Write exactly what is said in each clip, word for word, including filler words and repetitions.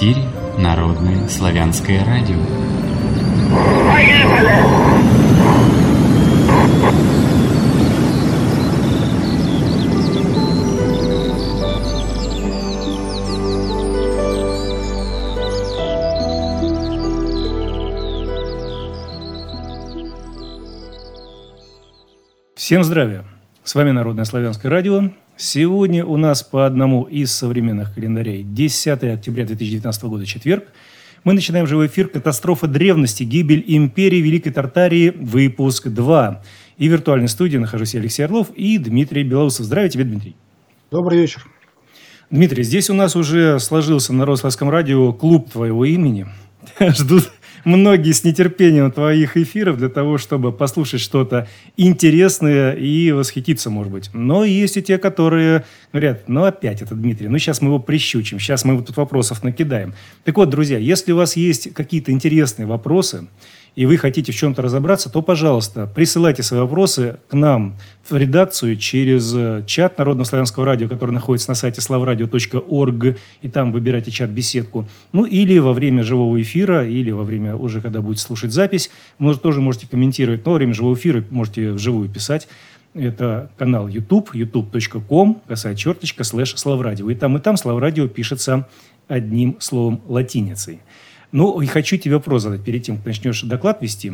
эфире Народное славянское радио. Поехали! Всем здравия! С вами Народное славянское радио. Сегодня у нас по одному из современных календарей десятое октября две тысячи девятнадцатого года, четверг. Мы начинаем живой эфир «Катастрофа древности. Гибель империи Великой Тартарии. Выпуск два». И в виртуальной студии нахожусь я, Алексей Орлов, и Дмитрий Белоусов. Здравия тебе, Дмитрий. Добрый вечер. Дмитрий, здесь у нас уже сложился на Народном славянском радио клуб твоего имени. Ждут многие с нетерпением твоих эфиров для того, чтобы послушать что-то интересное и восхититься, может быть. Но есть и те, которые говорят, ну опять это Дмитрий, ну сейчас мы его прищучим, сейчас мы его тут вопросов накидаем. Так вот, друзья, если у вас есть какие-то интересные вопросы, и вы хотите в чем-то разобраться, то, пожалуйста, присылайте свои вопросы к нам в редакцию через чат Народного славянского радио, который находится на сайте славрадио точка орг, и там выбирайте чат-беседку. Ну, или во время живого эфира, или во время уже, когда будете слушать запись, вы тоже можете комментировать, но во время живого эфира можете вживую писать. Это канал YouTube, ютуб точка ком, косая черточка, слэш славрадио. И там, и там славрадио пишется одним словом латиницей. Ну, и хочу тебе вопрос задать перед тем, как начнешь доклад вести.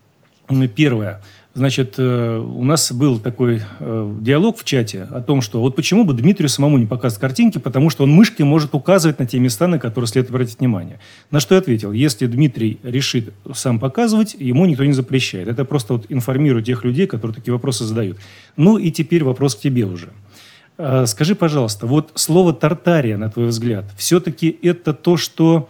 Первое. Значит, у нас был такой диалог в чате о том, что вот почему бы Дмитрию самому не показывать картинки, потому что он мышкой может указывать на те места, на которые следует обратить внимание. На что я ответил, если Дмитрий решит сам показывать, ему никто не запрещает. Это просто вот информирую тех людей, которые такие вопросы задают. Ну и теперь вопрос к тебе уже. Скажи, пожалуйста, вот слово «Тартария», на твой взгляд, все-таки это то, что...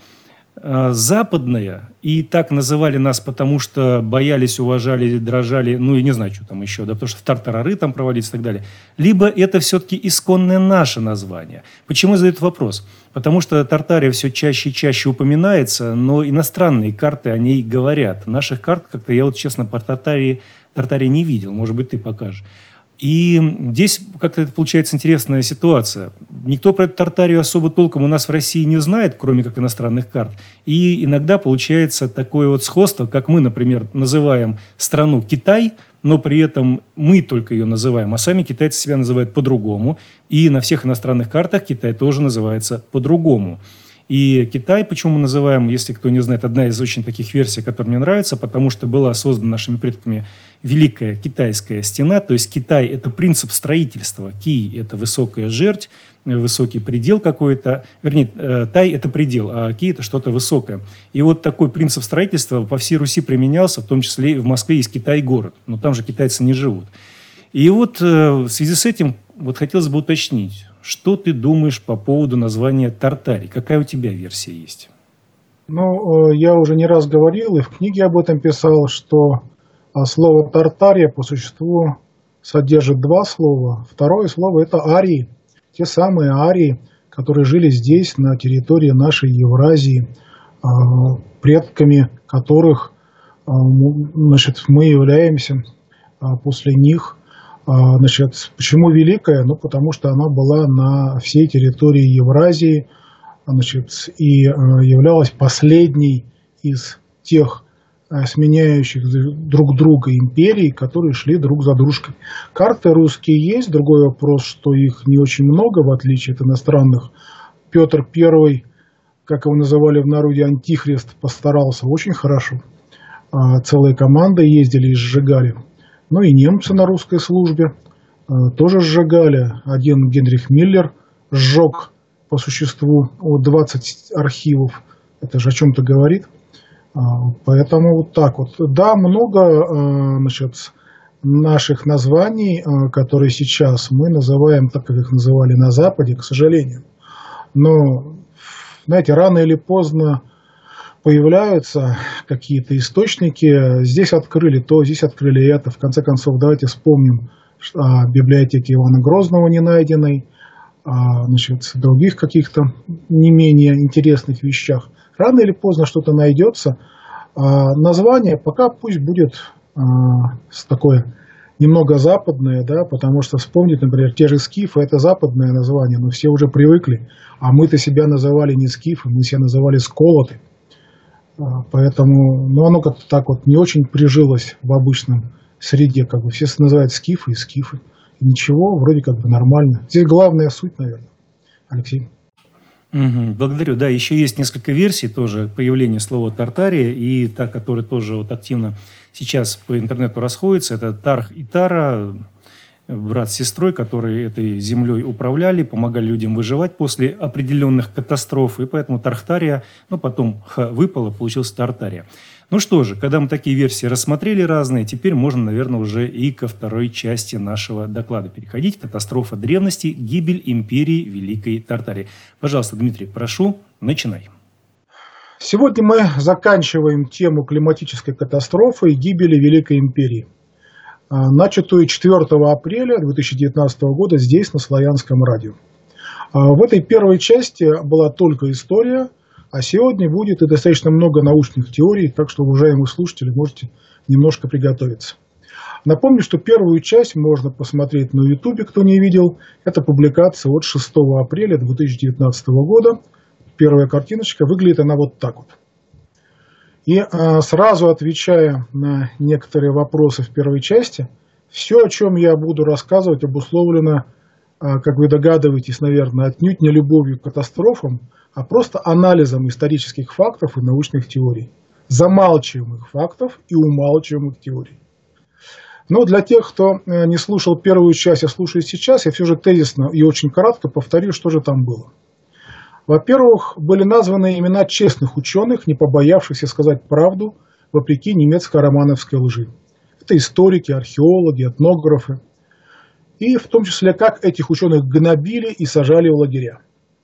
западная, и так называли нас, потому что боялись, уважали, дрожали, ну и не знаю, что там еще, да, потому что в тартарары там проводились и так далее. Либо это все-таки исконное наше название. Почему я задаю этот вопрос? Потому что Тартария все чаще и чаще упоминается, но иностранные карты о ней говорят. Наших карт как-то я вот, честно, по Тартарии, Тартарии не видел, может быть, ты покажешь. И здесь как-то это получается интересная ситуация. Никто про эту Тартарию особо толком у нас в России не знает, кроме как иностранных карт. И иногда получается такое вот сходство, как мы, например, называем страну Китай, но при этом мы только ее называем, а сами китайцы себя называют по-другому. И на всех иностранных картах Китай тоже называется по-другому. И Китай, почему мы называем, если кто не знает, одна из очень таких версий, которая мне нравится, потому что была создана нашими предками Великая Китайская стена, то есть Китай – это принцип строительства, Ки – это высокая жерть, высокий предел какой-то, вернее, Тай – это предел, а Ки – это что-то высокое. И вот такой принцип строительства по всей Руси применялся, в том числе и в Москве есть Китай-город, но там же китайцы не живут. И вот в связи с этим вот хотелось бы уточнить, что ты думаешь по поводу названия Тартарии? Какая у тебя версия есть? Ну, я уже не раз говорил, и в книге об этом писал, что слово «Тартария» по существу содержит два слова. Второе слово – это арии. Те самые арии, которые жили здесь, на территории нашей Евразии, предками которых, значит, мы являемся после них. Значит, почему великая? Ну, потому что она была на всей территории Евразии, значит, и являлась последней из тех сменяющих друг друга империй, которые шли друг за дружкой. Карты русские есть, другой вопрос, что их не очень много, в отличие от иностранных. Петр Первый, как его называли в народе, антихрист, постарался очень хорошо. Целые команды ездили и сжигали. Ну и немцы на русской службе э, тоже сжигали. Один Генрих Миллер сжег по существу двадцать архивов. Это же о чем-то говорит. А, поэтому вот так вот. Да, много э, значит, наших названий, э, которые сейчас мы называем так, как их называли на Западе, к сожалению. Но, знаете, рано или поздно появляются какие-то источники, здесь открыли то, здесь открыли это. В конце концов, давайте вспомним о библиотеке Ивана Грозного не найденной, о, значит, других каких-то не менее интересных вещах. Рано или поздно что-то найдется. А название пока пусть будет а, такое немного западное, да, потому что вспомнить, например, те же скифы, это западное название, но все уже привыкли, а мы-то себя называли не скифы, мы себя называли сколоты. Поэтому, ну, оно как-то так вот не очень прижилось в обычном среде, как бы все называют скифы и скифы. И ничего, вроде как бы нормально. Здесь главная суть, наверное, Алексей. Угу, благодарю. Да, еще есть несколько версий тоже появления слова Тартария, и та, которая тоже вот активно сейчас по интернету расходится, это Тарх и Тара, брат с сестрой, которые этой землей управляли, помогали людям выживать после определенных катастроф, и поэтому Тархтария, ну, потом Х выпало, получилось Тартария. Ну что же, когда мы такие версии рассмотрели разные, теперь можно, наверное, уже и ко второй части нашего доклада переходить. Катастрофа древности, гибель империи Великой Тартарии. Пожалуйста, Дмитрий, прошу, начинай. Сегодня мы заканчиваем тему климатической катастрофы и гибели Великой империи, начатую четвёртого апреля две тысячи девятнадцатого года здесь, на Славянском радио. В этой первой части была только история, а сегодня будет и достаточно много научных теорий, так что, уважаемые слушатели, можете немножко приготовиться. Напомню, что первую часть можно посмотреть на ютубе, кто не видел. Это публикация от шестого апреля две тысячи девятнадцатого года. Первая картиночка, выглядит она вот так вот. И а, сразу отвечая на некоторые вопросы в первой части, все, о чем я буду рассказывать, обусловлено, а, как вы догадываетесь, наверное, отнюдь не любовью к катастрофам, а просто анализом исторических фактов и научных теорий. Замалчиваемых фактов и умалчиваемых теорий. Но для тех, кто не слушал первую часть, а слушает сейчас, я все же тезисно и очень кратко повторю, что же там было. Во-первых, были названы имена честных ученых, не побоявшихся сказать правду, вопреки немецко-романовской лжи. Это историки, археологи, этнографы. И в том числе, как этих ученых гнобили и сажали в лагеря.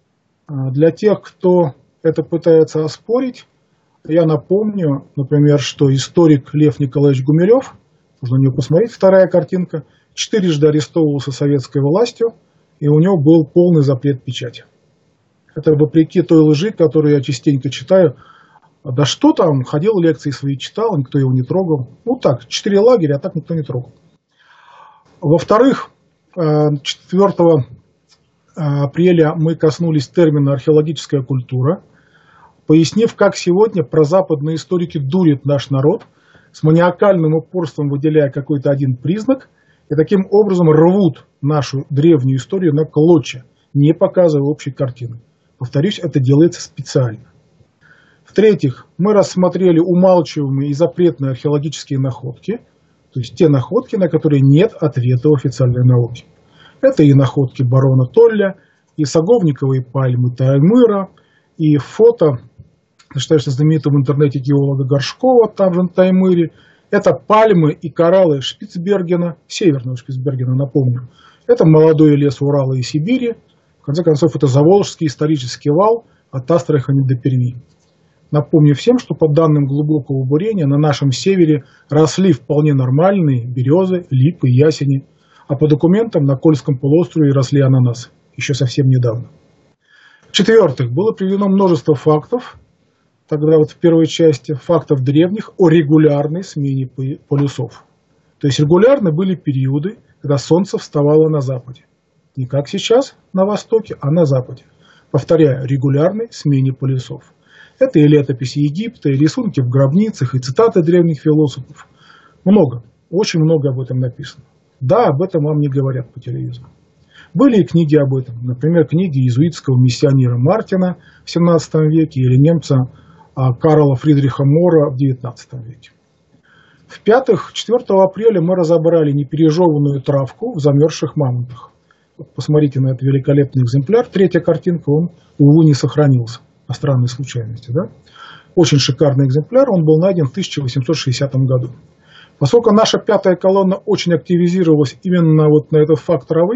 Для тех, кто это пытается оспорить, я напомню, например, что историк Лев Николаевич Гумилев, можно на него посмотреть, вторая картинка, четырежды арестовывался советской властью, и у него был полный запрет печати. Это вопреки той лжи, которую я частенько читаю. Да что там, ходил, лекции свои читал, никто его не трогал. Ну так, четыре лагеря, а так никто не трогал. Во-вторых, четвёртого апреля мы коснулись термина «археологическая культура», пояснив, как сегодня прозападные историки дурят наш народ, с маниакальным упорством выделяя какой-то один признак, и таким образом рвут нашу древнюю историю на клочья, не показывая общей картины. Повторюсь, это делается специально. В-третьих, мы рассмотрели умалчиваемые и запретные археологические находки, то есть те находки, на которые нет ответа у официальной науки. Это и находки барона Толля, и саговниковые пальмы Таймыра, и фото, считается, знаменитого в интернете геолога Горшкова, там же на Таймыре. Это пальмы и кораллы Шпицбергена, северного Шпицбергена, напомню. Это молодой лес Урала и Сибири. В конце концов, это Заволжский исторический вал от Астрахани до Перми. Напомню всем, что по данным глубокого бурения на нашем севере росли вполне нормальные березы, липы, ясени, а по документам на Кольском полуострове росли ананасы, еще совсем недавно. В-четвертых, было приведено множество фактов, тогда вот в первой части фактов древних о регулярной смене полюсов. То есть регулярно были периоды, когда солнце вставало на западе. Не как сейчас на востоке, а на западе. Повторяю, регулярной смене полюсов. Это и летописи Египта, и рисунки в гробницах, и цитаты древних философов. Много, очень много об этом написано. Да, об этом вам не говорят по телевизору. Были и книги об этом. Например, книги иезуитского миссионера Мартина в семнадцатом веке или немца Карла Фридриха Мора в девятнадцатом веке. В-пятых, четвёртого апреля мы разобрали непережеванную травку в замерзших мамонтах. Посмотрите на этот великолепный экземпляр. Третья картинка, он, увы, не сохранился. По странной случайности. Да? Очень шикарный экземпляр. Он был найден в тысяча восемьсот шестидесятом году. Поскольку наша пятая колонна очень активизировалась именно вот на этот факт травы,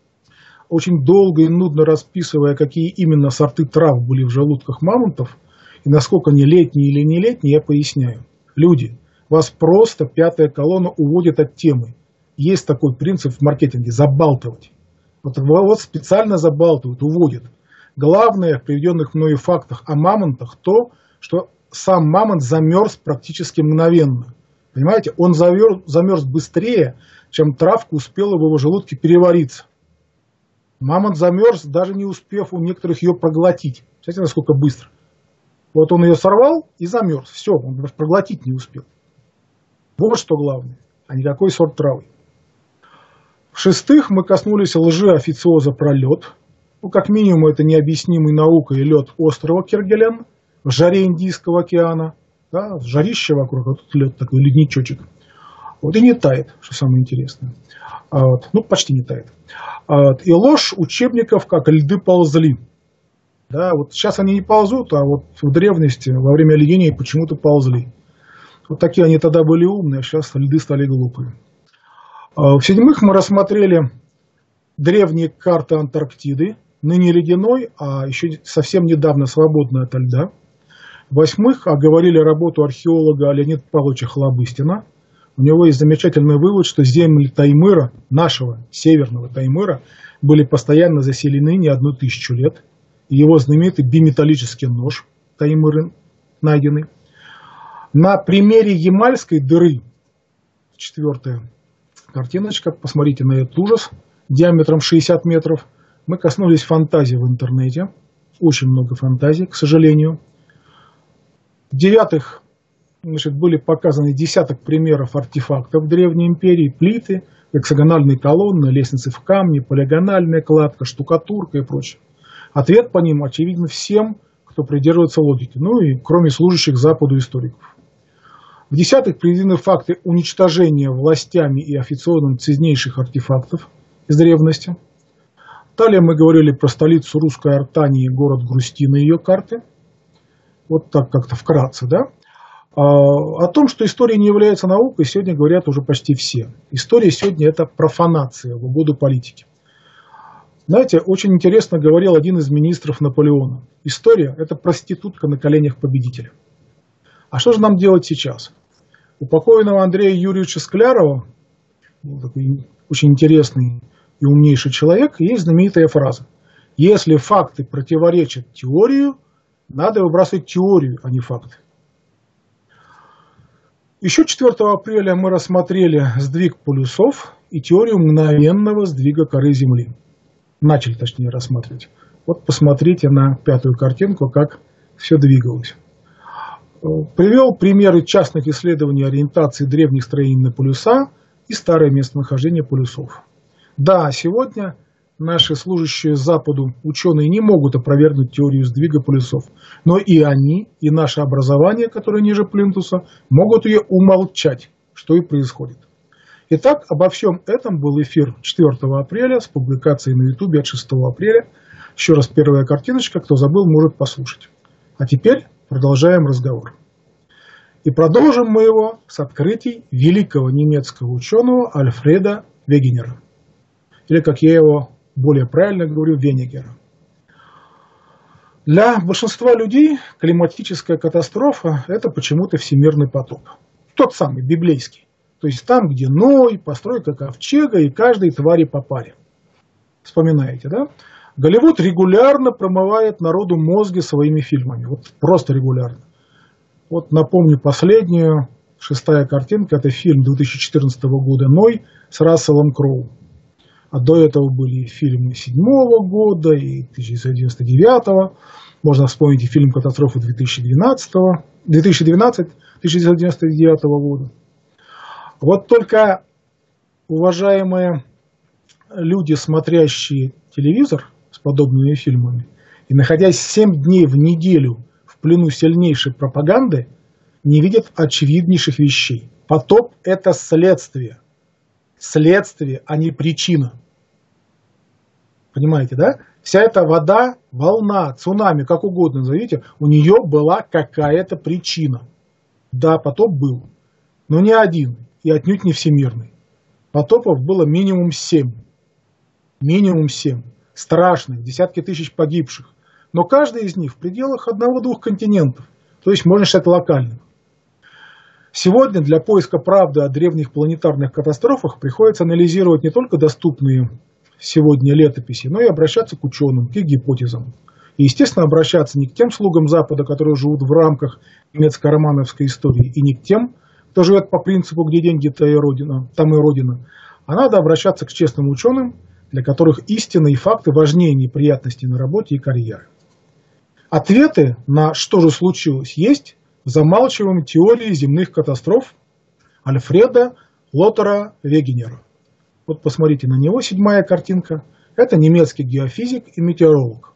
очень долго и нудно расписывая, какие именно сорты трав были в желудках мамонтов, и насколько они летние или не летние, я поясняю. Люди, вас просто пятая колонна уводит от темы. Есть такой принцип в маркетинге – забалтывать. Вот, вот специально забалтывают, уводят. Главное в приведенных мною фактах о мамонтах то, что сам мамонт замерз практически мгновенно. Понимаете, он замерз, замерз быстрее, чем травка успела в его желудке перевариться. Мамонт замерз, даже не успев у некоторых ее проглотить. Представляете, насколько быстро. Вот он ее сорвал и замерз. Все, он даже проглотить не успел. Вот что главное, а не какой сорт травы. В-шестых, мы коснулись лжи официоза про лед. Ну, как минимум, это необъяснимый наукой лед острова Кергелен в жаре Индийского океана. Да, жарище вокруг, а тут лед такой, ледничочек. Вот и не тает, что самое интересное. Вот, ну, почти не тает. Вот, и ложь учебников, как льды ползли. Да, вот сейчас они не ползут, а вот в древности, во время ледения почему-то ползли. Вот такие они тогда были умные, а сейчас льды стали глупые. В-седьмых, мы рассмотрели древние карты Антарктиды, ныне ледяной, а еще совсем недавно свободной ото льда. В-восьмых, оговорили работу археолога Леонида Павловича Хлобыстина. У него есть замечательный вывод, что земли Таймыра, нашего северного Таймыра, были постоянно заселены не одну тысячу лет. И его знаменитый биметаллический нож Таймыры найденный. На примере Ямальской дыры, четвертая картиночка, посмотрите на этот ужас, диаметром шестьдесят метров, мы коснулись фантазии в интернете. Очень много фантазий, к сожалению. В-девятых, значит, были показаны десяток примеров артефактов Древней империи, плиты, гексагональные колонны, лестницы в камне, полигональная кладка, штукатурка и прочее. Ответ по ним очевиден всем, кто придерживается логики, ну и кроме служащих Западу историков. В-десятых, приведены факты уничтожения властями и официозом ценнейших артефактов из древности. Далее мы говорили про столицу русской Артании, город Грустина и ее карты. Вот так как-то вкратце, да? А, о том, что история не является наукой, сегодня говорят уже почти все. История сегодня это профанация в угоду политики. Знаете, очень интересно говорил один из министров Наполеона. История это проститутка на коленях победителя. А что же нам делать сейчас? У покойного Андрея Юрьевича Склярова, такой очень интересный и умнейший человек, есть знаменитая фраза. Если факты противоречат теории, надо выбрасывать теорию, а не факты. Еще четвёртого апреля мы рассмотрели сдвиг полюсов и теорию мгновенного сдвига коры Земли. Начали, точнее, рассматривать. Вот посмотрите на пятую картинку, как все двигалось. Привел примеры частных исследований ориентации древних строений на полюса и старое местонахождение полюсов. Да, сегодня наши служащие Западу ученые не могут опровергнуть теорию сдвига полюсов, но и они, и наше образование, которое ниже плинтуса, могут ее умолчать, что и происходит. Итак, обо всем этом был эфир четвёртого апреля с публикацией на ютубе от шестого апреля. Еще раз первая картиночка, кто забыл, может послушать. А теперь продолжаем разговор. И продолжим мы его с открытий великого немецкого ученого Альфреда Вегенера. Или, как я его более правильно говорю, Венегера. Для большинства людей климатическая катастрофа – это почему-то всемирный потоп. Тот самый, библейский. То есть там, где Ной, постройка ковчега и каждой твари по паре. Вспоминаете, да? Голливуд регулярно промывает народу мозги своими фильмами. Вот просто регулярно. Вот напомню последнюю, шестая картинка, это фильм две тысячи четырнадцатого года «Ной» с Расселом Кроу. А до этого были фильмы седьмого года и тысяча девятьсот девяносто девятого. Можно вспомнить и фильм «Катастрофа» две тысячи двенадцатого, две тысячи двенадцатого, тысяча девятьсот девяносто девятого года. Вот только, уважаемые люди, смотрящие телевизор с подобными фильмами, и находясь семь дней в неделю в плену сильнейшей пропаганды, не видят очевиднейших вещей. Потоп – это следствие. Следствие, а не причина. Понимаете, да? Вся эта вода, волна, цунами, как угодно назовите, у нее была какая-то причина. Да, потоп был, но не один и отнюдь не всемирный. Потопов было минимум семь. Минимум семь. Страшных, десятки тысяч погибших. Но каждый из них в пределах одного-двух континентов. То есть можно считать локальным. Сегодня для поиска правды о древних планетарных катастрофах приходится анализировать не только доступные сегодня летописи, но и обращаться к ученым, к их гипотезам. И, естественно, обращаться не к тем слугам Запада, которые живут в рамках немецко-романовской истории, и не к тем, кто живет по принципу «где деньги, то и родина», там и родина, а надо обращаться к честным ученым, для которых истины и факты важнее неприятностей на работе и карьеры. Ответы на «что же случилось» есть в замалчиваемой теории земных катастроф Альфреда Лотера Вегенера. Вот посмотрите на него, седьмая картинка. Это немецкий геофизик и метеоролог.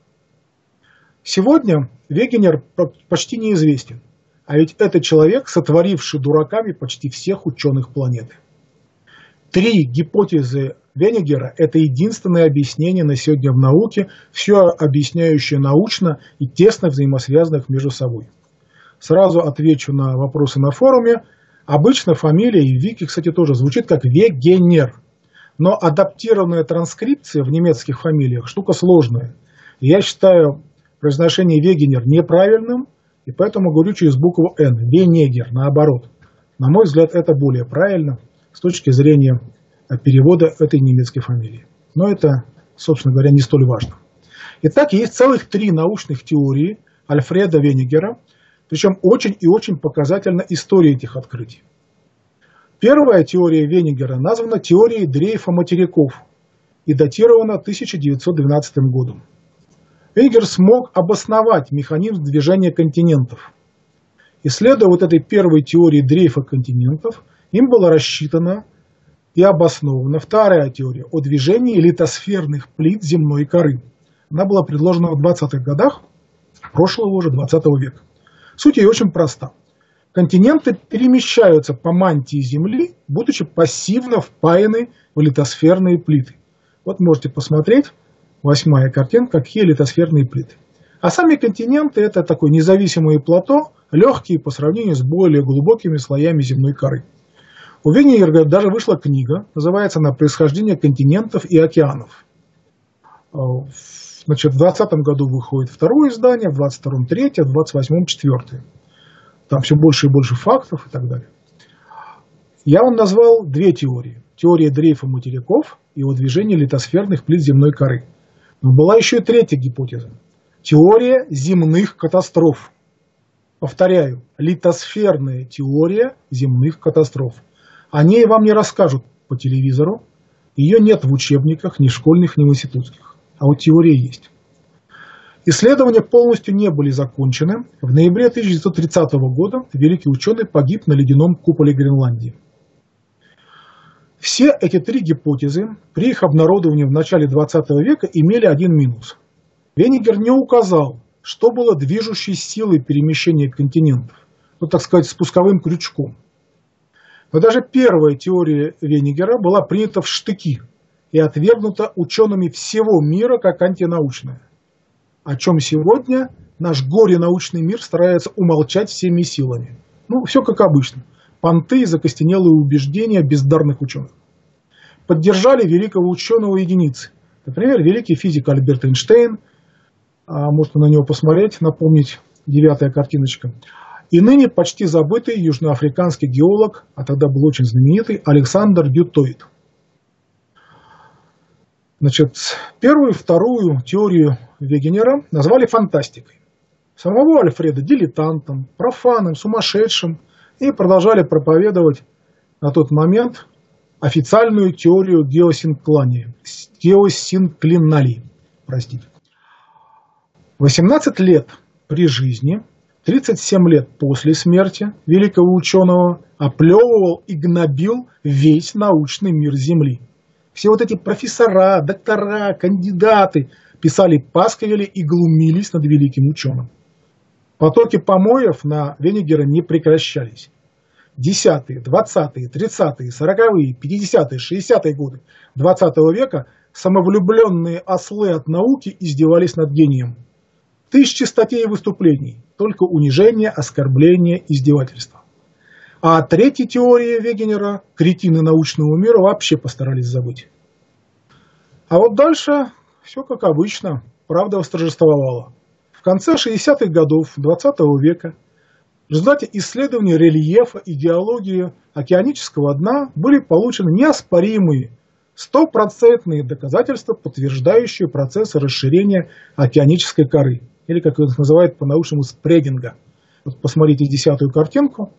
Сегодня Вегенер почти неизвестен, а ведь это человек, сотворивший дураками почти всех ученых планеты. Три гипотезы Вегенера – это единственное объяснение на сегодня в науке, все объясняющее научно и тесно взаимосвязанных между собой. Сразу отвечу на вопросы на форуме. Обычно фамилия, и в Вики, кстати, тоже звучит как Вегенер. Но адаптированная транскрипция в немецких фамилиях – штука сложная. Я считаю произношение Вегенер неправильным, и поэтому говорю через букву «Н». Венегер, наоборот. На мой взгляд, это более правильно с точки зрения перевода этой немецкой фамилии. Но это, собственно говоря, не столь важно. Итак, есть целых три научных теории Альфреда Вегенера, причем очень и очень показательна история этих открытий. Первая теория Вегенера названа теорией дрейфа материков и датирована тысяча девятьсот двенадцатым годом. Вегенер смог обосновать механизм движения континентов. Исследуя вот этой первой теории дрейфа континентов, им было рассчитано и обоснована вторая теория о движении литосферных плит земной коры. Она была предложена в двадцатых годах прошлого уже двадцатого века. Суть ее очень проста. Континенты перемещаются по мантии Земли, будучи пассивно впаяны в литосферные плиты. Вот можете посмотреть, восьмая картинка, какие литосферные плиты. А сами континенты – это такое независимое плато, легкие по сравнению с более глубокими слоями земной коры. У Вегенера даже вышла книга, называется она «Происхождение континентов и океанов». Значит, в двадцатом году выходит второе издание, в двадцать втором третье, в двадцать восьмом четвертое. Там все больше и больше фактов и так далее. Я вам назвал две теории. Теория дрейфа материков и о движении литосферных плит земной коры. Но была еще и третья гипотеза. Теория земных катастроф. Повторяю, литосферная теория земных катастроф. О ней вам не расскажут по телевизору. Ее нет в учебниках, ни школьных, ни институтских. А вот теория есть. Исследования полностью не были закончены. В ноябре тысяча девятьсот тридцатого года великий ученый погиб на ледяном куполе Гренландии. Все эти три гипотезы при их обнародовании в начале двадцатого века имели один минус. Вегенер не указал, что было движущей силой перемещения континентов, ну, так сказать, спусковым крючком. Но даже первая теория Вегенера была принята в штыки и отвергнута учеными всего мира как антинаучная. О чем сегодня наш горе-научный мир старается умолчать всеми силами. Ну, все как обычно. Понты и закостенелые убеждения бездарных ученых. Поддержали великого ученого единицы. Например, великий физик Альберт Эйнштейн, а можно на него посмотреть, напомнить, девятая картиночка. И ныне почти забытый южноафриканский геолог, а тогда был очень знаменитый, Александр Дютойт. Значит, первую и вторую теорию Вегенера назвали фантастикой. Самого Альфреда дилетантом, профаном, сумасшедшим, и продолжали проповедовать на тот момент официальную теорию геосинклонии, геосинклиналии. Простите. восемнадцать лет при жизни, тридцать семь лет после смерти великого ученого оплевывал и гнобил весь научный мир Земли. Все вот эти профессора, доктора, кандидаты писали пасквили и глумились над великим ученым. Потоки помоев на Вегенера не прекращались. Десятые, двадцатые, тридцатые, сороковые, пятидесятые, шестидесятые годы двадцатого века самовлюбленные ослы от науки издевались над гением. Тысячи статей и выступлений, только унижение, оскорбление, издевательство. А о третьей теории Вегенера кретины научного мира вообще постарались забыть. А вот дальше все как обычно, правда восторжествовала. В конце шестидесятых годов двадцатого века в результате исследований рельефа и геологии океанического дна были получены неоспоримые стопроцентные доказательства, подтверждающие процессы расширения океанической коры, или, как их называют по-научному, спрединга. Вот посмотрите десятую картинку.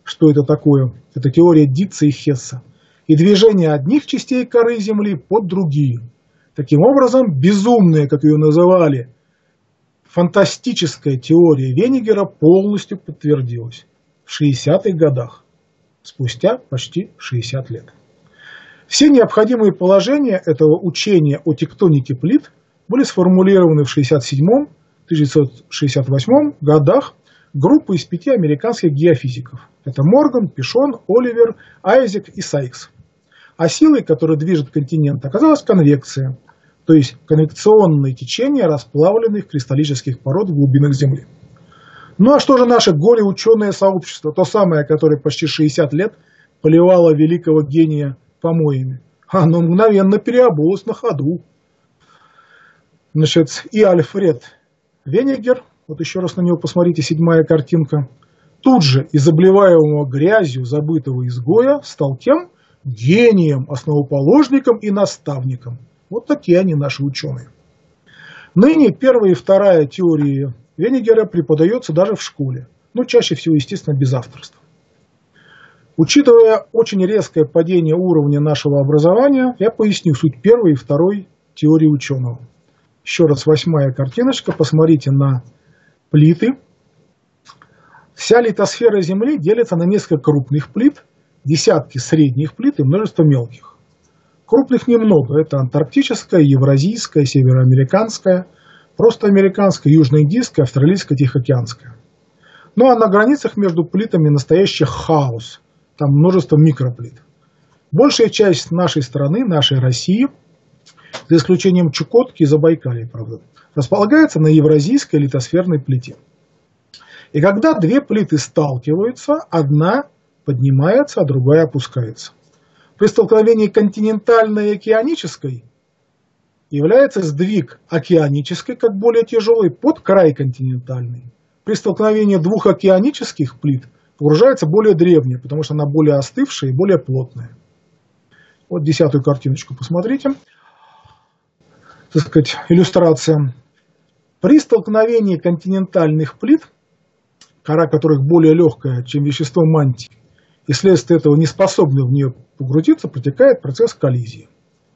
что это такое. Это теория Дитца и Хесса. И движение одних частей коры Земли под другие. Таким образом, безумная, как ее называли, фантастическая теория Венигера полностью подтвердилась в шестидесятых годах, спустя почти шестьдесят лет. Все необходимые положения этого учения о тектонике плит были сформулированы в шестьдесят седьмом — тысяча девятьсот шестьдесят восьмом годах группой из пяти американских геофизиков. Это Морган, Пишон, Оливер, Айзек и Сайкс. А силой, которая движет континент, оказалась конвекция, то есть конвекционные течения расплавленных кристаллических пород в глубинах Земли. Ну а что же наше горе-ученое сообщество, то самое, которое почти шестьдесят лет поливало великого гения помоями? Оно мгновенно переобулось на ходу. Значит, и Альфред Венигер, вот еще раз на него посмотрите, седьмая картинка, тут же из обливаемого грязью забытого изгоя стал кем? Гением, основоположником и наставником. Вот такие они, наши ученые. Ныне первая и вторая теории Венигера преподается даже в школе, но чаще всего, естественно, без авторства. Учитывая очень резкое падение уровня нашего образования, я поясню суть первой и второй теории ученого. Еще раз восьмая картиночка, посмотрите на плиты. Вся литосфера Земли делится на несколько крупных плит, десятки средних плит и множество мелких. Крупных немного, это антарктическая, евразийская, североамериканская, просто американская, южноиндийская, австралийская, тихоокеанская. Ну а на границах между плитами настоящий хаос, там множество микроплит. Большая часть нашей страны, нашей России, за исключением Чукотки и Забайкалья, правда, располагается на евразийской литосферной плите. И когда две плиты сталкиваются, одна поднимается, а другая опускается. При столкновении континентальной и океанической является сдвиг океанической, как более тяжелый, под край континентальной. При столкновении двух океанических плит погружается более древняя, потому что она более остывшая и более плотная. Вот десятую картиночку посмотрите. Так сказать, иллюстрация. При столкновении континентальных плит, кора которых более легкая, чем вещество мантии, и вследствие этого не способны в нее погрузиться, протекает процесс коллизии.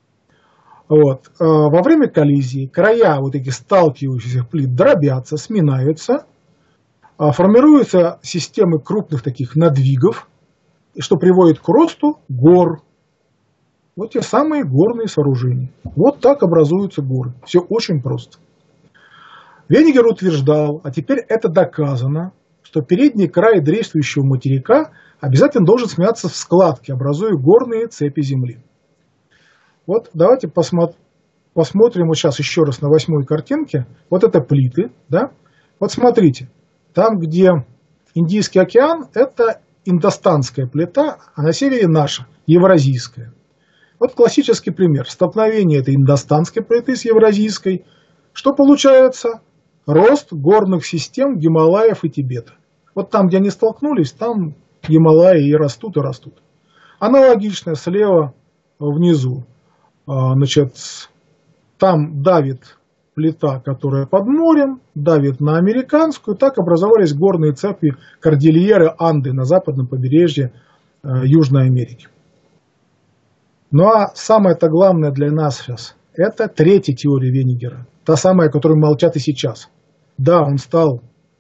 Вот. Во время коллизии края вот этих сталкивающихся плит дробятся, сминаются, формируются системы крупных таких надвигов, что приводит к росту гор. Вот те самые горные сооружения. Вот так образуются горы. Все очень просто. Венигер утверждал, а теперь это доказано, что передний край действующего материка обязательно должен смяться в складки, образуя горные цепи Земли. Вот давайте посмотри, посмотрим вот сейчас еще раз на восьмой картинке. Вот это плиты, да? Вот смотрите, там, где Индийский океан, это индостанская плита, а на севере наша, евразийская. Вот классический пример. Столкновение этой индостанской плиты с евразийской. Что получается? Рост горных систем Гималаев и Тибета. Вот там, где они столкнулись, там Гималаи и растут, и растут. Аналогично слева внизу. Значит, там давит плита, которая под морем, давит на американскую. Так образовались горные цепи Кордильеры Анды на западном побережье Южной Америки. Ну а самое-то главное для нас сейчас – это третья теория Венигера. Та самая, о которой молчат и сейчас. Да, он стал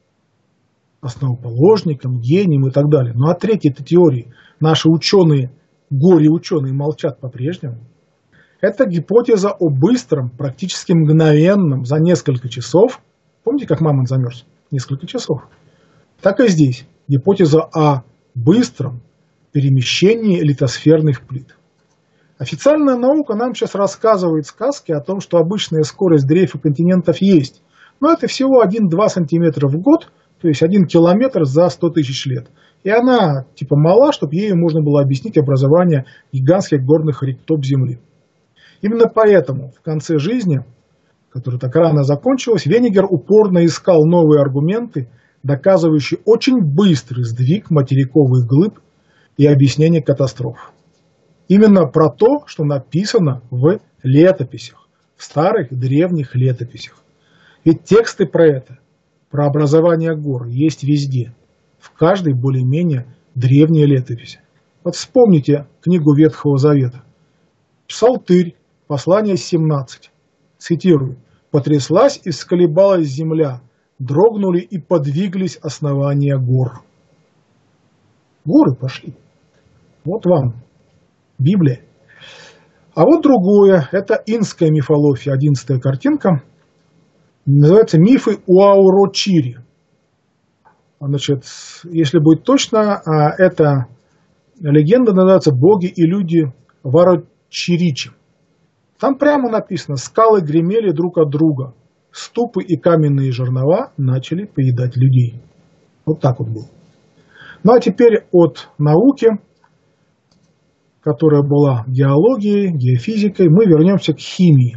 основоположником, гением и так далее. Ну а третьей-то теории наши ученые, горе-ученые, молчат по-прежнему. Это гипотеза о быстром, практически мгновенном, за несколько часов. Помните, как Мамонт замерз? Несколько часов. Так и здесь. Гипотеза о быстром перемещении литосферных плит. Официальная наука нам сейчас рассказывает сказки о том, что обычная скорость дрейфа континентов есть. Но это всего один-два сантиметра в год, то есть один километр за сто тысяч лет. И она типа мала, чтобы ею можно было объяснить образование гигантских горных ректоп Земли. Именно поэтому в конце жизни, которая так рано закончилась, Венигер упорно искал новые аргументы, доказывающие очень быстрый сдвиг материковых глыб и объяснение катастроф. Именно про то, что написано в летописях, в старых древних летописях. Ведь тексты про это, про образование гор, есть везде, в каждой более-менее древняя летопись. Вот вспомните книгу Ветхого Завета. Псалтырь, послание семнадцать. Цитирую. «Потряслась и сколебалась земля, дрогнули и подвиглись основания гор». Горы пошли. Вот вам Библия. А вот другое, это инская мифология, одиннадцатая картинка. Называется «Мифы Уаурочири». Значит, если быть точно, эта легенда называется «Боги и люди Варочиричи». Там прямо написано: скалы гремели друг от друга, ступы и каменные жернова начали поедать людей. Вот так вот было. Ну а теперь от науки, которая была геологией, геофизикой, мы вернемся к химии.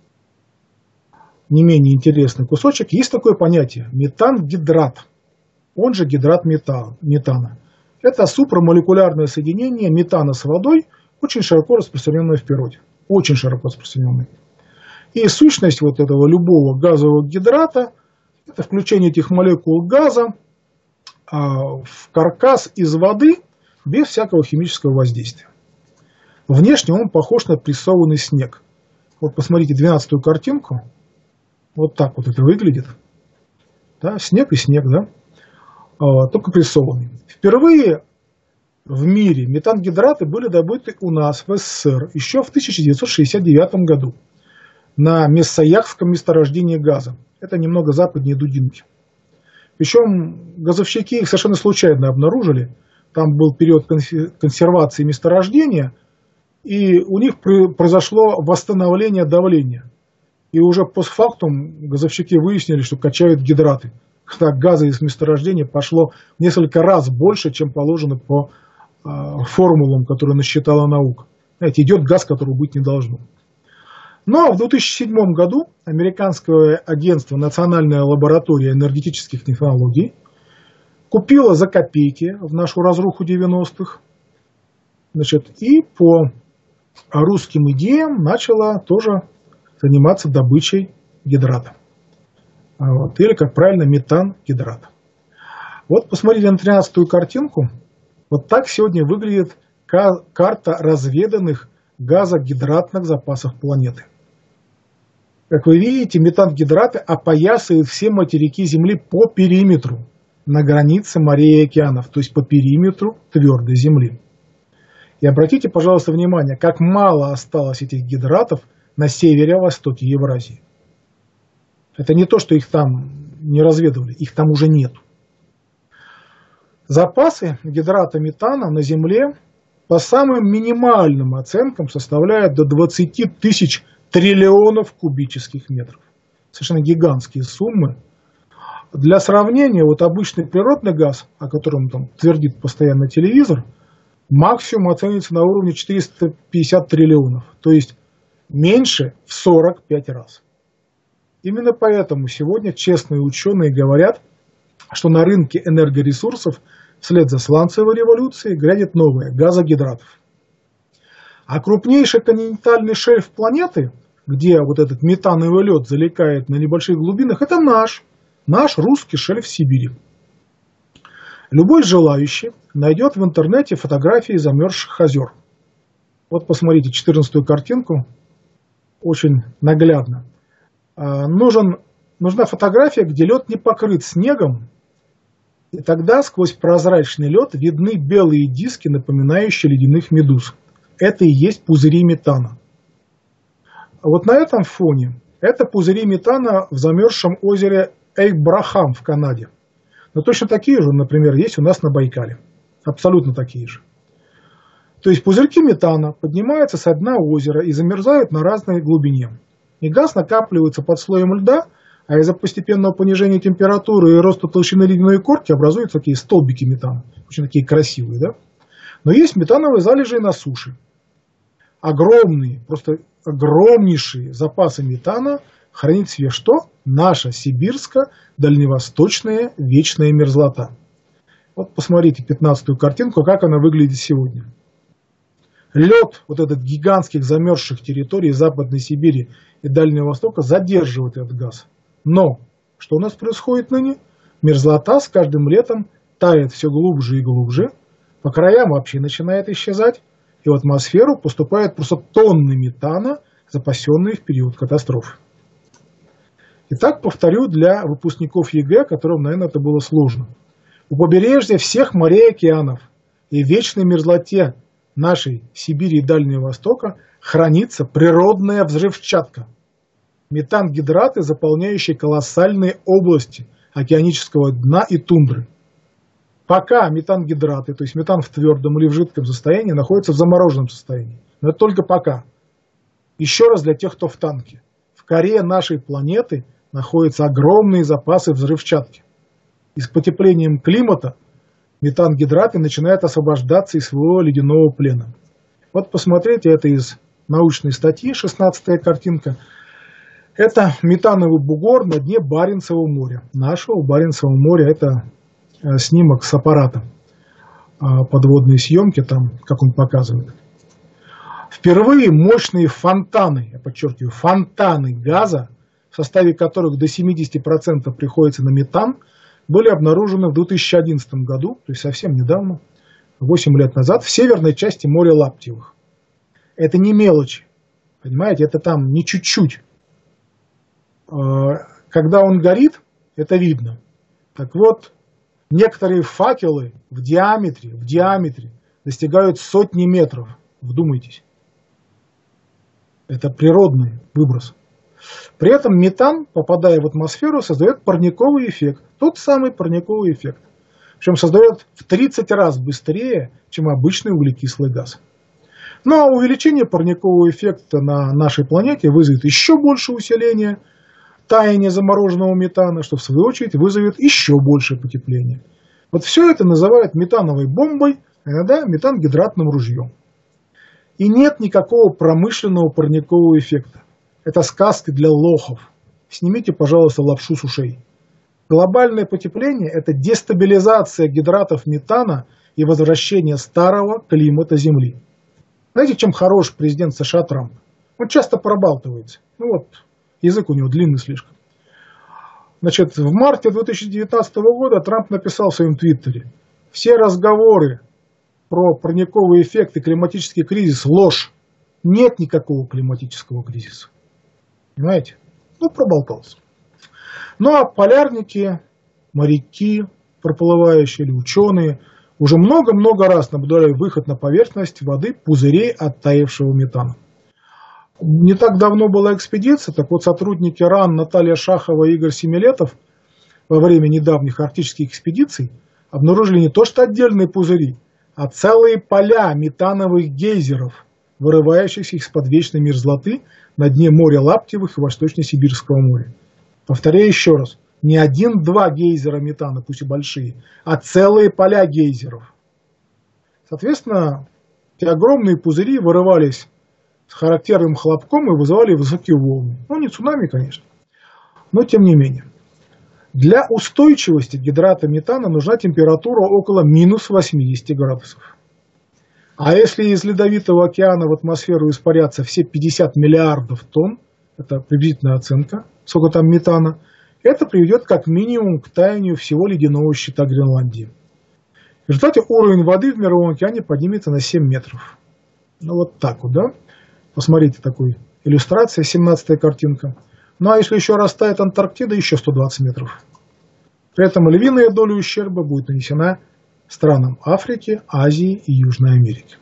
Не менее интересный кусочек. Есть такое понятие – метангидрат, он же гидрат метана. Это супрамолекулярное соединение метана с водой, очень широко распространенное в природе. Очень широко распространенное. И сущность вот этого любого газового гидрата – это включение этих молекул газа в каркас из воды без всякого химического воздействия. Внешне он похож на прессованный снег. Вот посмотрите двенадцатую картинку. Вот так вот это выглядит. Да, снег и снег, да? А, только прессованный. Впервые в мире метангидраты были добыты у нас в СССР еще в тысяча девятьсот шестьдесят девятом году на Мессаякском месторождении газа. Это немного западнее Дудинки. Причем газовщики их совершенно случайно обнаружили. Там был период консервации месторождения, и у них произошло восстановление давления. И уже постфактум газовщики выяснили, что качают гидраты. Когда газа из месторождения пошло в несколько раз больше, чем положено по э, формулам, которые насчитала наука. Знаете, идет газ, которого быть не должно. Но в две тысячи седьмом году американское агентство «Национальная лаборатория энергетических технологий» купило за копейки в нашу разруху девяностых. Значит, и по русским идеям начала тоже заниматься добычей гидрата. Вот. Или, как правильно, метангидрат. Вот посмотрите на тринадцатую картинку. Вот так сегодня выглядит карта разведанных газогидратных запасов планеты. Как вы видите, метангидраты опоясывают все материки Земли по периметру, на границе морей и океанов, то есть по периметру твердой Земли. И обратите, пожалуйста, внимание, как мало осталось этих гидратов на северо-востоке Евразии. Это не то, что их там не разведывали, их там уже нет. Запасы гидрата метана на Земле по самым минимальным оценкам составляют до двадцати тысяч триллионов кубических метров. Совершенно гигантские суммы. Для сравнения, вот обычный природный газ, о котором там твердит постоянно телевизор, максимум оценивается на уровне четыреста пятьдесят триллионов. То есть меньше в сорок пять раз. Именно поэтому сегодня честные ученые говорят, что на рынке энергоресурсов вслед за сланцевой революцией грянет новая газогидратов. А крупнейший континентальный шельф планеты, где вот этот метановый лед залегает на небольших глубинах, это наш, наш русский шельф Сибири. Любой желающий найдет в интернете фотографии замерзших озер. Вот посмотрите четырнадцатую картинку, очень наглядно. Нужен, нужна фотография, где лед не покрыт снегом, и тогда сквозь прозрачный лед видны белые диски, напоминающие ледяных медуз. Это и есть пузыри метана. А вот на этом фоне это пузыри метана в замерзшем озере Эйк-Брахам в Канаде. Но точно такие же, например, есть у нас на Байкале. Абсолютно такие же. То есть пузырьки метана поднимаются со дна озера и замерзают на разной глубине. И газ накапливается под слоем льда, а из-за постепенного понижения температуры и роста толщины ледяной корки образуются такие столбики метана. Очень такие красивые, да? Но есть метановые залежи и на суше. Огромные, просто огромнейшие запасы метана хранит в себе что? Наша сибирско-дальневосточная вечная мерзлота. Вот посмотрите пятнадцатую картинку, как она выглядит сегодня. Лед вот этот гигантских замерзших территорий Западной Сибири и Дальнего Востока задерживает этот газ. Но что у нас происходит ныне? Мерзлота с каждым летом тает все глубже и глубже, по краям вообще начинает исчезать, и в атмосферу поступают просто тонны метана, запасенные в период катастрофы. Итак, повторю для выпускников ЕГЭ, которым, наверное, это было сложно. У побережья всех морей и океанов и в вечной мерзлоте нашей Сибири и Дальнего Востока хранится природная взрывчатка. Метангидраты, заполняющие колоссальные области океанического дна и тундры. Пока метангидраты, то есть метан в твердом или в жидком состоянии, находятся в замороженном состоянии. Но это только пока. Еще раз для тех, кто в танке. В коре нашей планеты находятся огромные запасы взрывчатки. И с потеплением климата метангидраты начинают освобождаться из своего ледяного плена. Вот посмотрите, это из научной статьи, шестнадцатая картинка. Это метановый бугор на дне Баренцева моря. Нашего Баренцева моря, это снимок с аппарата подводной съемки, там, как он показывает. Впервые мощные фонтаны, я подчеркиваю, фонтаны газа, в составе которых до семьдесят процентов приходится на метан, были обнаружены в две тысячи одиннадцатом году, то есть совсем недавно, восемь лет назад, в северной части моря Лаптевых. Это не мелочи, понимаете, это там не чуть-чуть. Когда он горит, это видно. Так вот, некоторые факелы в диаметре, в диаметре достигают сотни метров. Вдумайтесь. Это природный выброс. При этом метан, попадая в атмосферу, создает парниковый эффект. Тот самый парниковый эффект. Причем создает в тридцать раз быстрее, чем обычный углекислый газ. Ну а увеличение парникового эффекта на нашей планете вызовет еще больше усиления таяния замороженного метана, что в свою очередь вызовет еще большее потепление. Вот все это называют метановой бомбой, а иногда метангидратным ружьем. И нет никакого промышленного парникового эффекта. Это сказка для лохов. Снимите, пожалуйста, лапшу с ушей. Глобальное потепление – это дестабилизация гидратов метана и возвращение старого климата Земли. Знаете, чем хорош президент США Трамп? Он часто пробалтывается. Ну вот, язык у него длинный слишком. Значит, в марте две тысячи девятнадцатого года Трамп написал в своем твиттере: все разговоры про парниковый эффект и климатический кризис – ложь. Нет никакого климатического кризиса. Понимаете? Ну, проболтался. Ну, а полярники, моряки, проплывающие или ученые уже много-много раз наблюдали выход на поверхность воды пузырей оттаившего метана. Не так давно была экспедиция, так вот сотрудники РАН Наталья Шахова и Игорь Семилетов во время недавних арктических экспедиций обнаружили не то что отдельные пузыри, а целые поля метановых гейзеров, вырывающихся из-под вечной мерзлоты на дне моря Лаптевых и Восточно-Сибирского моря. Повторяю еще раз, не один-два гейзера метана, пусть и большие, а целые поля гейзеров. Соответственно, эти огромные пузыри вырывались с характерным хлопком и вызывали высокие волны. Ну, не цунами, конечно, но тем не менее. Для устойчивости гидрата метана нужна температура около минус восемьдесят градусов. А если из Ледовитого океана в атмосферу испарятся все пятьдесят миллиардов тонн, это приблизительная оценка, сколько там метана, это приведет как минимум к таянию всего ледяного щита Гренландии. В результате уровень воды в Мировом океане поднимется на семь метров. Ну вот так вот, да? Посмотрите, такой иллюстрация, семнадцатая картинка. Ну а если еще растает Антарктида, еще сто двадцать метров. При этом львиная доля ущерба будет нанесена странам Африки, Азии и Южной Америки.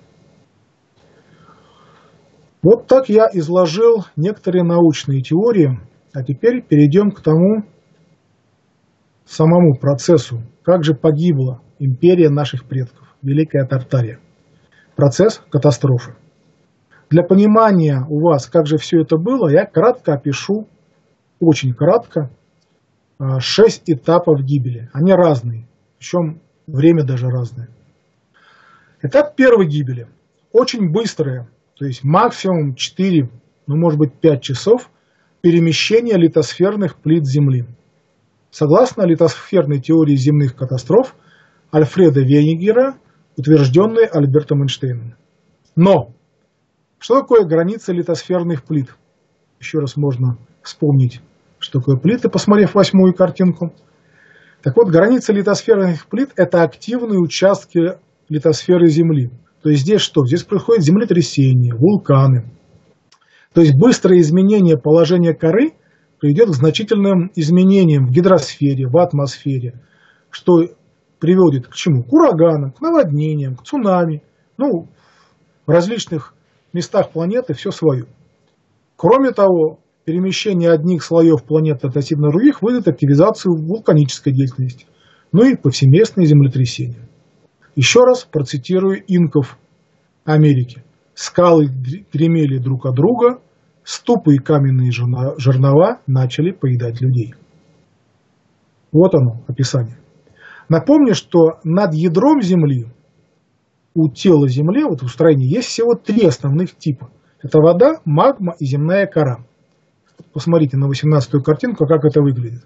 Вот так я изложил некоторые научные теории, а теперь перейдем к тому самому процессу, как же погибла империя наших предков, Великая Тартария. Процесс катастрофы. Для понимания у вас, как же все это было, я кратко опишу, очень кратко, шесть этапов гибели. Они разные, причем время даже разное. Этап первой гибели. Очень быстрое, то есть максимум четыре, ну может быть пять часов перемещения литосферных плит Земли. Согласно литосферной теории земных катастроф Альфреда Вейнигера, утвержденной Альбертом Эйнштейном. Но что такое граница литосферных плит? Еще раз можно вспомнить, что такое плиты, посмотрев восьмую картинку. Так вот, граница литосферных плит – это активные участки литосферы Земли. То есть здесь что? Здесь происходит землетрясения, вулканы. То есть быстрое изменение положения коры приведет к значительным изменениям в гидросфере, в атмосфере, что приводит к чему? К ураганам, к наводнениям, к цунами. Ну, в различных местах планеты все свое. Кроме того, перемещение одних слоев планеты относительно других вызовет активизацию вулканической деятельности, ну и повсеместные землетрясения. Еще раз процитирую инков Америки. Скалы гремели друг от друга, ступы и каменные жернова начали поедать людей. Вот оно, описание. Напомню, что над ядром Земли, у тела Земли, вот в строении, есть всего три основных типа. Это вода, магма и земная кора. Посмотрите на восемнадцатую картинку, как это выглядит.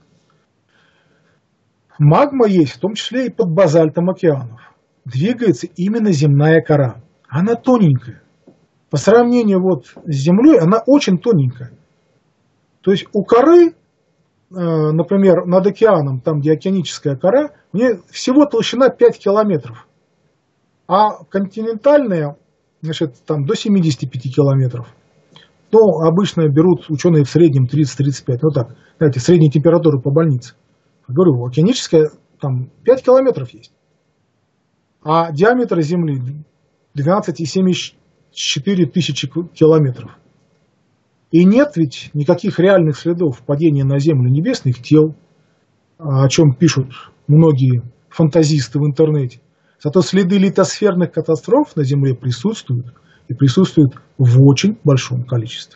Магма есть, в том числе и под базальтом океанов. Двигается именно земная кора. Она тоненькая. По сравнению вот с Землей, она очень тоненькая. То есть у коры, например, над океаном, там где океаническая кора, у нее всего толщина пять километров. А континентальная, значит, там до семидесяти пяти километров. То обычно берут ученые в среднем тридцать-тридцать пять. Ну так, знаете, средняя температура по больнице. Я говорю, океаническая там пять километров есть. А диаметр Земли двенадцать целых семьдесят четыре тысячи километров. И нет ведь никаких реальных следов падения на Землю небесных тел, о чем пишут многие фантазисты в интернете. Зато следы литосферных катастроф на Земле присутствуют, и присутствуют в очень большом количестве.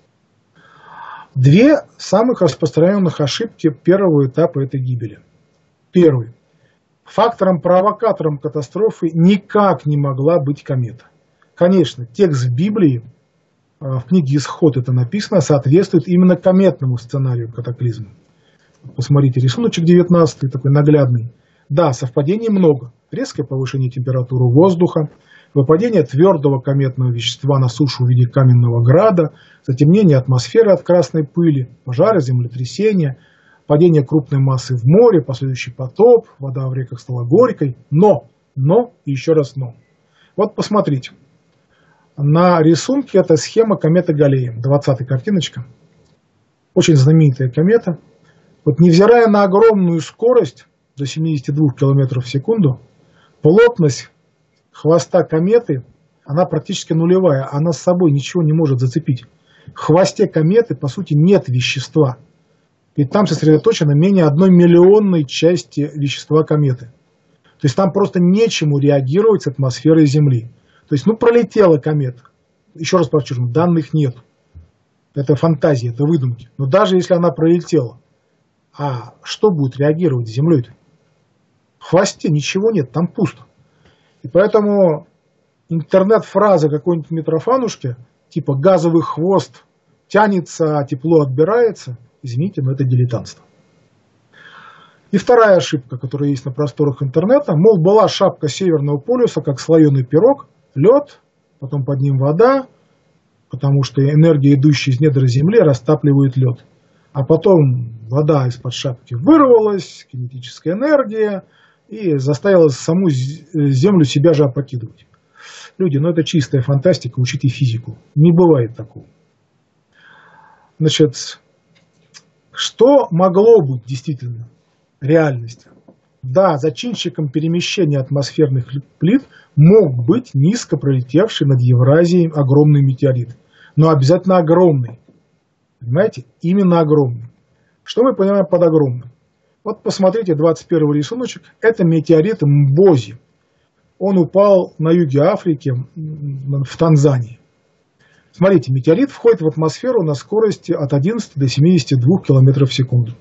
Две самых распространенных ошибки первого этапа этой гибели. Первый. Фактором-провокатором катастрофы никак не могла быть комета. Конечно, текст в Библии, в книге «Исход» это написано, соответствует именно кометному сценарию катаклизма. Посмотрите, рисуночек девятнадцатый, такой наглядный. Да, совпадений много. Резкое повышение температуры воздуха, выпадение твердого кометного вещества на сушу в виде каменного града, затемнение атмосферы от красной пыли, пожары, землетрясения, падение крупной массы в море, последующий потоп, вода в реках стала горькой. Но, но и еще раз но. Вот посмотрите. На рисунке это схема кометы Галлея, двадцатая картиночка. Очень знаменитая комета. Вот невзирая на огромную скорость, до семидесяти двух километров в секунду, плотность хвоста кометы, она практически нулевая, она с собой ничего не может зацепить. В хвосте кометы, по сути, нет вещества. И там сосредоточено менее одной миллионной части вещества кометы. То есть там просто нечему реагировать с атмосферой Земли. То есть, ну, пролетела комета. Еще раз подчеркну, данных нет. Это фантазия, это выдумки. Но даже если она пролетела, а что будет реагировать с Землей-то? В хвосте ничего нет, там пусто. И поэтому интернет-фраза какой-нибудь Митрофанушки, типа «газовый хвост тянется, а тепло отбирается», извините, но это дилетантство. И вторая ошибка, которая есть на просторах интернета, мол, была шапка Северного полюса, как слоеный пирог, лед, потом под ним вода, потому что энергия, идущая из недр Земли, растапливает лед. А потом вода из-под шапки вырвалась, кинетическая энергия, и заставила саму Землю себя же опрокидывать. Люди, ну это чистая фантастика, учите физику. Не бывает такого. Значит, что могло быть действительно реальностью? Да, зачинщиком перемещения атмосферных плит мог быть низко пролетевший над Евразией огромный метеорит. Но обязательно огромный. Понимаете? Именно огромный. Что мы понимаем под огромным? Вот посмотрите, двадцать первый рисуночек. Это метеорит Мбози. Он упал на юге Африки, в Танзании. Смотрите, метеорит входит в атмосферу на скорости от одиннадцати до семидесяти двух километров в секунду.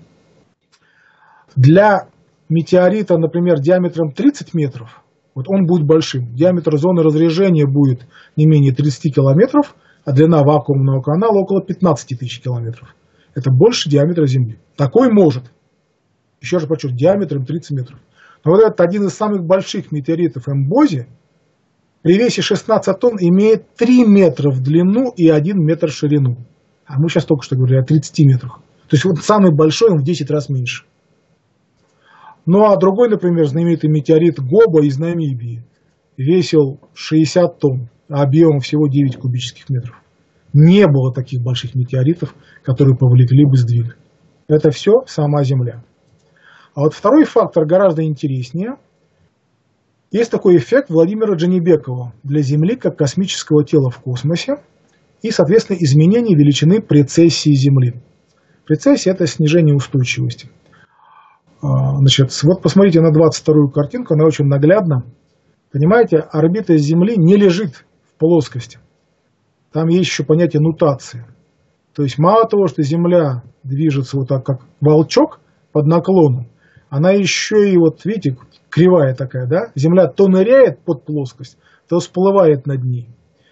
Для метеорита, например, диаметром тридцать метров, вот он будет большим. Диаметр зоны разрежения будет не менее тридцати километров, а длина вакуумного канала около пятнадцати тысяч километров. Это больше диаметра Земли. Такой может. Еще раз подчеркну, диаметром тридцать метров. Но вот этот один из самых больших метеоритов Мбози при весе шестнадцать тонн имеет три метра в длину и один метр в ширину. А мы сейчас только что говорили о тридцати метрах. То есть вот самый большой он в десять раз меньше. Ну а другой, например, знаменитый метеорит Гоба из Намибии весил шестьдесят тонн, а объемом всего девять кубических метров. Не было таких больших метеоритов, которые повлекли бы сдвиг. Это все сама Земля. А вот второй фактор гораздо интереснее. Есть такой эффект Владимира Джанибекова для Земли как космического тела в космосе и, соответственно, изменение величины прецессии Земли. Прецессия – это снижение устойчивости. Значит, вот посмотрите на двадцать вторую картинку, она очень наглядна. Понимаете, орбита Земли не лежит в плоскости. Там есть еще понятие нутации. То есть мало того, что Земля движется вот так, как волчок под наклоном, она еще и, вот видите, кривая такая, да? Земля то ныряет под плоскость, то всплывает над ней.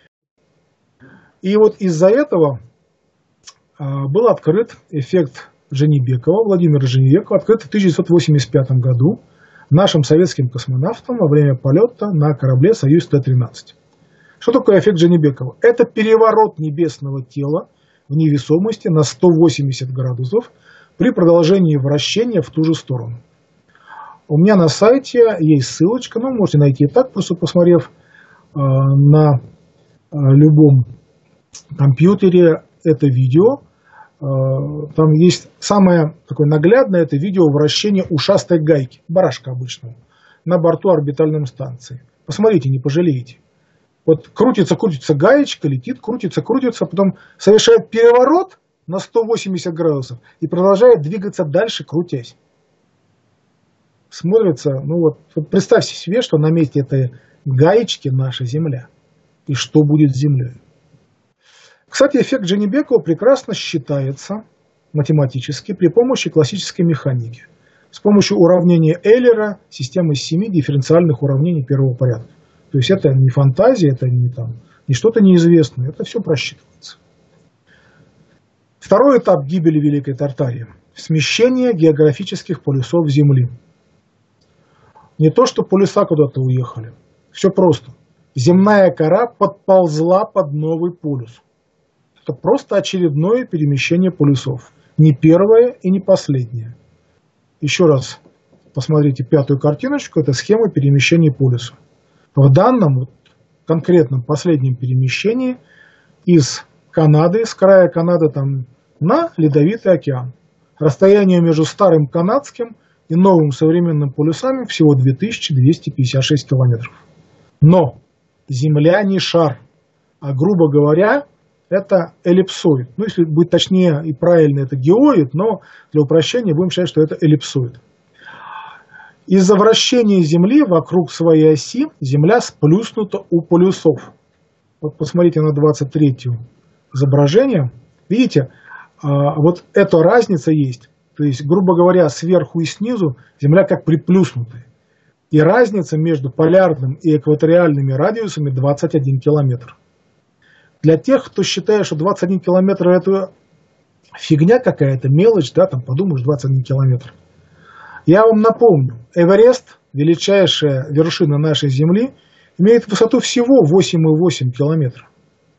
И вот из-за этого а, был открыт эффект Джанибекова, Владимира Джанибекова, открыт в тысяча девятьсот восемьдесят пятом году нашим советским космонавтом во время полета на корабле «Союз Т тринадцать». Что такое эффект Джанибекова? Это переворот небесного тела в невесомости на сто восемьдесят градусов при продолжении вращения в ту же сторону. У меня на сайте есть ссылочка, ну, можете найти и так, просто посмотрев э, на э, любом компьютере это видео. Э, там есть самое такое наглядное, это видео вращения ушастой гайки, барашка обычного, на борту орбитальной станции. Посмотрите, не пожалеете. Вот крутится, крутится гаечка, летит, крутится, крутится, потом совершает переворот на сто восемьдесят градусов и продолжает двигаться дальше, крутясь. Смотрится, ну вот, вот представьте себе, что на месте этой гаечки наша Земля. И что будет с Землей. Кстати, эффект Джанибекова прекрасно считается математически при помощи классической механики. С помощью уравнения Эйлера, системы семи дифференциальных уравнений первого порядка. То есть это не фантазия, это не, там, не что-то неизвестное, это все просчитывается. Второй этап гибели Великой Тартарии – смещение географических полюсов Земли. Не то, что полюса куда-то уехали, все просто. Земная кора подползла под новый полюс. Это просто очередное перемещение полюсов. Не первое и не последнее. Еще раз посмотрите пятую картиночку, это схема перемещения полюса. В данном вот, конкретном последнем перемещении из Канады, с края Канады там, на Ледовитый океан. Расстояние между старым канадским и новым современным полюсами всего две тысячи двести пятьдесят шесть километров. Но Земля не шар, а, грубо говоря, это эллипсоид. Ну, если быть точнее и правильно, это геоид, но для упрощения будем считать, что это эллипсоид. Из-за вращения Земли вокруг своей оси Земля сплюснута у полюсов. Вот посмотрите на двадцать третье изображение. Видите, вот эта разница есть. То есть, грубо говоря, сверху и снизу Земля как приплюснутая. И разница между полярным и экваториальными радиусами двадцать один километр. Для тех, кто считает, что двадцать один километр это фигня какая-то, мелочь, да, там подумаешь, двадцать один километр. Я вам напомню, Эверест, величайшая вершина нашей Земли, имеет высоту всего восемь целых восемь десятых километра.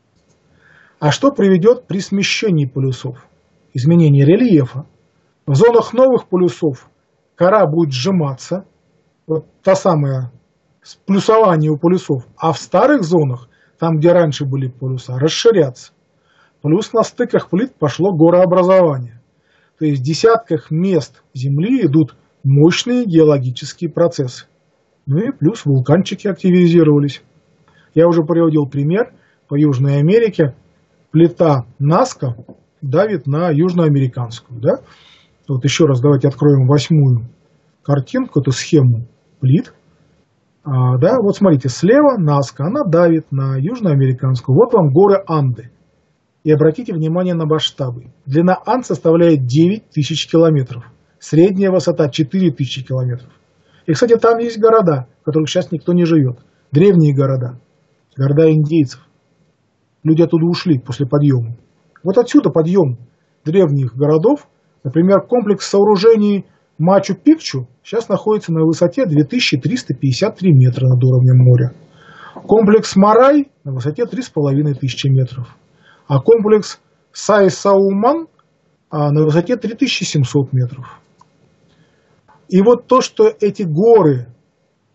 А что приведет при смещении полюсов? Изменение рельефа. В зонах новых полюсов кора будет сжиматься, вот та самая плюсование у полюсов, а в старых зонах, там где раньше были полюса, расширяться. Плюс на стыках плит пошло горообразование. То есть в десятках мест Земли идут мощные геологические процессы. Ну и плюс вулканчики активизировались. Я уже приводил пример по Южной Америке. Плита Наска давит на южноамериканскую. Да? Вот еще раз давайте откроем восьмую картинку, эту схему плит. А, да, вот смотрите, слева Наска, она давит на южноамериканскую. Вот вам горы Анды. И обратите внимание на масштабы. Длина Анд составляет девять тысяч километров. Средняя высота четыре тысячи километров. И, кстати, там есть города, в которых сейчас никто не живет. Древние города. Города индейцев. Люди оттуда ушли после подъема. Вот отсюда подъем древних городов. Например, комплекс сооружений Мачу-Пикчу сейчас находится на высоте две тысячи триста пятьдесят три метра над уровнем моря. Комплекс Марай на высоте три с половиной тысячи метров. А комплекс Сай-Сауман на высоте три тысячи семьсот метров. И вот то, что эти горы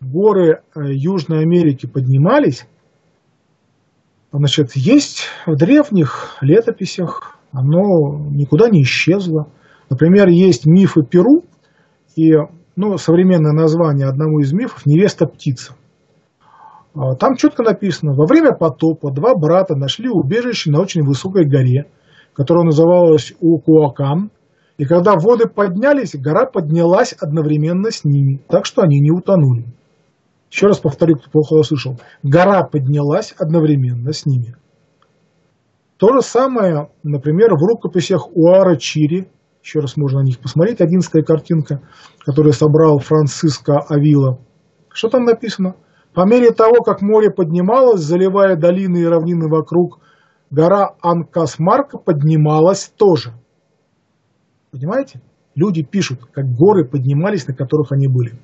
горы Южной Америки поднимались, значит, есть в древних летописях, оно никуда не исчезло. Например, есть мифы Перу, и ну, современное название одного из мифов – «Невеста-птица». Там четко написано: во время потопа два брата нашли убежище на очень высокой горе, которая называлась Укуакан, и когда воды поднялись, гора поднялась одновременно с ними, так что они не утонули. Еще раз повторю, кто плохо услышал. Гора поднялась одновременно с ними. То же самое, например, в рукописях Уара-Чири, еще раз можно на них посмотреть, одиннадцатая картинка, которую собрал Франциско Авила. Что там написано? По мере того, как море поднималось, заливая долины и равнины вокруг, гора Анкасмарка поднималась тоже. Понимаете? Люди пишут, как горы поднимались, на которых они были.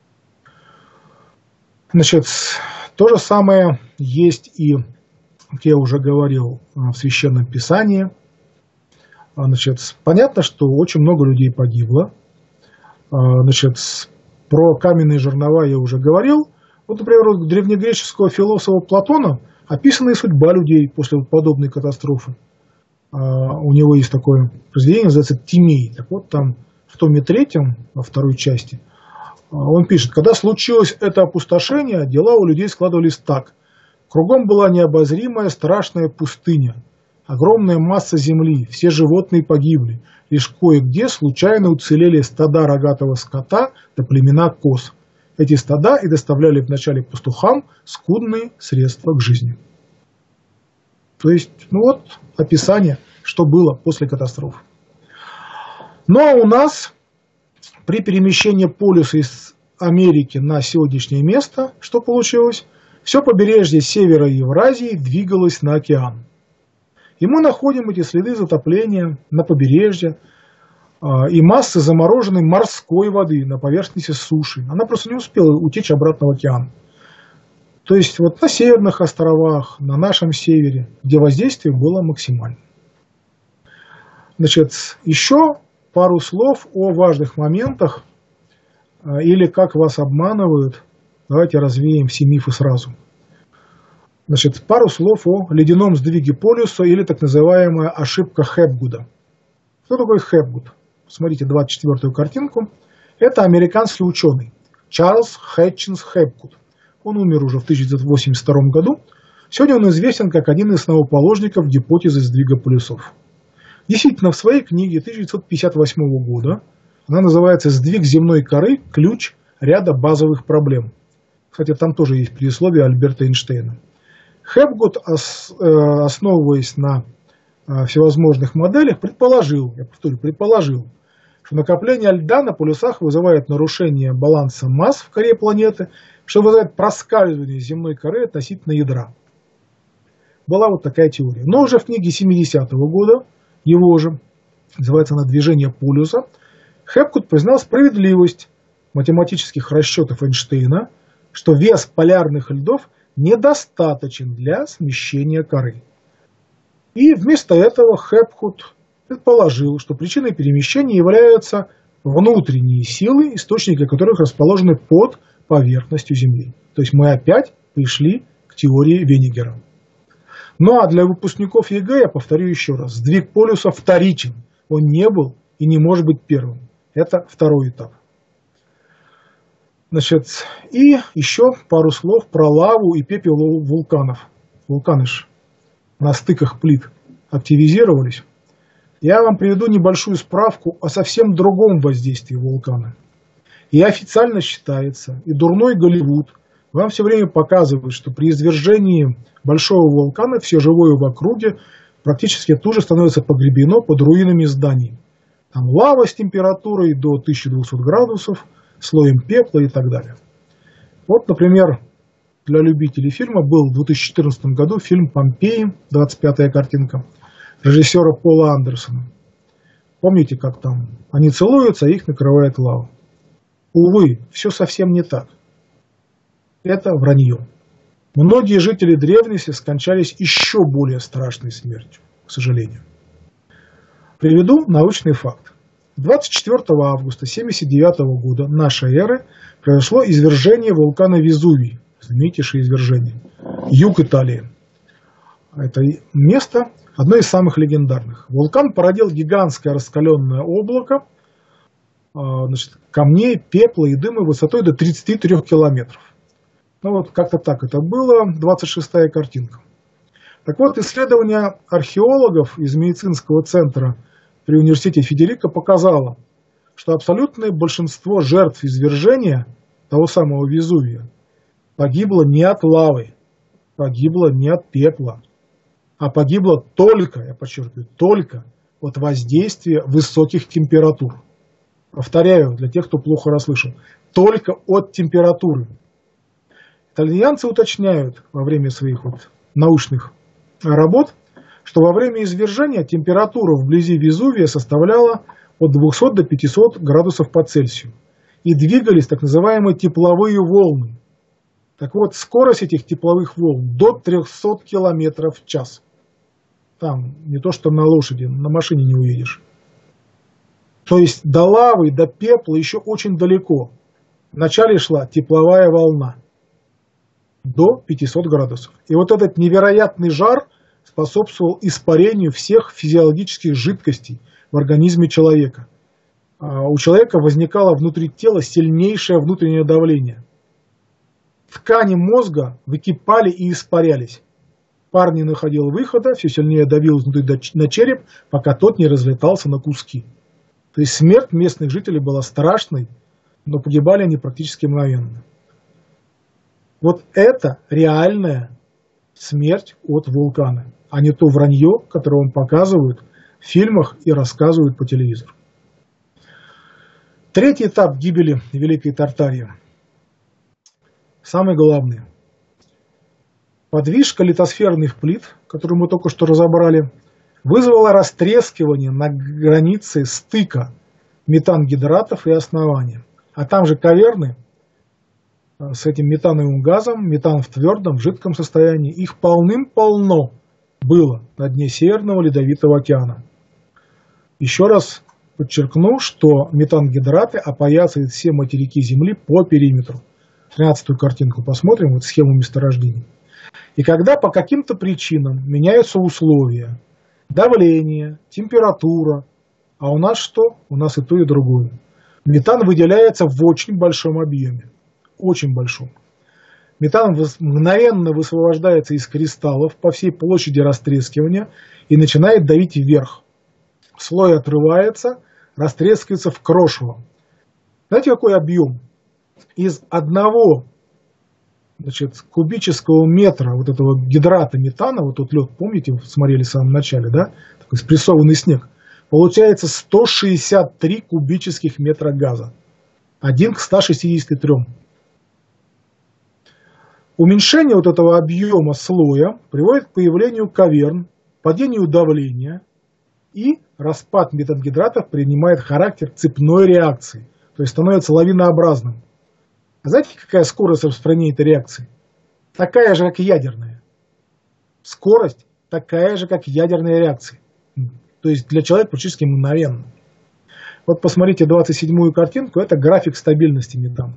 Значит, то же самое есть и, как я уже говорил, в Священном Писании. Значит, понятно, что очень много людей погибло. Значит, про каменные жернова я уже говорил. Вот, например, у древнегреческого философа Платона описана и судьба людей после подобной катастрофы. У него есть такое произведение, называется «Тимей». Так вот, там в томе третьем, во второй части, он пишет: когда случилось это опустошение, дела у людей складывались так. Кругом была необозримая страшная пустыня, огромная масса земли, все животные погибли, лишь кое-где случайно уцелели стада рогатого скота да племена коз. Эти стада и доставляли вначале пастухам скудные средства к жизни. То есть, ну вот, описание, что было после катастрофы. Ну а у нас при перемещении полюса из Америки на сегодняшнее место, что получилось? Все побережье севера Евразии двигалось на океан. И мы находим эти следы затопления на побережье и массы замороженной морской воды на поверхности суши. Она просто не успела утечь обратно в океан. То есть вот на северных островах, на нашем севере, где воздействие было максимальным. Значит, еще пару слов о важных моментах или как вас обманывают. Давайте развеем все мифы сразу. Значит, пару слов о ледяном сдвиге полюса или так называемая ошибка Хепгуда. Кто такой Хепгуд? Смотрите двадцать четвёртую картинку. Это американский ученый Чарльз Хэтчинс Хепгуд. Он умер уже в тысяча девятьсот восемьдесят втором году. Сегодня он известен как один из основоположников гипотезы сдвига полюсов. Действительно, в своей книге тысяча девятьсот пятьдесят восьмого года, она называется «Сдвиг земной коры. Ключ ряда базовых проблем». Кстати, там тоже есть предисловие Альберта Эйнштейна. Хепгуд, основываясь на всевозможных моделях, предположил, я повторю, предположил, что накопление льда на полюсах вызывает нарушение баланса масс в коре планеты, что вызывает проскальзывание земной коры относительно ядра. Была вот такая теория. Но уже в книге семидесятого года, его же, называется она «Движение полюса», Хепгуд признал справедливость математических расчетов Эйнштейна, что вес полярных льдов недостаточен для смещения коры. И вместо этого Хепгуд предположил, что причиной перемещения являются внутренние силы, источники которых расположены под поверхностью Земли. То есть мы опять пришли к теории Венигера. Ну а для выпускников ЕГЭ, я повторю еще раз, сдвиг полюса вторичен. Он не был и не может быть первым. Это второй этап. Значит, и еще пару слов про лаву и пепел вулканов. Вулканы ж на стыках плит активизировались. Я вам приведу небольшую справку о совсем другом воздействии вулкана. И официально считается, и дурной Голливуд вам все время показывает, что при извержении большого вулкана все живое в округе практически тут же становится погребено под руинами зданий. Там лава с температурой до тысячи двухсот градусов, слоем пепла и так далее. Вот, например, для любителей фильма был в две тысячи четырнадцатом году фильм «Помпеи», двадцать пятая картинка, режиссера Пола Андерсона. Помните, как там? Они целуются, а их накрывает лава. Увы, все совсем не так. Это вранье. Многие жители древности скончались еще более страшной смертью, к сожалению. Приведу научный факт. двадцать четвёртого августа семьдесят девятого года нашей эры произошло извержение вулкана Везувий, знаменитейшее извержение, юг Италии. Это место одно из самых легендарных. Вулкан породил гигантское раскаленное облако, значит, камней, пепла и дыма высотой до тридцати трёх километров. Ну вот как-то так это было, двадцать шестая картинка. Так вот, исследование археологов из медицинского центра при университете Федерико показало, что абсолютное большинство жертв извержения того самого Везувия погибло не от лавы, погибло не от пепла, а погибло только, я подчеркиваю, только от воздействия высоких температур. Повторяю, для тех, кто плохо расслышал, только от температуры. Итальянцы уточняют во время своих вот научных работ, что во время извержения температура вблизи Везувия составляла от двухсот до пятисот градусов по Цельсию. И двигались так называемые тепловые волны. Так вот, скорость этих тепловых волн до трёхсот километров в час. Там не то что на лошади, на машине не уедешь. То есть до лавы, до пепла еще очень далеко. Вначале шла тепловая волна до пятисот градусов. И вот этот невероятный жар способствовал испарению всех физиологических жидкостей в организме человека. У человека возникало внутри тела сильнейшее внутреннее давление. Ткани мозга выкипали и испарялись. Пар не находил выхода, все сильнее давил изнутри на череп, пока тот не разлетался на куски. То есть смерть местных жителей была страшной, но погибали они практически мгновенно. Вот это реальная смерть от вулкана, а не то вранье, которое вам показывают в фильмах и рассказывают по телевизору. Третий этап гибели Великой Тартарии. Самый главный. Подвижка литосферных плит, которую мы только что разобрали, вызвала растрескивание на границе стыка метангидратов и основания. А там же каверны с этим метановым газом, метан в твердом, в жидком состоянии. Их полным-полно было на дне Северного Ледовитого океана. Еще раз подчеркну, что метангидраты опоясывают все материки Земли по периметру. тринадцатую картинку посмотрим, вот схему месторождений. И когда по каким-то причинам меняются условия, давление, температура, а у нас что? У нас и то, и другое. Метан выделяется в очень большом объеме. Очень большом. Метан мгновенно высвобождается из кристаллов по всей площади растрескивания и начинает давить вверх. Слой отрывается, растрескивается в крошево. Знаете, какой объем? Из одного значит, кубического метра вот этого гидрата метана, вот тот лед, помните, смотрели в самом начале, да? Такой спрессованный снег. Получается сто шестьдесят три кубических метра газа. один к ста шестидесяти трём. Уменьшение вот этого объема слоя приводит к появлению каверн, падению давления, и распад метангидратов принимает характер цепной реакции, то есть становится лавинообразным. А знаете, какая скорость распространения этой реакции? Такая же, как и ядерная. Скорость такая же, как ядерная реакция. То есть для человека практически мгновенно. Вот посмотрите двадцать седьмую картинку, это график стабильности метана.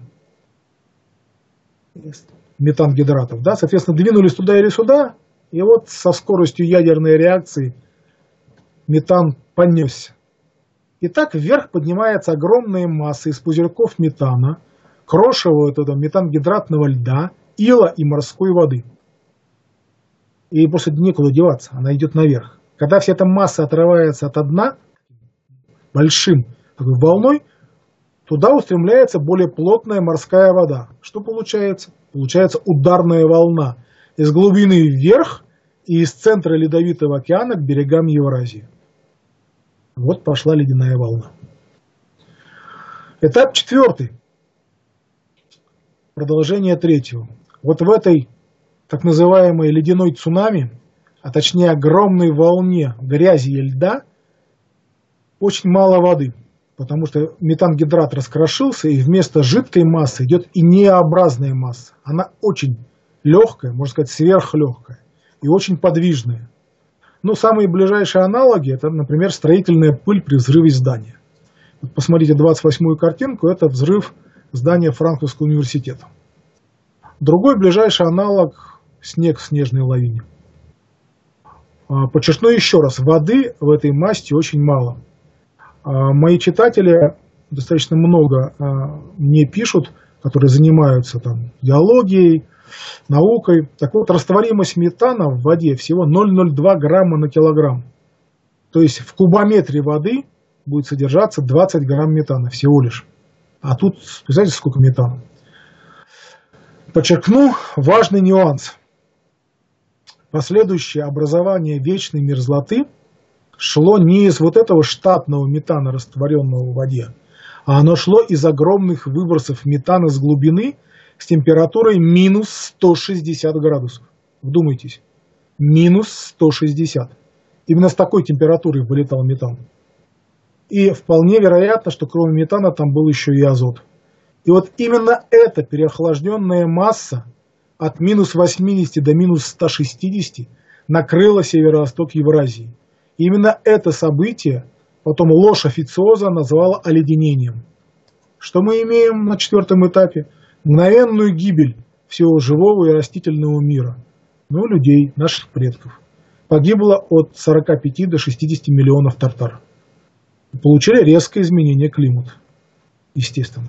Метангидратов. Да? Соответственно, двинулись туда или сюда, и вот со скоростью ядерной реакции метан понесся. И так вверх поднимается огромная масса из пузырьков метана, крошево этого метангидратного льда, ила и морской воды. И после некуда деваться, она идет наверх. Когда вся эта масса отрывается от дна большим такой волной, туда устремляется более плотная морская вода. Что получается? Получается ударная волна из глубины вверх и из центра Ледовитого океана к берегам Евразии. Вот пошла ледяная волна. Этап четвертый. Продолжение третьего. Вот в этой так называемой ледяной цунами, а точнее огромной волне грязи и льда, очень мало воды. Потому что метангидрат раскрошился, и вместо жидкой массы идет инеобразная масса. Она очень легкая, можно сказать, сверхлегкая и очень подвижная. Но самые ближайшие аналоги, это, например, строительная пыль при взрыве здания. Вот посмотрите двадцать восьмую картинку, это взрыв здания Франкфуртского университета. Другой ближайший аналог – снег в снежной лавине. Подчеркну еще раз, воды в этой массе очень мало. Мои читатели достаточно много мне пишут, которые занимаются там геологией, наукой. Так вот, растворимость метана в воде всего ноль целых ноль два грамма на килограмм. То есть в кубометре воды будет содержаться двадцать грамм метана всего лишь. А тут, представляете, сколько метана. Подчеркну важный нюанс. Последующее образование вечной мерзлоты шло не из вот этого штатного метана, растворенного в воде, а оно шло из огромных выбросов метана с глубины с температурой минус сто шестьдесят градусов. Вдумайтесь, минус сто шестьдесят. Именно с такой температурой вылетал метан. И вполне вероятно, что кроме метана там был еще и азот. И вот именно эта переохлажденная масса от минус восьмидесяти до минус ста шестидесяти накрыла северо-восток Евразии. И именно это событие потом ложь официоза назвала оледенением. Что мы имеем на четвертом этапе? Мгновенную гибель всего живого и растительного мира. Ну, людей, наших предков. Погибло от сорока пяти до шестидесяти миллионов тартар. Получили резкое изменение климата. Естественно.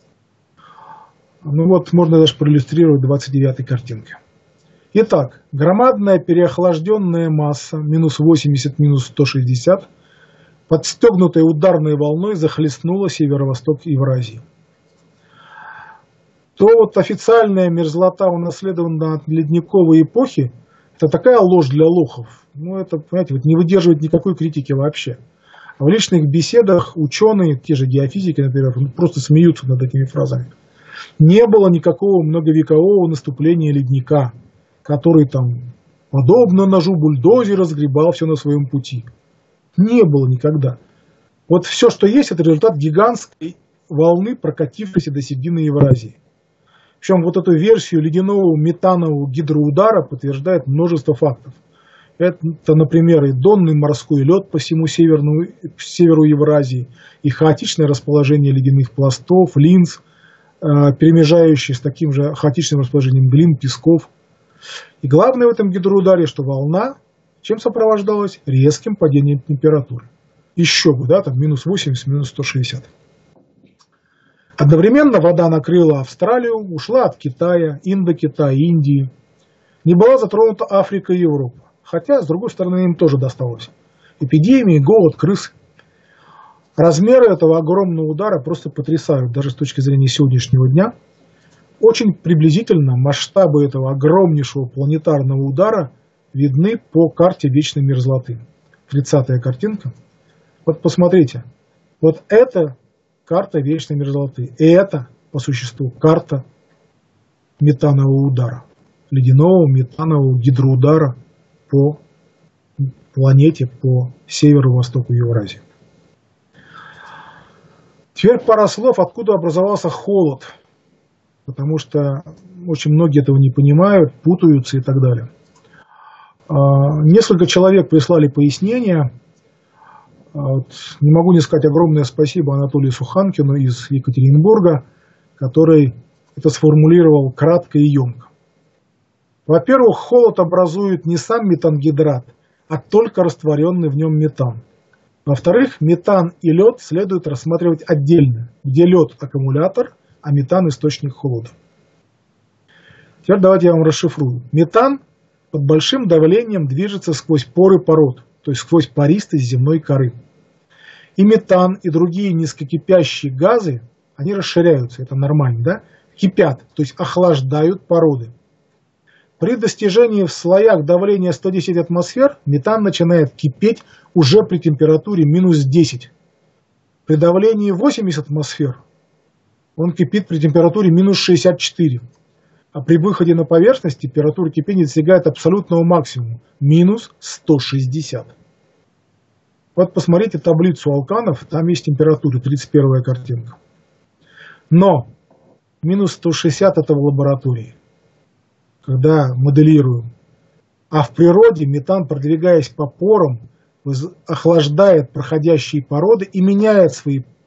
Ну вот, можно даже проиллюстрировать двадцать девятой картинкой. Итак, громадная переохлажденная масса, минус восемьдесят, минус сто шестьдесят, подстегнутая ударной волной захлестнула северо-восток Евразии. То вот официальная мерзлота, унаследованная от ледниковой эпохи, это такая ложь для лохов. Ну, это, понимаете, вот не выдерживает никакой критики вообще. А в личных беседах ученые, те же геофизики, например, просто смеются над этими фразами. Не было никакого многовекового наступления ледника, который там, подобно ножу бульдозера, разгребал все на своем пути. Не было никогда. Вот все, что есть, это результат гигантской волны, прокатившейся до середины Евразии. Причем вот эту версию ледяного метанового гидроудара подтверждает множество фактов. Это, например, и донный морской лед по всему северному, северу Евразии, и хаотичное расположение ледяных пластов, линз, э, перемежающие с таким же хаотичным расположением глин, песков. И главное в этом гидроударе, что волна чем сопровождалась? Резким падением температуры. Еще бы, да, там минус восемьдесят, минус сто шестьдесят. Одновременно вода накрыла Австралию, ушла от Китая, Индокитая, Индии. Не была затронута Африка и Европа. Хотя, с другой стороны, им тоже досталось. Эпидемии, голод, крысы. Размеры этого огромного удара просто потрясают, даже с точки зрения сегодняшнего дня. Очень приблизительно масштабы этого огромнейшего планетарного удара видны по карте вечной мерзлоты. тридцатая картинка. Вот посмотрите. Вот это карта вечной мерзлоты. И это, по существу, карта метанового удара. Ледяного метанового гидроудара по планете, по северо-востоку Евразии. Теперь пара слов, откуда образовался холод. Потому что очень многие этого не понимают, путаются и так далее. Несколько человек прислали пояснения. Вот. Не могу не сказать огромное спасибо Анатолию Суханкину из Екатеринбурга, который это сформулировал кратко и емко. Во-первых, холод образует не сам метангидрат, а только растворенный в нем метан. Во-вторых, метан и лед следует рассматривать отдельно, где лед аккумулятор, а метан источник холода. Теперь давайте я вам расшифрую. Метан под большим давлением движется сквозь поры пород, то есть сквозь пористость земной коры. И метан, и другие низкокипящие газы, они расширяются, это нормально, да? Кипят, то есть охлаждают породы. При достижении в слоях давления сто десять атмосфер метан начинает кипеть уже при температуре минус десять. При давлении восемьдесят атмосфер он кипит при температуре минус шестьдесят четыре. А при выходе на поверхность температура кипения достигает абсолютного максимума – минус сто шестьдесят. Вот посмотрите таблицу алканов, там есть температура, тридцать первая картинка. Но минус сто шестьдесят это в лаборатории, когда моделируем. А в природе метан, продвигаясь по порам, охлаждает проходящие породы и меняет свои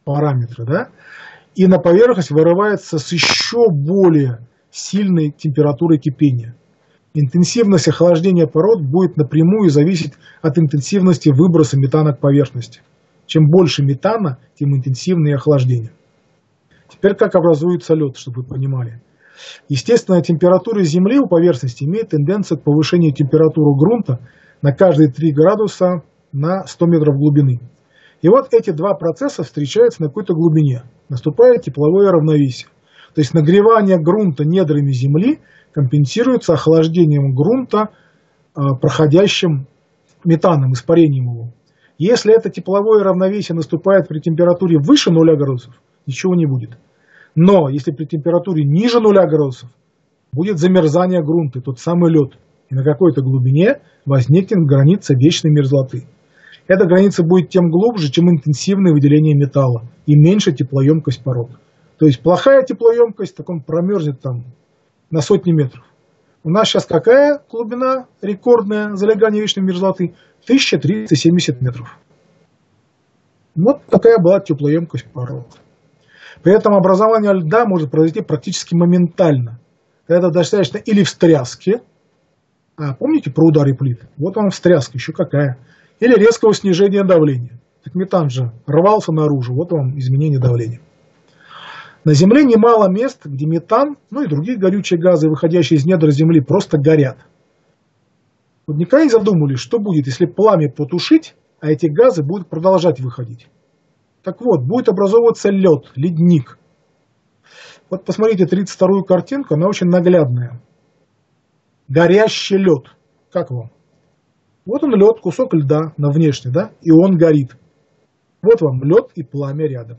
параметры, да, и на поверхность вырывается с еще более сильной температурой кипения. Интенсивность охлаждения пород будет напрямую зависеть от интенсивности выброса метана к поверхности. Чем больше метана, тем интенсивнее охлаждение. Теперь как образуется лед, чтобы вы понимали. Естественно, температура Земли у поверхности имеет тенденцию к повышению температуры грунта на каждые три градуса на сто метров глубины. И вот эти два процесса встречаются на какой-то глубине. Наступает тепловое равновесие. То есть нагревание грунта недрами Земли компенсируется охлаждением грунта, проходящим метаном, испарением его. Если это тепловое равновесие наступает при температуре выше нуля градусов, ничего не будет. Но если при температуре ниже нуля градусов, будет замерзание грунта, тот самый лед. И на какой-то глубине возникнет граница вечной мерзлоты. Эта граница будет тем глубже, чем интенсивное выделение металла и меньше теплоемкость пород. То есть плохая теплоемкость, так он промерзнет там на сотни метров. У нас сейчас какая глубина рекордная залегания вечной мерзлоты? тысяча триста семьдесят метров. Вот такая была теплоемкость пород. При этом образование льда может произойти практически моментально. Это достаточно или встряски, а помните про удары плит? Вот вам встряска, еще какая. Или резкого снижения давления. Так метан же рвался наружу, вот вам изменение давления. На Земле немало мест, где метан, ну и другие горючие газы, выходящие из недр Земли, просто горят. Вот никогда не задумывались, что будет, если пламя потушить, а эти газы будут продолжать выходить. Так вот, будет образовываться лед, ледник. Вот посмотрите тридцать вторую картинку, она очень наглядная. Горящий лед. Как вам? Вот он лед, кусок льда на внешне, да, и он горит. Вот вам лед и пламя рядом.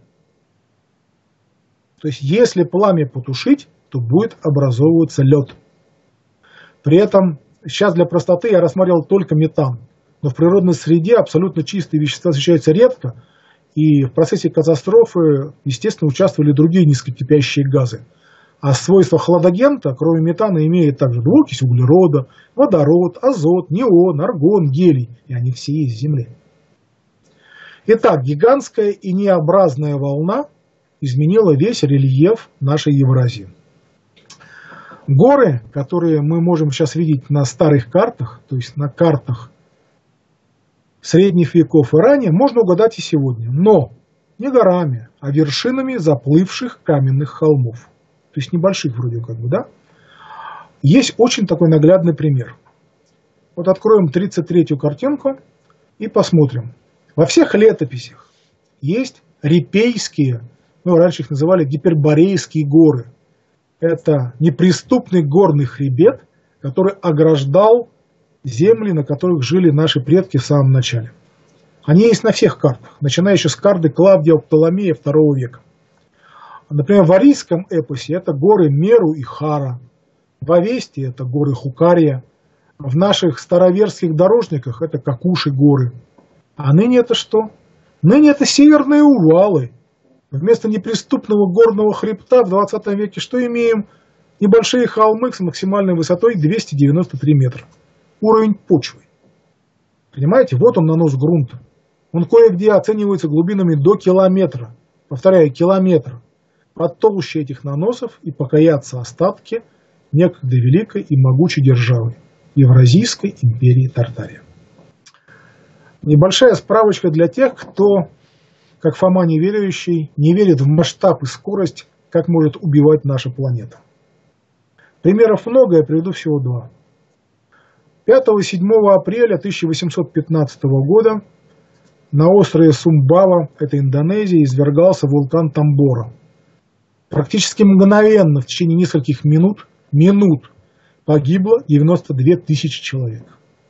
То есть, если пламя потушить, то будет образовываться лед. При этом, сейчас для простоты я рассмотрел только метан. Но в природной среде абсолютно чистые вещества встречаются редко. И в процессе катастрофы, естественно, участвовали другие низкокипящие газы. А свойства хладагента, кроме метана, имеют также двуокись углерода, водород, азот, неон, аргон, гелий. И они все есть в Земле. Итак, гигантская и необразная волна изменила весь рельеф нашей Евразии. Горы, которые мы можем сейчас видеть на старых картах, то есть на картах средних веков и ранее, можно угадать и сегодня. Но не горами, а вершинами заплывших каменных холмов. То есть небольших вроде как бы, да? Есть очень такой наглядный пример. Вот откроем тридцать третью картинку и посмотрим. Во всех летописях есть репейские, ну, раньше их называли гиперборейские горы. Это неприступный горный хребет, который ограждал земли, на которых жили наши предки в самом начале. Они есть на всех картах, начиная еще с карты Клавдия Птоломея второго века. Например, в арийском эпосе это горы Меру и Хара. В Авесте это горы Хукария. В наших староверских дорожниках это Какуши горы. А ныне это что? Ныне это северные Уралы. Вместо неприступного горного хребта в двадцатом веке что имеем? Небольшие холмы с максимальной высотой двести девяносто три метра. Уровень почвы. Понимаете, вот он нанос грунта. Он кое-где оценивается глубинами до километра. Повторяю, километра. Под толще этих наносов и покоятся остатки некогда великой и могучей державы Евразийской империи Тартария. Небольшая справочка для тех, кто, как Фома неверующий, не верит в масштаб и скорость, как может убивать наша планета. Примеров много, я приведу всего два. пятого-седьмого апреля тысяча восемьсот пятнадцатого года на острове Сумбава, это Индонезия, извергался вулкан Тамбора. Практически мгновенно, в течение нескольких минут, минут погибло девяносто две тысячи человек.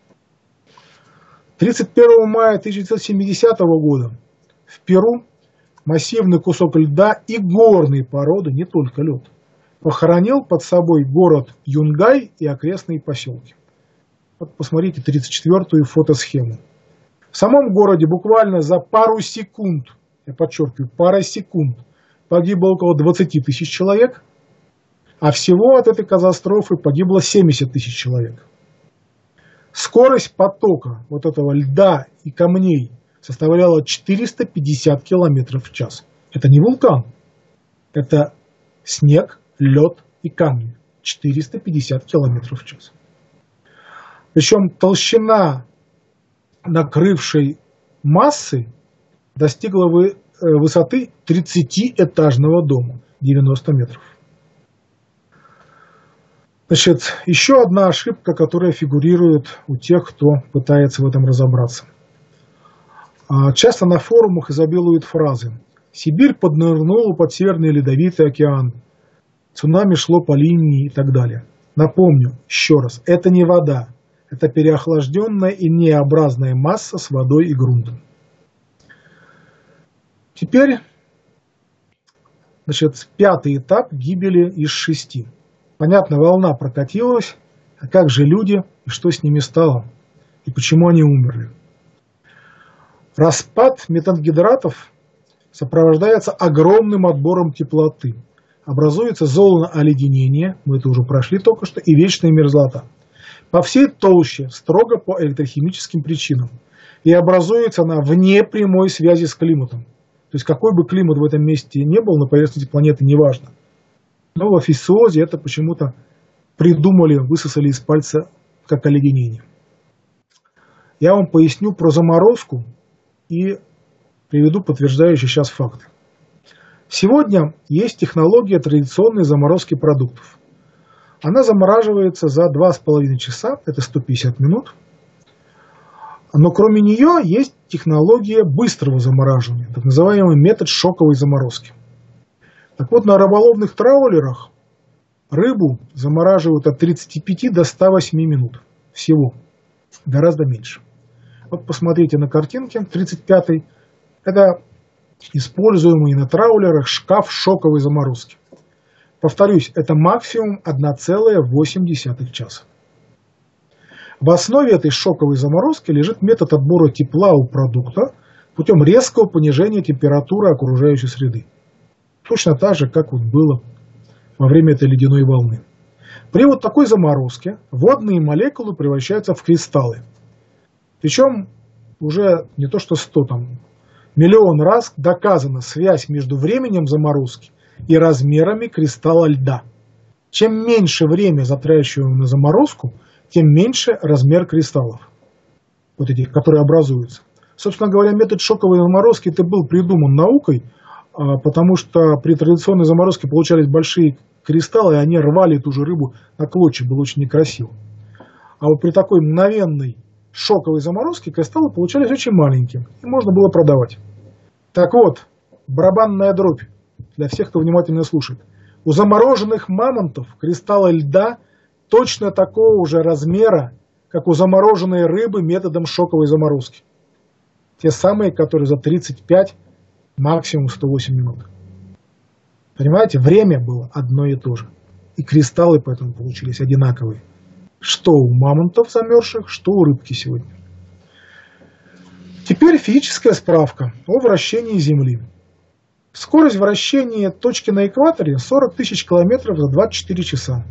тридцать первого мая тысяча девятьсот семидесятого года в Перу массивный кусок льда и горные породы, не только лед, похоронил под собой город Юнгай и окрестные поселки. Вот посмотрите тридцать четвёртую фотосхему. В самом городе буквально за пару секунд, я подчеркиваю, пара секунд, погибло около двадцати тысяч человек, а всего от этой катастрофы погибло семьдесят тысяч человек. Скорость потока вот этого льда и камней составляла четыреста пятьдесят километров в час. Это не вулкан. Это снег, лед и камни. четыреста пятьдесят километров в час. Причем толщина накрывшей массы достигла высоты тридцатиэтажного дома, девяносто метров. Значит, еще одна ошибка, которая фигурирует у тех, кто пытается в этом разобраться. Часто на форумах изобилуют фразы: «Сибирь поднырнула под Северный Ледовитый океан», «Цунами шло по линии» и так далее. Напомню еще раз, это не вода, это переохлажденная и необразная масса с водой и грунтом. Теперь, значит, пятый этап гибели из шести. Понятно, волна прокатилась, а как же люди и что с ними стало, и почему они умерли? Распад метангидратов сопровождается огромным отбором теплоты. Образуется зонооледенение, мы это уже прошли только что, и вечная мерзлота. По всей толще, строго по электрохимическим причинам. И образуется она вне прямой связи с климатом. То есть какой бы климат в этом месте ни был, на поверхности планеты, неважно. Но в официозе это почему-то придумали, высосали из пальца как оледенение. Я вам поясню про заморозку и приведу подтверждающие сейчас факты. Сегодня есть технология традиционной заморозки продуктов. Она замораживается за два с половиной часа, это сто пятьдесят минут. Но кроме нее есть технология быстрого замораживания, так называемый метод шоковой заморозки. Так вот, на рыболовных траулерах рыбу замораживают от тридцати пяти до ста восьми минут. Всего. Гораздо меньше. Вот посмотрите на картинке, тридцать пятый. Это используемый на траулерах шкаф шоковой заморозки. Повторюсь, это максимум одна целая восемь десятых часа. В основе этой шоковой заморозки лежит метод отбора тепла у продукта путем резкого понижения температуры окружающей среды. Точно так же, как вот было во время этой ледяной волны. При вот такой заморозке водные молекулы превращаются в кристаллы. Причем уже не то что сто, там, миллион раз доказана связь между временем заморозки и размерами кристалла льда. Чем меньше время, затрачиваем на заморозку, тем меньше размер кристаллов, вот этих, которые образуются. Собственно говоря, метод шоковой заморозки это был придуман наукой, потому что при традиционной заморозке получались большие кристаллы, и они рвали эту же рыбу на клочья, было очень некрасиво. А вот при такой мгновенной шоковой заморозке кристаллы получались очень маленькими, и можно было продавать. Так вот, барабанная дробь для всех, кто внимательно слушает. У замороженных мамонтов кристаллы льда точно такого же размера, как у замороженной рыбы методом шоковой заморозки. Те самые, которые за тридцать пять, максимум сто восемь минут. Понимаете, время было одно и то же. И кристаллы поэтому получились одинаковые. Что у мамонтов замерзших, что у рыбки сегодня. Теперь физическая справка о вращении Земли. Скорость вращения точки на экваторе сорок тысяч километров за двадцать четыре часа.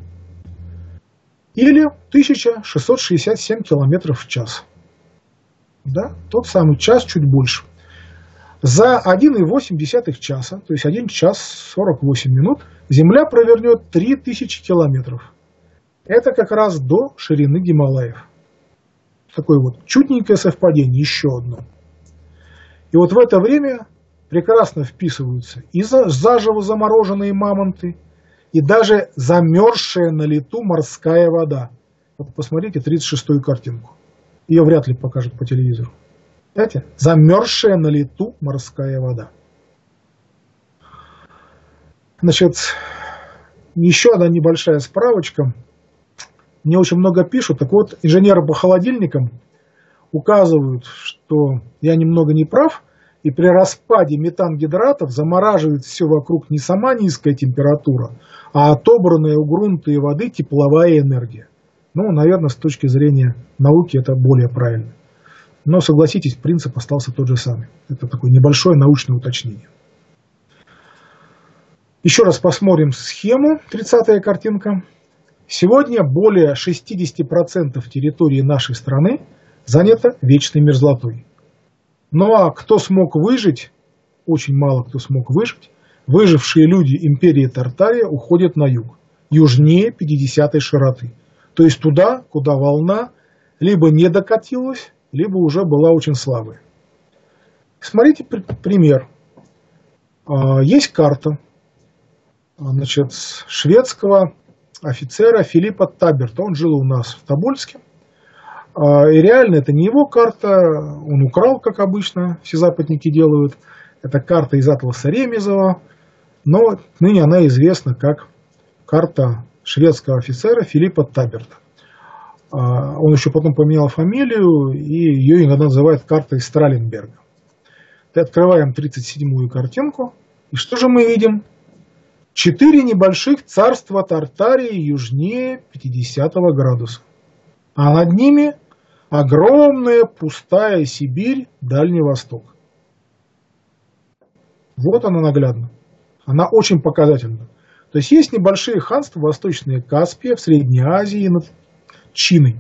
Или тысяча шестьсот шестьдесят семь километров в час. Да, тот самый час, чуть больше. За один и восемь десятых часа, то есть один час сорок восемь минут, Земля провернет три тысячи километров. Это как раз до ширины Гималаев. Такое вот чутненькое совпадение, еще одно. И вот в это время прекрасно вписываются и заживо замороженные мамонты, и даже замерзшая на лету морская вода. Вот посмотрите тридцать шестую картинку. Ее вряд ли покажут по телевизору. Знаете, замерзшая на лету морская вода. Значит, еще одна небольшая справочка. Мне очень много пишут. Так вот, инженеры по холодильникам указывают, что я немного не прав, и при распаде метангидратов замораживает все вокруг не сама низкая температура, а отобранная у грунта и воды тепловая энергия. Ну, наверное, с точки зрения науки это более правильно. Но, согласитесь, принцип остался тот же самый. Это такое небольшое научное уточнение. Еще раз посмотрим схему, тридцатая картинка. Сегодня более шестьдесят процентов территории нашей страны занято вечной мерзлотой. Ну а кто смог выжить очень мало кто смог выжить. Выжившие люди империи Тартария уходят на юг, южнее пятидесятой широты. То есть туда, куда волна либо не докатилась, либо уже была очень слабой. Смотрите пример. Есть карта, значит, шведского офицера Филиппа Таберта. Он жил у нас в Тобольске. И реально это не его карта, он украл, как обычно все западники делают. Это карта из атласа Ремезова, но ныне она известна как карта шведского офицера Филиппа Таберта. Он еще потом поменял фамилию, и ее иногда называют картой Страленберга. Открываем тридцать седьмую картинку, и что же мы видим? Четыре небольших царства Тартарии южнее пятидесятого градуса. А над ними огромная пустая Сибирь, Дальний Восток. Вот она наглядно. Она очень показательна. То есть есть небольшие ханства, восточные Каспия, в Средней Азии, над Чиной.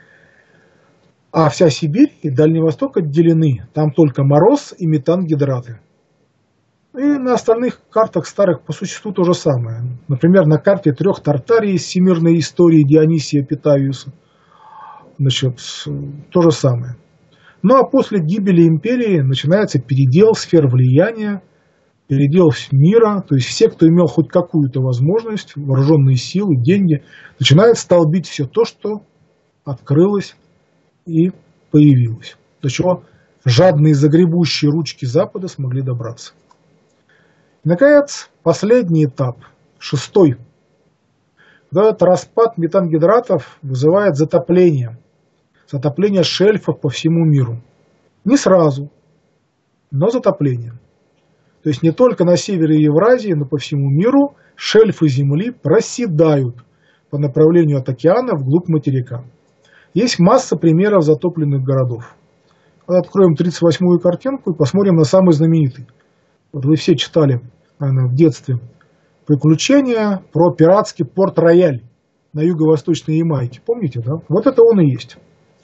А вся Сибирь и Дальний Восток отделены. Там только мороз и метангидраты. И на остальных картах старых по существу то же самое. Например, на карте трех Тартарий из всемирной истории Дионисия Питавиуса. Значит, то же самое. Ну а после гибели империи начинается передел сфер влияния, передел мира. То есть все, кто имел хоть какую-то возможность, вооруженные силы, деньги, начинают столбить все то, что открылось и появилось. До чего жадные загребущие ручки Запада смогли добраться. И, наконец, последний этап, шестой. Когда этот распад метангидратов вызывает затопление. Затопление шельфов по всему миру. Не сразу, но затопление. То есть не только на севере Евразии, но по всему миру шельфы Земли проседают по направлению от океана вглубь материка. Есть масса примеров затопленных городов. Вот откроем тридцать восьмую картинку и посмотрим на самый знаменитый. Вот вы все читали, наверное, в детстве приключения про пиратский Порт-Рояль на юго-восточной Ямайке. Помните, да? Вот это он и есть.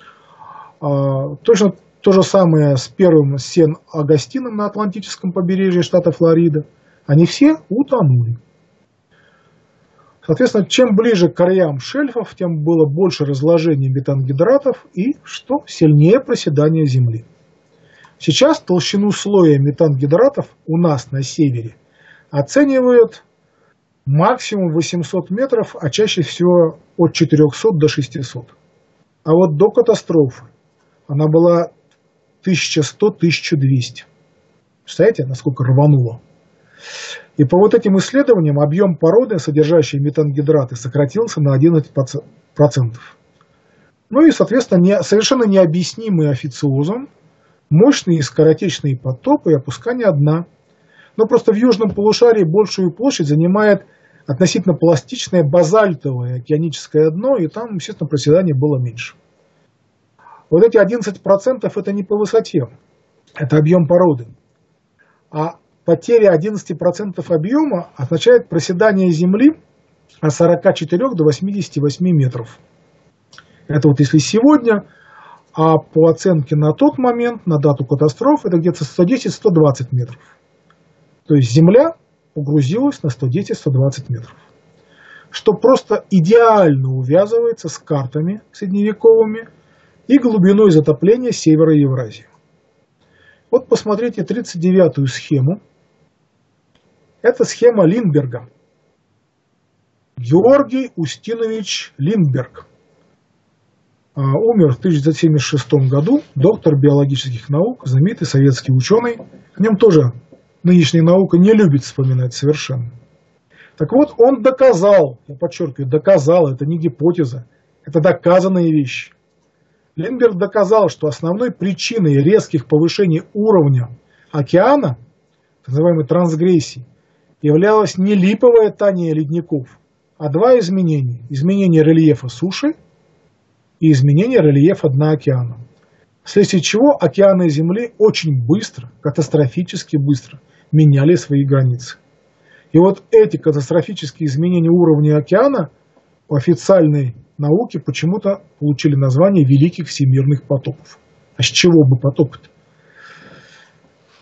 А, точно то же самое с первым Сен-Агастином на Атлантическом побережье штата Флорида. Они все утонули. Соответственно, чем ближе к краям шельфов, тем было больше разложения метангидратов и, что, сильнее проседание Земли. Сейчас толщину слоя метангидратов у нас на севере оценивают максимум восемьсот метров, а чаще всего от четырехсот до шестисот. А вот до катастрофы она была тысяча сто — тысяча двести. Представляете, насколько рвануло? И по вот этим исследованиям объем породы, содержащей метангидраты, сократился на одиннадцать процентов. Ну и, соответственно, не, совершенно необъяснимый официозом мощные скоротечные потопы и опускание дна. Но просто в южном полушарии большую площадь занимает относительно пластичное базальтовое океаническое дно, и там, естественно, проседание было меньше. Вот эти одиннадцать процентов это не по высоте, это объем породы. А потеря одиннадцать процентов объема означает проседание Земли от сорока четырёх до восьмидесяти восьми метров. Это вот если сегодня, а по оценке на тот момент, на дату катастрофы, это где-то сто десять — сто двадцать метров. То есть Земля погрузилась на сто десять — сто двадцать метров. Что просто идеально увязывается с картами средневековыми и глубиной затопления севера Евразии. Вот посмотрите тридцать девятую схему. Это схема Линдберга. Георгий Устинович Линдберг. Умер в тысяча девятьсот семьдесят шестом году, доктор биологических наук, знаменитый советский ученый. О нем тоже нынешняя наука не любит вспоминать совершенно. Так вот, он доказал, я подчеркиваю, доказал, это не гипотеза, это доказанные вещи. Линдберг доказал, что основной причиной резких повышений уровня океана, так называемой трансгрессии, являлось не липовое таяние ледников, а два изменения. Изменение рельефа суши и изменение рельефа дна океана. Вследствие чего океаны Земли очень быстро, катастрофически быстро меняли свои границы. И вот эти катастрофические изменения уровня океана по официальной науке почему-то получили название великих всемирных потопов. А с чего бы потопы-то?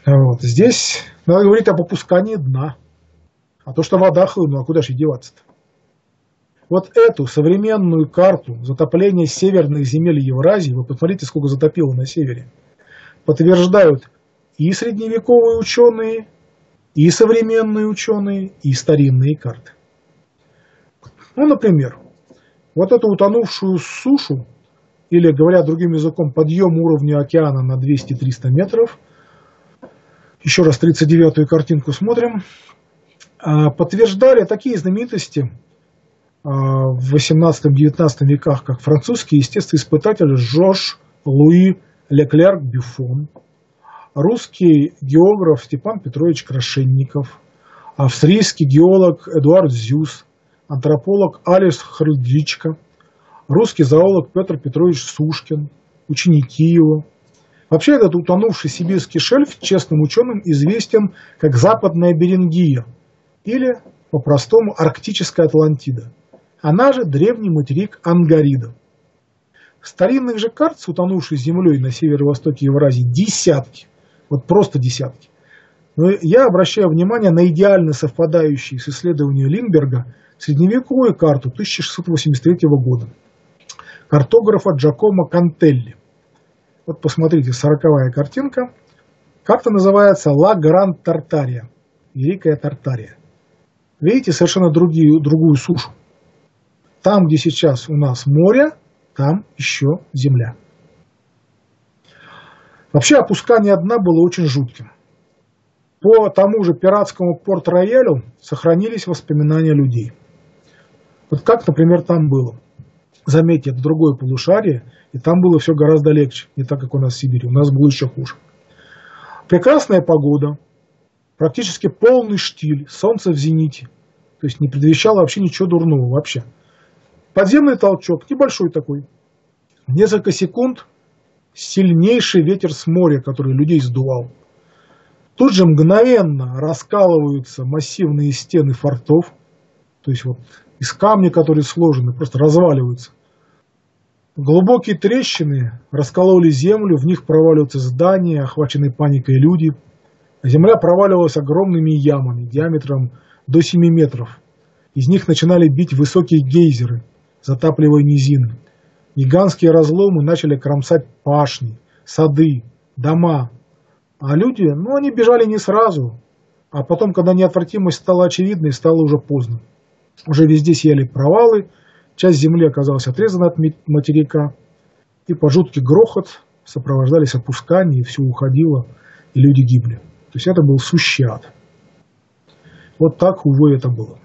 Вот. Здесь надо говорить об опускании дна. А то, что вода хлынула, а куда же деваться-то? Вот эту современную карту затопления северных земель Евразии, вы посмотрите, сколько затопило на севере, подтверждают и средневековые ученые, и современные ученые, и старинные карты. Ну, например, вот эту утонувшую сушу, или, говоря другим языком, подъем уровня океана на двести-триста метров, еще раз тридцать девятую картинку смотрим, подтверждали такие знаменитости в восемнадцатом-девятнадцатом веках, как французский естествоиспытатель Жорж Луи Леклерк Бюфон, русский географ Степан Петрович Крашенников, австрийский геолог Эдуард Зюс, антрополог Алис Хрдичко, русский зоолог Петр Петрович Сушкин, ученики его. Вообще этот утонувший сибирский шельф честным ученым известен как Западная Берингия или по-простому Арктическая Атлантида. Она же древний материк Ангарида. Старинных же карт с утонувшей землей на северо-востоке Евразии десятки, вот просто десятки. Но я обращаю внимание на идеально совпадающие с исследованием Линдберга средневековую карту тысяча шестьсот восемьдесят третьего года картографа Джакомо Кантелли. Вот посмотрите, сороковая картинка. Карта называется «Ла Гранд Тартария», Великая Тартария. Видите, совершенно другие, другую сушу. Там, где сейчас у нас море, там еще земля. Вообще опускание дна было очень жутким. По тому же пиратскому Порт-Роялю сохранились воспоминания людей. Вот как, например, там было. Заметьте, это другое полушарие, и там было все гораздо легче, не так, как у нас в Сибири. У нас было еще хуже. Прекрасная погода, практически полный штиль, солнце в зените. То есть не предвещало вообще ничего дурного вообще. Подземный толчок, небольшой такой. Несколько секунд сильнейший ветер с моря, который людей сдувал. Тут же мгновенно раскалываются массивные стены фортов. То есть вот из камня, которые сложены, просто разваливаются. Глубокие трещины раскололи землю, в них проваливаются здания, охваченные паникой люди. Земля проваливалась огромными ямами диаметром до семи метров. Из них начинали бить высокие гейзеры, затапливая низины. Гигантские разломы начали кромсать пашни, сады, дома. А люди, ну, они бежали не сразу. А потом, когда неотвратимость стала очевидной, стало уже поздно. Уже везде сияли провалы, часть земли оказалась отрезана от материка. И под жуткий грохот сопровождались опускания, и все уходило, и люди гибли. То есть это был сущий ад. Вот так, увы, это было.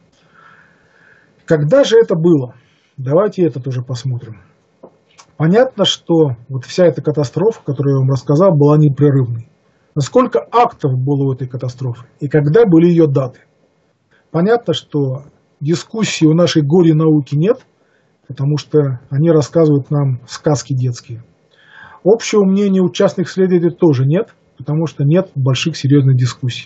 Когда же это было? Давайте это тоже посмотрим. Понятно, что вот вся эта катастрофа, которую я вам рассказал, была непрерывной. Насколько актов было у этой катастрофы и когда были ее даты? Понятно, что дискуссий у нашей горе-науки нет, потому что они рассказывают нам сказки детские. Общего мнения у частных исследователей тоже нет, потому что нет больших серьезных дискуссий.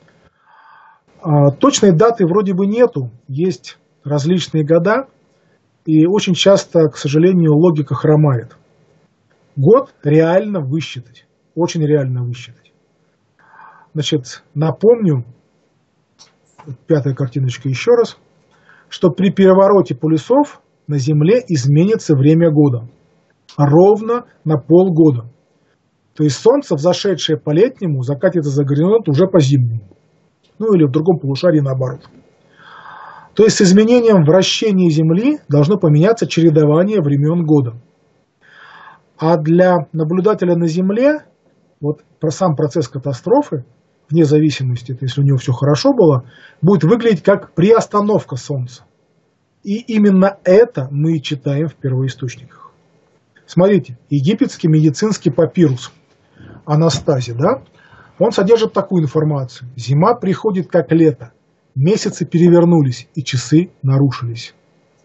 А точной даты вроде бы нету, есть различные года, и очень часто, к сожалению, логика хромает. Год реально высчитать, очень реально высчитать. Значит, напомню, пятая картиночка еще раз, что при перевороте полюсов на Земле изменится время года. Ровно на полгода. То есть Солнце, взошедшее по летнему, закатится за горизонт уже по зимнему. Ну или в другом полушарии наоборот. То есть с изменением вращения Земли должно поменяться чередование времен года. А для наблюдателя на Земле, вот про сам процесс катастрофы, вне зависимости, если у него все хорошо было, будет выглядеть как приостановка Солнца. И именно это мы и читаем в первоисточниках. Смотрите, египетский медицинский папирус Анастази, да, он содержит такую информацию. Зима приходит как лето. Месяцы перевернулись, и часы нарушились.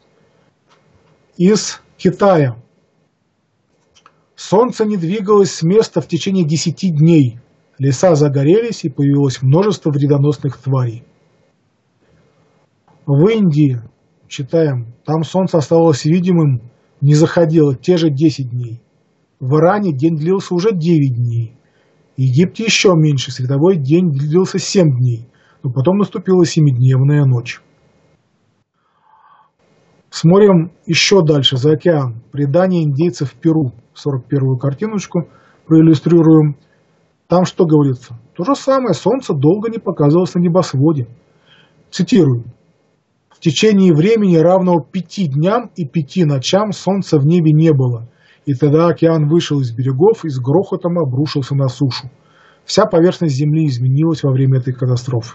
Из Китая. Солнце не двигалось с места в течение десяти дней. Леса загорелись, и появилось множество вредоносных тварей. В Индии, читаем, там солнце оставалось видимым, не заходило те же десять дней. В Иране день длился уже девять дней. В Египте еще меньше, световой день длился семь дней, но потом наступила семидневная ночь. Смотрим еще дальше, за океан. Предание индейцев в Перу, сорок первую картиночку проиллюстрируем. Там что говорится? То же самое, солнце долго не показывалось на небосводе. Цитирую. В течение времени, равного пяти дням и пяти ночам, солнца в небе не было. И тогда океан вышел из берегов и с грохотом обрушился на сушу. Вся поверхность земли изменилась во время этой катастрофы.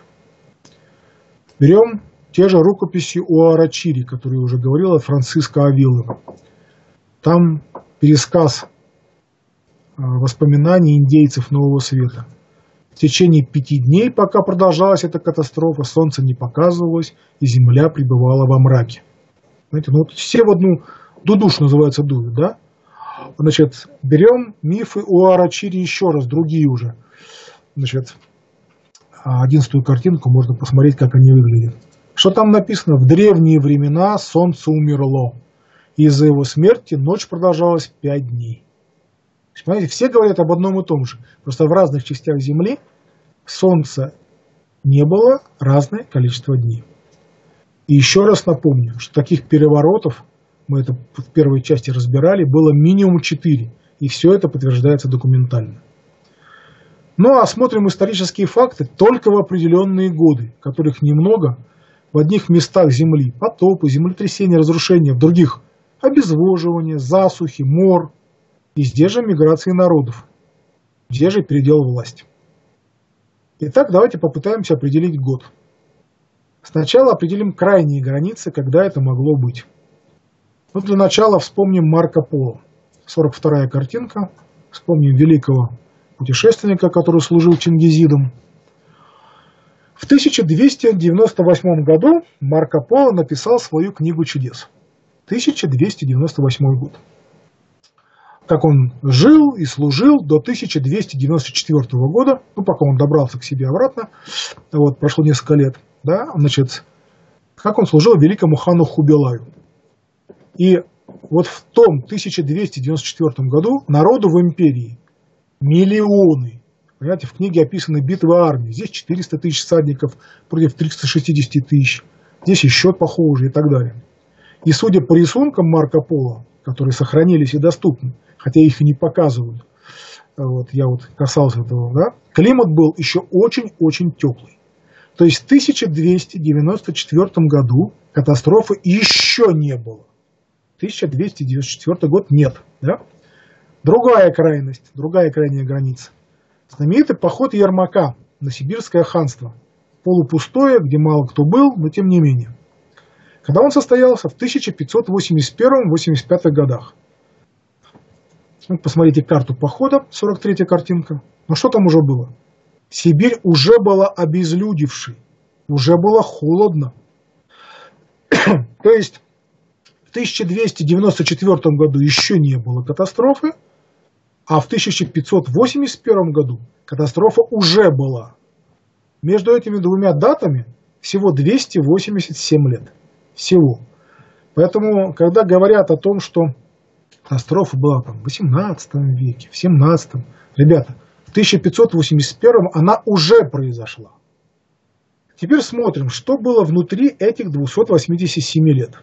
Берем те же рукописи Уарачири, которые я уже говорил, от Франциско Авилы. Там пересказ воспоминаний индейцев Нового Света. В течение пяти дней, пока продолжалась эта катастрофа, солнце не показывалось, и земля пребывала во мраке. Знаете, ну вот все в одну дудуш, называется, дуют, да? Значит, берем мифы Уарачири еще раз, другие уже. Значит, одиннадцатую картинку можно посмотреть, как они выглядят. Что там написано? В древние времена солнце умерло, и из-за его смерти ночь продолжалась пять дней. Смотрите, все говорят об одном и том же. Просто в разных частях Земли солнца не было разное количество дней. И еще раз напомню, что таких переворотов, мы это в первой части разбирали, было минимум четыре. И все это подтверждается документально. Ну а смотрим исторические факты только в определенные годы, которых немного. В одних местах Земли потопы, землетрясения, разрушения, в других обезвоживание, засухи, мор. И здесь же миграции народов, где же передел власти. Итак, давайте попытаемся определить год. Сначала определим крайние границы, когда это могло быть. Ну, для начала вспомним Марко Поло. сорок вторая картинка. Вспомним великого путешественника, который служил чингизидом. В тысяча двести девяносто восьмом году Марко Поло написал свою книгу чудес. тысяча двести девяносто восьмой год. Как он жил и служил до тысяча двести девяносто четвёртого года, ну, пока он добрался к себе обратно, вот, прошло несколько лет, да, значит, как он служил великому хану Хубилаю. И вот в том тысяча двести девяносто четвёртом году народу в империи миллионы. Понимаете, в книге описаны битвы армии. Здесь четыреста тысяч всадников против трехсот шестидесяти тысяч. Здесь еще похуже и так далее. И судя по рисункам Марко Поло, которые сохранились и доступны, хотя их и не показывают, вот, я вот касался этого, да, климат был еще очень-очень теплый. То есть в тысяча двести девяносто четвёртом году катастрофы еще не было. тысяча двести девяносто четвёртый год нет. Да? Другая крайность, другая крайняя граница. Знаменитый поход Ермака на Сибирское ханство. Полупустое, где мало кто был, но тем не менее. Когда он состоялся? В тысяча пятьсот восемьдесят первом — восемьдесят пятом годах. Вот посмотрите карту похода, сорок третья картинка. Ну что там уже было? Сибирь уже была обезлюдевшей, уже было холодно. То есть в тысяча двести девяносто четвёртом году еще не было катастрофы, а в тысяча пятьсот восемьдесят первом году катастрофа уже была. Между этими двумя датами всего двести восемьдесят семь лет. Всего. Поэтому, когда говорят о том, что катастрофа была там в восемнадцатом веке, в семнадцатом, ребята, в тысяча пятьсот восемьдесят первом она уже произошла. Теперь смотрим, что было внутри этих двухсот восьмидесяти семи лет.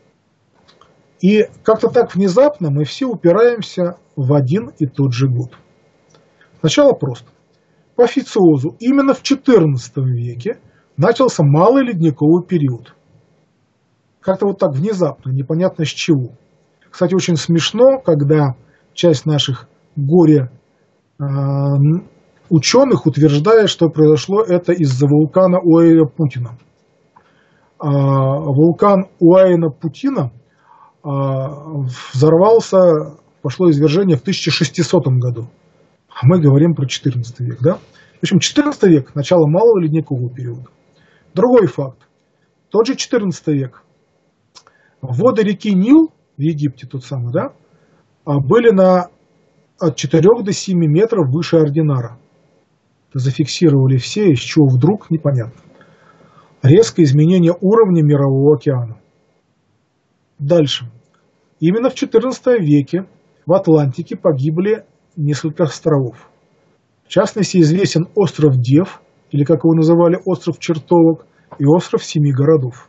И как-то так внезапно мы все упираемся в один и тот же год. Сначала просто. По официозу именно в четырнадцатом веке начался малый ледниковый период. Как-то вот так внезапно, непонятно с чего. Кстати, очень смешно, когда часть наших горе э, ученых утверждает, что произошло это из-за вулкана Уэйна-Путина. Э, вулкан Уэйна-Путина э, взорвался, пошло извержение в тысяча шестисотом году. А мы говорим про четырнадцатый век, да? В общем, четырнадцатый век, начало малого ледникового периода. Другой факт. Тот же четырнадцатый век. Воды реки Нил в Египте, тот самый, да, были на, от четырёх до семи метров выше ординара. Это зафиксировали все, из чего вдруг, непонятно. Резкое изменение уровня мирового океана. Дальше. Именно в четырнадцатом веке в Атлантике погибли несколько островов. частности, известен остров Дев, или, как его называли, остров Чертовок, и остров Семи городов.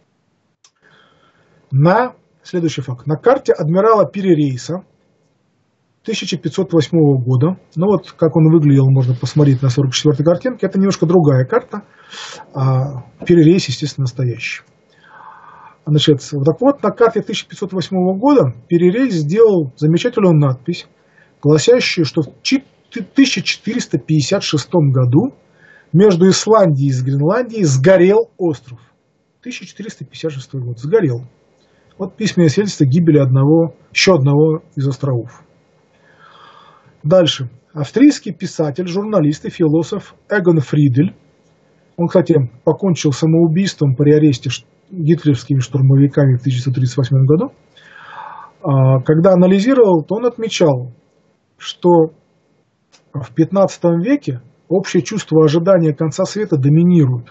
На, следующий факт. На карте адмирала Пири-Рейса тысяча пятьсот восьмого года, ну вот как он выглядел, можно посмотреть на сорок четвёртой картинке, это немножко другая карта, а Пири-Рейс, естественно, настоящий. Значит, так вот, на карте тысяча пятьсот восьмого года Пири-Рейс сделал замечательную надпись, гласящую, что в тысяча четыреста пятьдесят шестом году между Исландией и Гренландией сгорел остров. тысяча четыреста пятьдесят шестой год, сгорел. Вот письменное свидетельство гибели одного, еще одного из островов. Дальше. Австрийский писатель, журналист и философ Эгон Фридель, он, кстати, покончил самоубийством при аресте гитлеровскими штурмовиками в тысяча девятьсот тридцать восьмом году, когда анализировал, то он отмечал, что в пятнадцатом веке общее чувство ожидания конца света доминирует.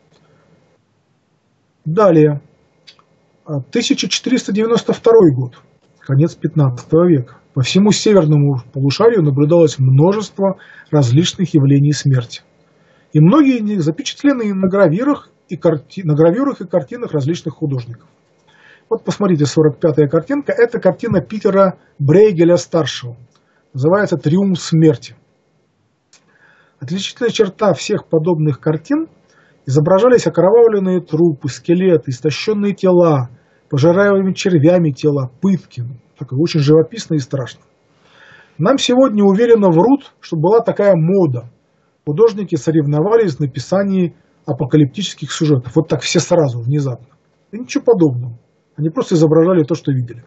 Далее. тысяча четыреста девяносто второй год, конец пятнадцатого века. По всему северному полушарию наблюдалось множество различных явлений смерти. И многие из них запечатлены на гравюрах и, карти... на гравюрах и картинах различных художников. Вот посмотрите, сорок пятая картинка. Это картина Питера Брейгеля-старшего. Называется «Триумф смерти». Отличительная черта всех подобных картин — изображались окровавленные трупы, скелеты, истощенные тела, пожираемыми червями тела, пытки. Такое очень живописно и страшно. Нам сегодня уверенно врут, что была такая мода. Художники соревновались в написании апокалиптических сюжетов. Вот так все сразу, внезапно. И ничего подобного. Они просто изображали то, что видели.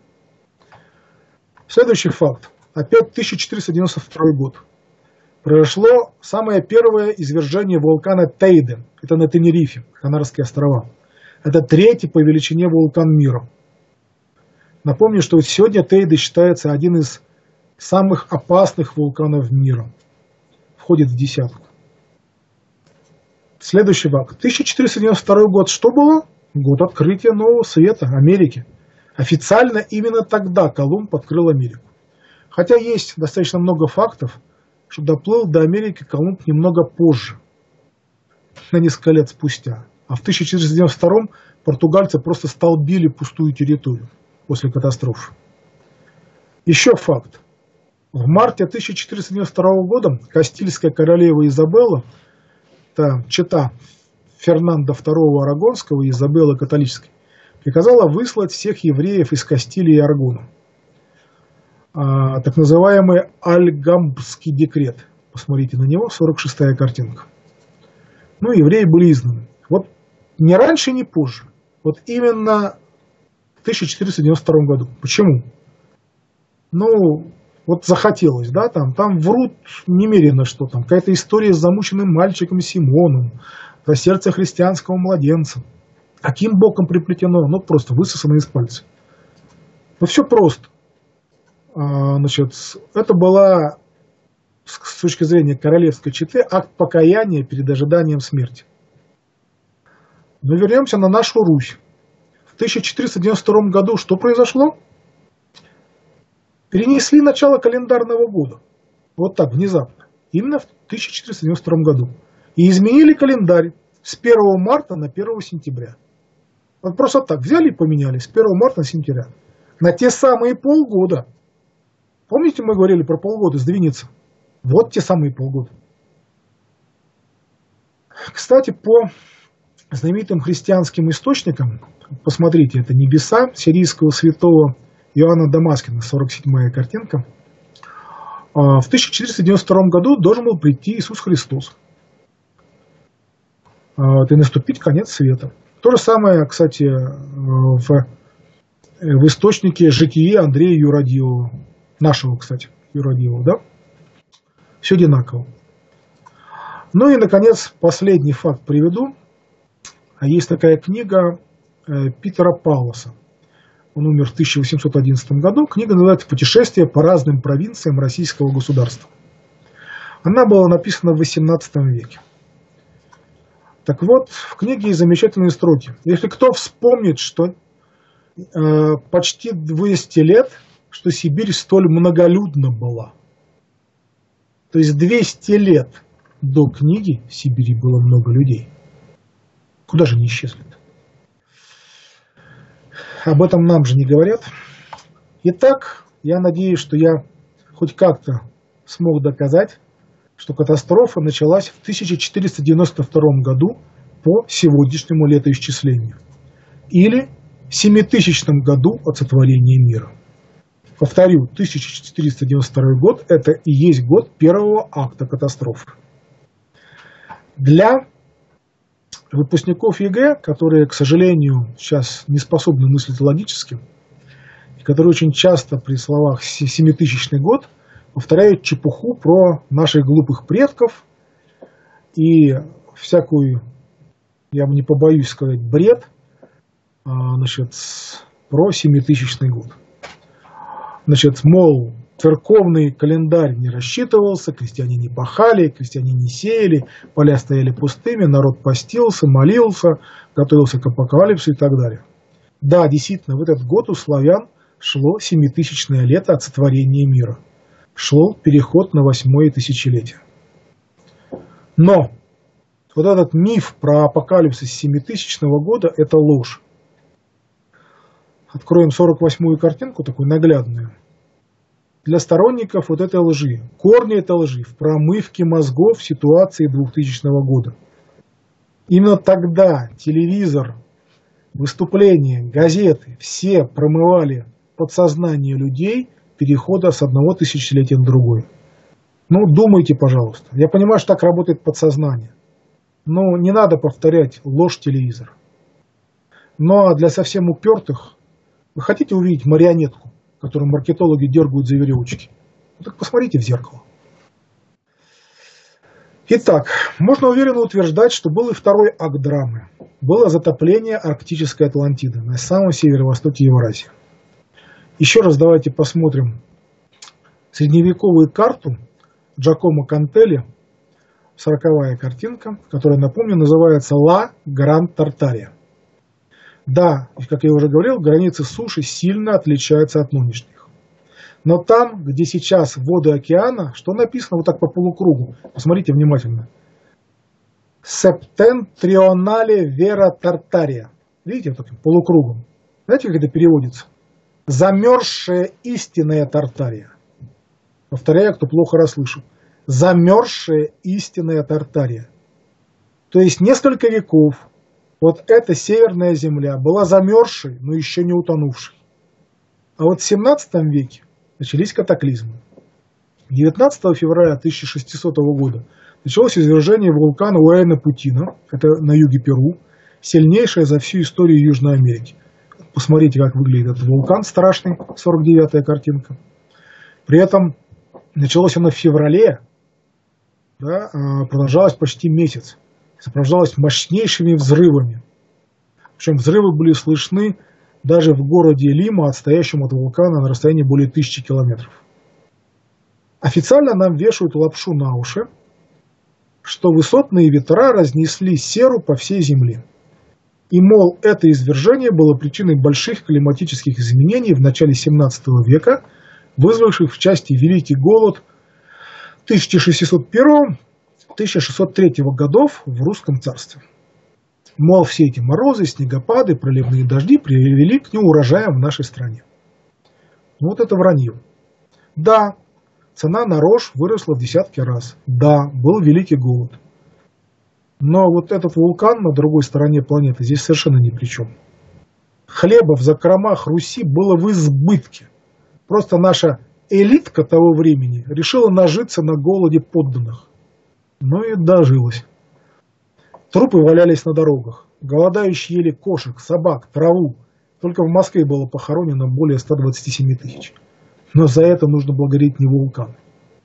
Следующий факт. Опять тысяча четыреста девяносто второй год. Произошло самое первое извержение вулкана Тейде. Это на Тенерифе, Канарские острова. Это третий по величине вулкан мира. Напомню, что сегодня Тейде считается один из самых опасных вулканов мира. Входит в десятку. Следующий факт. тысяча четыреста девяносто второй год. Что было? Год открытия нового света, Америки. Официально именно тогда Колумб открыл Америку. Хотя есть достаточно много фактов, что доплыл до Америки Колумб немного позже, на несколько лет спустя. А в тысяча четыреста девяносто втором португальцы просто столбили пустую территорию после катастрофы. Еще факт. В марте тысяча четыреста девяносто второго года Кастильская королева Изабелла, это чета Фернандо второго Арагонского и Изабеллы Католической, приказала выслать всех евреев из Кастилии и Арагона. А, так называемый Альгамбский декрет. Посмотрите на него, сорок шестая картинка. Ну, евреи были изгнаны. Вот ни раньше, ни позже. Вот именно в тысяча четыреста девяносто втором году. Почему? Ну, вот захотелось, да, там, там врут немерено, что там. Какая-то история с замученным мальчиком Симоном, про сердце христианского младенца. Каким боком приплетено? Ну, просто высосано из пальца. Ну, все просто. А, значит, это была, с точки зрения королевской четы, акт покаяния перед ожиданием смерти. Но вернемся на нашу Русь. В тысяча четыреста девяносто втором году что произошло? Перенесли начало календарного года. Вот так, внезапно. Именно в тысяча четыреста девяносто втором году. И изменили календарь с первого марта на первое сентября. Вот просто так взяли и поменяли с первого марта на сентября. На те самые полгода. Помните, мы говорили про полгода сдвинется? Вот те самые полгода. Кстати, по знаменитым христианским источникам, посмотрите, это «Небеса» сирийского святого Иоанна Дамаскина, сорок седьмая картинка. В тысяча четыреста девяносто втором году должен был прийти Иисус Христос и наступить конец света. То же самое, кстати, в, в источнике «Житие» Андрея Юродивого. Нашего, кстати, Юродивого, да? Все одинаково. Ну и, наконец, последний факт приведу. Есть такая книга Питера Паулоса. Он умер в тысяча восемьсот одиннадцатом году. Книга называется «Путешествие по разным провинциям российского государства». Она была написана в восемнадцатом веке. Так вот, в книге есть замечательные строки. Если кто вспомнит, что э, почти двести лет, что Сибирь столь многолюдна была. То есть двести лет до книги в Сибири было много людей. Куда же они исчезли-то? Об этом нам же не говорят. Итак, я надеюсь, что я хоть как-то смог доказать, что катастрофа началась в тысяча четыреста девяносто втором году по сегодняшнему летоисчислению. Или в семитысячном году от сотворения мира. Повторю, тысяча четыреста девяносто второй год – это и есть год первого акта катастрофы. Для выпускников ЕГЭ, которые, к сожалению, сейчас не способны мыслить логически, и которые очень часто при словах «семитысячный год» повторяют чепуху про наших глупых предков и всякую, я не побоюсь сказать, бред, значит, про семитысячный год. Значит, мол, церковный календарь не рассчитывался, крестьяне не пахали, крестьяне не сеяли, поля стояли пустыми, народ постился, молился, готовился к апокалипсису и так далее. Да, действительно, в этот год у славян шло семитысячное лето от сотворения мира. Шел переход на восьмое тысячелетие. Но вот этот миф про апокалипсис семитысячного года – это ложь. Откроем сорок восьмую картинку, такую наглядную. Для сторонников вот этой лжи, корни этой лжи в промывке мозгов ситуации двухтысячного года. Именно тогда телевизор, выступления, газеты, все промывали подсознание людей перехода с одного тысячелетия на другое. Ну, думайте, пожалуйста. Я понимаю, что так работает подсознание. Но не надо повторять ложь телевизора. Ну, а для совсем упертых, вы хотите увидеть марионетку, которую маркетологи дергают за веревочки? Ну, так посмотрите в зеркало. Итак, можно уверенно утверждать, что был и второй акт драмы. Было затопление арктической Атлантиды на самом северо-востоке Евразии. Еще раз давайте посмотрим средневековую карту Джакомо Кантелли, сороковая картинка, которая, напомню, называется «Ла Гранд-Тартария». Да, как я уже говорил, границы суши сильно отличаются от нынешних. Но там, где сейчас воды океана, что написано вот так по полукругу, посмотрите внимательно. Септентрионале Вера Тартария. Видите, вот таким полукругом. Знаете, как это переводится? Замерзшая истинная Тартария. Повторяю, кто плохо расслышал. Замерзшая истинная Тартария. То есть несколько веков вот эта северная земля была замерзшей, но еще не утонувшей. А вот в семнадцатом веке начались катаклизмы. девятнадцатого февраля тысяча шестисотого года началось извержение вулкана Уэйна-Путина, это на юге Перу, сильнейшее за всю историю Южной Америки. Посмотрите, как выглядит этот вулкан страшный, сорок девятая картинка. При этом началось оно в феврале, да, продолжалось почти месяц. Сопровождалось мощнейшими взрывами. Причем взрывы были слышны даже в городе Лима, отстоящем от вулкана на расстоянии более тысячи километров. Официально нам вешают лапшу на уши, что высотные ветра разнесли серу по всей Земле. И, мол, это извержение было причиной больших климатических изменений в начале семнадцатого века, вызвавших в части Великий голод тысяча шестьсот первого — тысяча шестьсот третьего годов в Русском царстве. Мол, все эти морозы, снегопады, проливные дожди привели к неурожаям в нашей стране. Ну, вот это вранье. Да, цена на рожь выросла в десятки раз. Да, был Великий голод. Но вот этот вулкан на другой стороне планеты здесь совершенно ни при чем. Хлеба в закромах Руси было в избытке. Просто наша элитка того времени решила нажиться на голоде подданных. Ну и дожилась. Трупы валялись на дорогах. Голодающие ели кошек, собак, траву. Только в Москве было похоронено более ста двадцати семи тысяч. Но за это нужно благодарить не вулкан,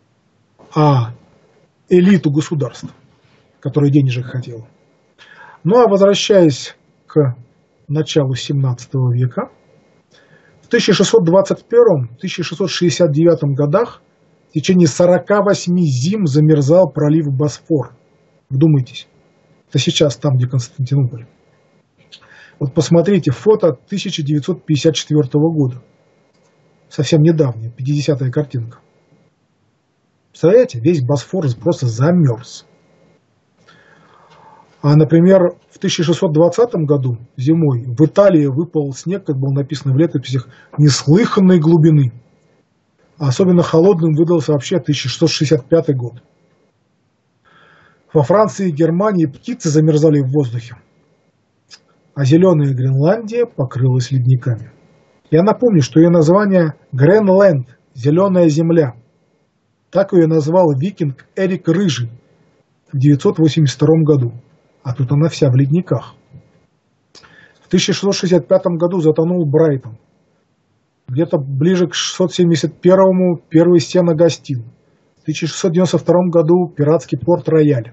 а элиту государства, которая денежек хотела. Ну а возвращаясь к началу семнадцатого века, в тысяча шестьсот двадцать первом — тысяча шестьсот шестьдесят девятом годах в течение сорока восьми зим замерзал пролив Босфор. Вдумайтесь, это сейчас там, где Константинополь. Вот посмотрите фото тысяча девятьсот пятьдесят четвёртого года. Совсем недавняя, пятидесятая картинка. Представляете, весь Босфор просто замерз. А, например, в тысяча шестьсот двадцатом году зимой в Италии выпал снег, как было написано в летописях, неслыханной глубины. А особенно холодным выдался вообще тысяча шестьсот шестьдесят пятый год. Во Франции и Германии птицы замерзали в воздухе, а зеленая Гренландия покрылась ледниками. Я напомню, что ее название Гренленд, зеленая земля. Так ее назвал викинг Эрик Рыжий в девятьсот восемьдесят втором году. А тут она вся в ледниках. В тысяча шестьсот шестьдесят пятом году затонул Брайтон. Где-то ближе к шестьсот семьдесят первому первые стены гостил. В тысяча шестьсот девяносто втором году пиратский порт Рояль.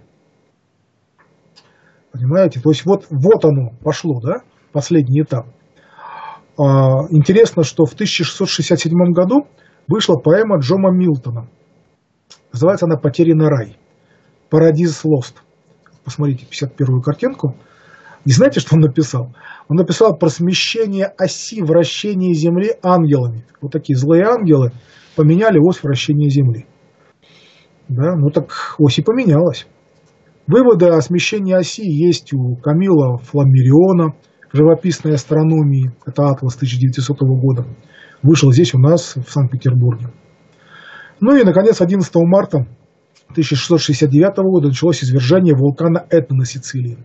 Понимаете? То есть вот, вот оно пошло, да? Последний этап. А, интересно, что в тысяча шестьсот шестьдесят седьмом году вышла поэма Джона Милтона. Называется она «Потерянный рай». Paradise Lost. Посмотрите пятьдесят первую картинку. И знаете, что он написал? Он написал про смещение оси вращения Земли ангелами. Вот такие злые ангелы поменяли ось вращения Земли. Да, ну так ось и поменялась. Выводы о смещении оси есть у Камила Фламмариона в живописной астрономии. Это атлас тысяча девятисотого года. Вышел здесь у нас в Санкт-Петербурге. Ну и, наконец, одиннадцатого марта тысяча шестьсот шестьдесят девятого года началось извержение вулкана Этна на Сицилии.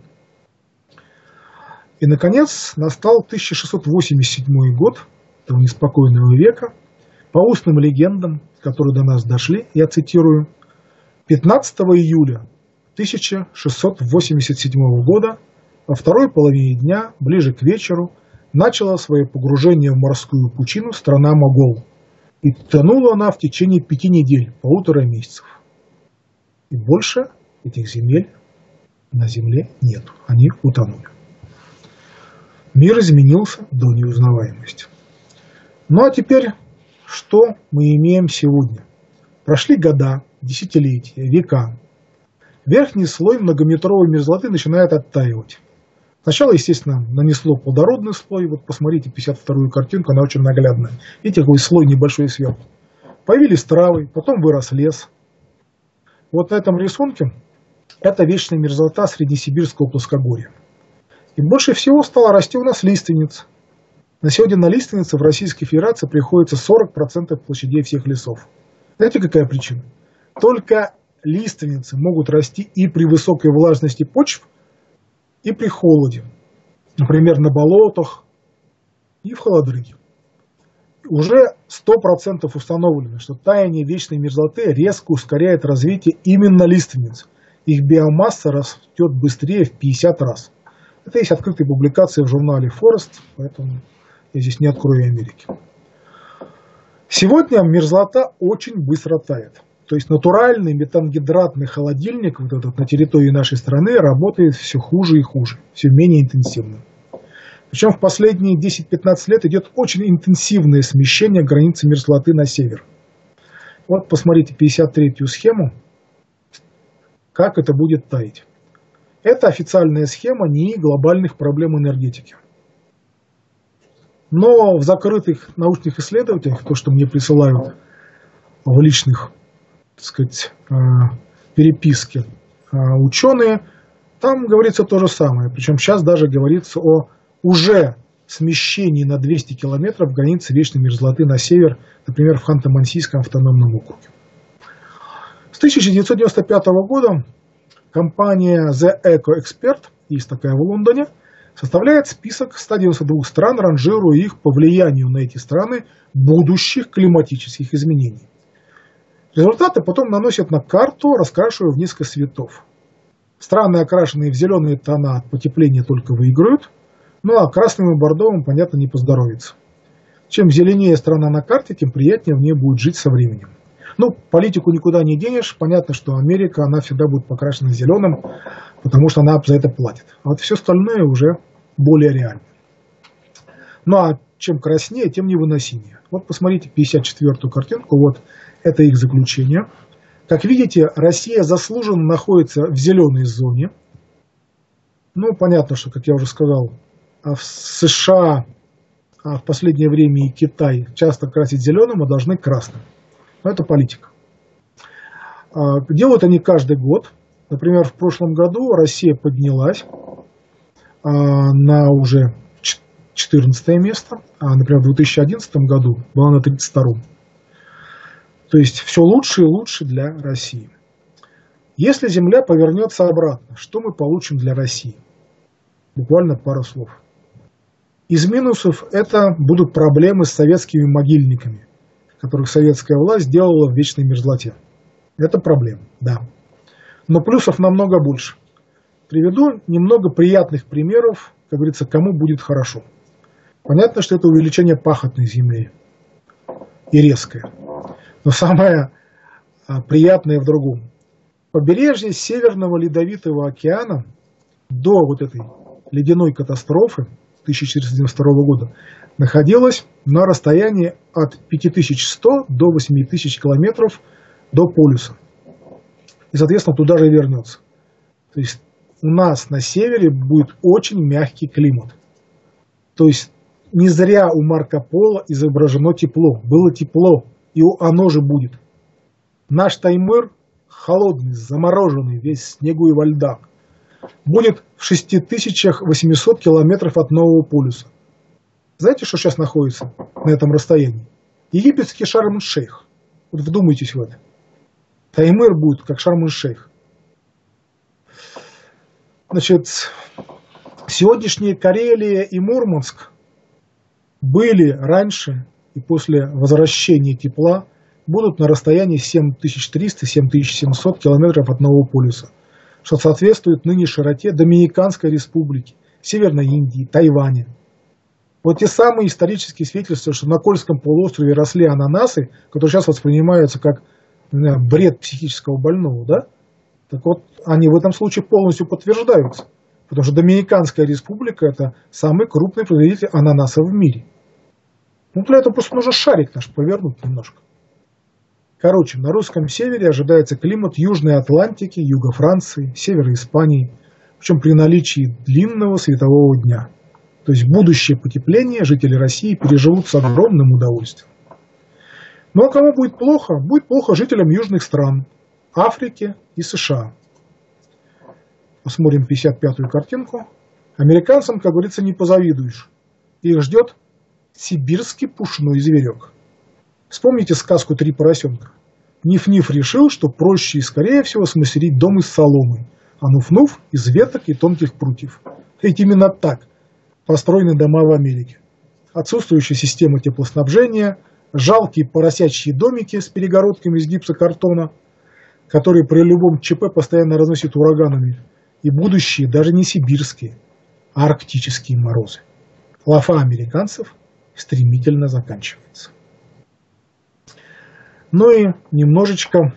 И, наконец, настал тысяча шестьсот восемьдесят седьмой год этого неспокойного века. По устным легендам, которые до нас дошли, я цитирую, пятнадцатого июля тысяча шестьсот восемьдесят седьмого года во второй половине дня, ближе к вечеру, начала свое погружение в морскую пучину страна Могол. И тонула она в течение пяти недель, полутора месяцев. И больше этих земель на земле нет. Они утонули. Мир изменился до неузнаваемости. Ну а теперь, что мы имеем сегодня? Прошли года, десятилетия, века. Верхний слой многометровой мерзлоты начинает оттаивать. Сначала, естественно, нанесло плодородный слой. Вот посмотрите пятьдесят вторую картинку, она очень наглядная. Видите, какой слой небольшой сверху. Появились травы, потом вырос лес. Вот на этом рисунке это вечная мерзлота среднесибирского плоскогорья. И больше всего стало расти у нас лиственниц. На сегодня на лиственницы в Российской Федерации приходится сорок процентов площадей всех лесов. Знаете, какая причина? Только лиственницы могут расти и при высокой влажности почв, и при холоде. Например, на болотах и в холодрыге. Уже сто процентов установлено, что таяние вечной мерзлоты резко ускоряет развитие именно лиственниц. Их биомасса растет быстрее в пятьдесят раз. Это есть открытые публикации в журнале Forest, поэтому я здесь не открою Америки. Сегодня мерзлота очень быстро тает. То есть натуральный метангидратный холодильник вот этот, на территории нашей страны работает все хуже и хуже, все менее интенсивно. Причем в последние десять-пятнадцать лет идет очень интенсивное смещение границы мерзлоты на север. Вот посмотрите пятьдесят третью схему, как это будет таять. Это официальная схема НИИ глобальных проблем энергетики. Но в закрытых научных исследованиях, то, что мне присылают в личных, так сказать, переписке ученые, там говорится то же самое. Причем сейчас даже говорится о уже смещении на двести километров границы вечной мерзлоты на север, например, в Ханты-Мансийском автономном округе. С тысяча девятьсот девяносто пятого года компания The Eco Expert, есть такая в Лондоне, составляет список ста девяноста двух стран, ранжируя их по влиянию на эти страны будущих климатических изменений. Результаты потом наносят на карту, раскрашивая в несколько цветов. Страны, окрашенные в зеленые тона, от потепления только выиграют, ну а красным и бордовым, понятно, не поздоровится. Чем зеленее страна на карте, тем приятнее в ней будет жить со временем. Ну, политику никуда не денешь. Понятно, что Америка, она всегда будет покрашена зеленым, потому что она за это платит. А вот все остальное уже более реально. Ну, а чем краснее, тем невыносимее. Вот посмотрите пятьдесят четвёртую картинку. Вот это их заключение. Как видите, Россия заслуженно находится в зеленой зоне. Ну, понятно, что, как я уже сказал, в США, а в последнее время и Китай часто красить зеленым, а должны красным. Но это политика. Делают они каждый год. Например, в прошлом году Россия поднялась на уже четырнадцатое место, а, например, в две тысячи одиннадцатом году была на тридцать втором. То есть все лучше и лучше для России. Если Земля повернется обратно, что мы получим для России? Буквально пару слов. Из минусов это будут проблемы с советскими могильниками, которых советская власть делала в вечной мерзлоте. Это проблема, да. Но плюсов намного больше. Приведу немного приятных примеров, как говорится, кому будет хорошо. Понятно, что это увеличение пахотной земли и резкое. Но самое приятное в другом. Побережье Северного Ледовитого океана до вот этой ледяной катастрофы тысяча четыреста девяносто второго года находилось на расстоянии от пять тысяч ста до восемь тысяч километров до полюса. И, соответственно, туда же вернется. То есть у нас на севере будет очень мягкий климат. То есть не зря у Марко Поло изображено тепло. Было тепло, и оно же будет. Наш Таймыр холодный, замороженный, весь в снегу и во льдах, будет в шести тысячах восьмистах километров от Нового полюса. Знаете, что сейчас находится на этом расстоянии? Египетский Шарм-эль-Шейх. Вот вдумайтесь в это. Таймыр будет как Шарм-эль-Шейх. Значит, сегодняшние Карелия и Мурманск были раньше и после возвращения тепла будут на расстоянии семь тысяч триста — семь тысяч семьсот километров от Нового полюса, что соответствует ныне широте Доминиканской республики, Северной Индии, Тайваня. Вот те самые исторические свидетельства, что на Кольском полуострове росли ананасы, которые сейчас воспринимаются как знаю, бред психического больного, да? Так вот, они в этом случае полностью подтверждаются. Потому что Доминиканская республика – это самый крупный производитель ананасов в мире. Ну, для этого просто нужно шарик наш повернуть немножко. Короче, на русском севере ожидается климат Южной Атлантики, юга Франции, севера Испании, причем при наличии длинного светового дня. То есть будущее потепление жители России переживут с огромным удовольствием. Ну а кому будет плохо? Будет плохо жителям южных стран, Африки и США. Посмотрим пятьдесят пятую картинку. Американцам, как говорится, не позавидуешь. Их ждет сибирский пушной зверек. Вспомните сказку «Три поросенка». Ниф-Ниф решил, что проще и скорее всего смастерить дом из соломы, а Нуф-Нуф из веток и тонких прутьев. Ведь именно так построены дома в Америке. Отсутствующая система теплоснабжения, жалкие поросячьи домики с перегородками из гипсокартона, которые при любом ЧП постоянно разносят ураганами, и будущие даже не сибирские, а арктические морозы. Лафа американцев стремительно заканчивается. Ну и немножечко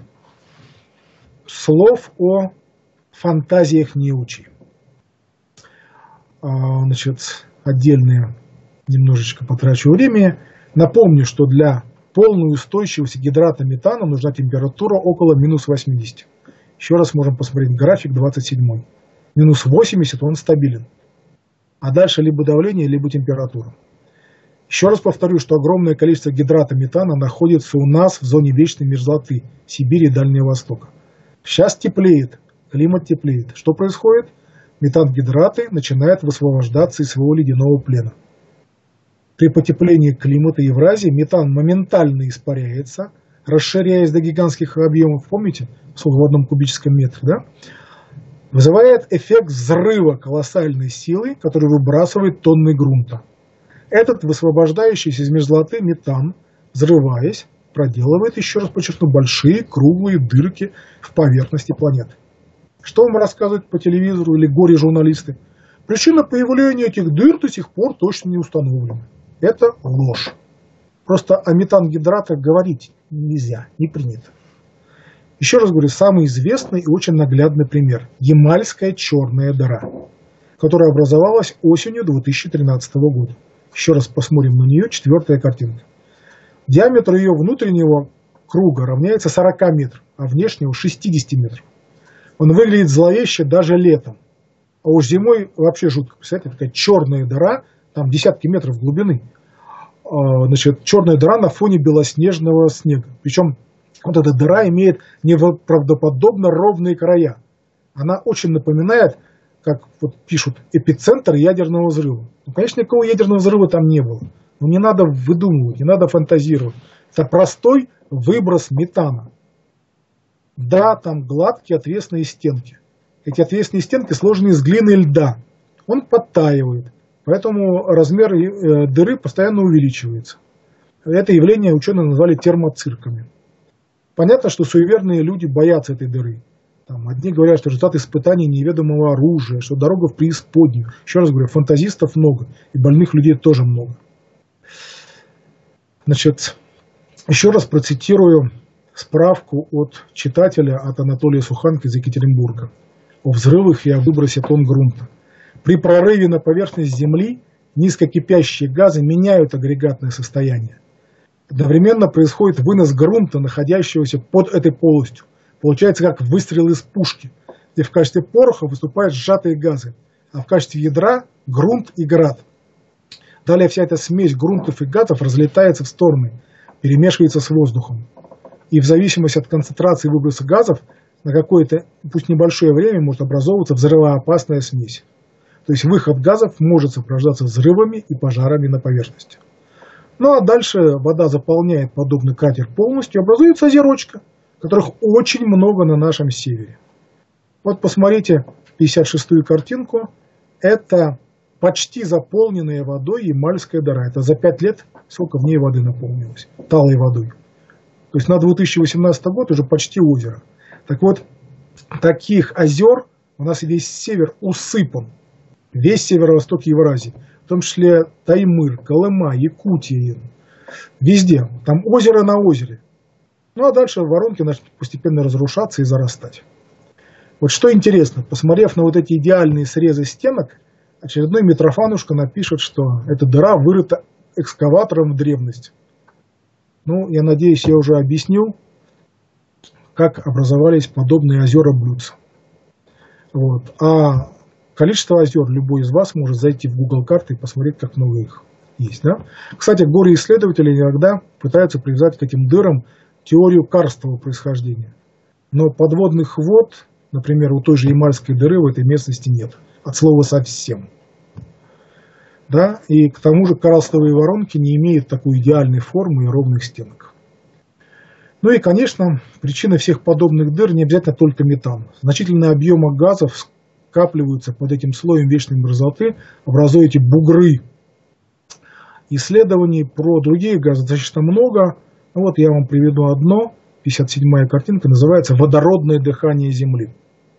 слов о фантазиях неучи. Значит, отдельное немножечко потрачу времени. Напомню, что для полной устойчивости гидрата метана нужна температура около минус восьмидесяти. Еще раз можем посмотреть график двадцать седьмой. Минус восемьдесят он стабилен. А дальше либо давление, либо температура. Еще раз повторю, что огромное количество гидрата метана находится у нас в зоне вечной мерзлоты Сибири и Дальнего Востока. Сейчас теплеет, климат теплеет. Что происходит? Метангидраты начинают высвобождаться из своего ледяного плена. При потеплении климата Евразии метан моментально испаряется, расширяясь до гигантских объемов, помните, в одном кубическом метре, да? Вызывает эффект взрыва колоссальной силы, который выбрасывает тонны грунта. Этот высвобождающийся из мерзлоты метан, взрываясь, проделывает, еще раз подчеркну, большие круглые дырки в поверхности планеты. Что вам рассказывают по телевизору или горе-журналисты? Причина появления этих дыр до сих пор точно не установлена. Это ложь. Просто о метангидратах говорить нельзя, не принято. Еще раз говорю, самый известный и очень наглядный пример – Ямальская черная дыра, которая образовалась осенью две тысячи тринадцатого года. Еще раз посмотрим на нее, четвертая картинка. Диаметр ее внутреннего круга равняется сорока метрам, а внешнего шестидесяти метров. Он выглядит зловеще даже летом. А уж зимой вообще жутко. Представляете, такая черная дыра, там десятки метров глубины. Значит, черная дыра на фоне белоснежного снега. Причем вот эта дыра имеет неправдоподобно ровные края. Она очень напоминает, как вот пишут, эпицентр ядерного взрыва. Ну, конечно, никакого ядерного взрыва там не было. Но не надо выдумывать, не надо фантазировать. Это простой выброс метана. Да, там гладкие отвесные стенки. Эти отвесные стенки сложены из глины и льда. Он подтаивает, поэтому размер э, дыры постоянно увеличивается. Это явление ученые назвали термоцирками. Понятно, что суеверные люди боятся этой дыры. Там, одни говорят, что результат испытаний неведомого оружия, что дорога в преисподнюю. Еще раз говорю, фантазистов много, и больных людей тоже много. Значит, еще раз процитирую справку от читателя, от Анатолия Суханки из Екатеринбурга, о взрывах и о выбросе тонн грунта. При прорыве на поверхность Земли низкокипящие газы меняют агрегатное состояние. Одновременно происходит вынос грунта, находящегося под этой полостью. Получается как выстрел из пушки, где в качестве пороха выступают сжатые газы, а в качестве ядра – грунт и град. Далее вся эта смесь грунтов и газов разлетается в стороны, перемешивается с воздухом. И в зависимости от концентрации выброса газов на какое-то, пусть небольшое время, может образовываться взрывоопасная смесь. То есть выход газов может сопровождаться взрывами и пожарами на поверхности. Ну а дальше вода заполняет подобный кратер полностью, и образуется озерочка, которых очень много на нашем севере. Вот посмотрите пятьдесят шестую картинку. Это почти заполненная водой Ямальская дыра. Это за пять лет сколько в ней воды наполнилось, талой водой. То есть на две тысячи восемнадцатый год уже почти озеро. Так вот, таких озер у нас весь север усыпан. Весь северо-восток Евразии, в том числе Таймыр, Колыма, Якутия, везде. Там озеро на озере. Ну а дальше воронки начнут постепенно разрушаться и зарастать. Вот что интересно, посмотрев на вот эти идеальные срезы стенок, очередной Митрофанушка напишет, что эта дыра вырыта экскаватором в древности. Ну, я надеюсь, я уже объяснил, как образовались подобные озера-блюдца. Вот. А количество озер любой из вас может зайти в Google карты и посмотреть, как много их есть. Да? Кстати, горе-исследователи иногда пытаются привязать к этим дырам теорию карстового происхождения. Но подводных вод, например, у той же Ямальской дыры в этой местности нет. От слова совсем. Да? И к тому же карстовые воронки не имеют такой идеальной формы и ровных стенок. Ну и, конечно, причиной всех подобных дыр не обязательно только метан. Значительные объемы газов скапливаются под этим слоем вечной мерзлоты, образуя эти бугры. Исследований про другие газы достаточно много. Ну вот я вам приведу одно. пятьдесят седьмая картинка называется «Водородное дыхание Земли».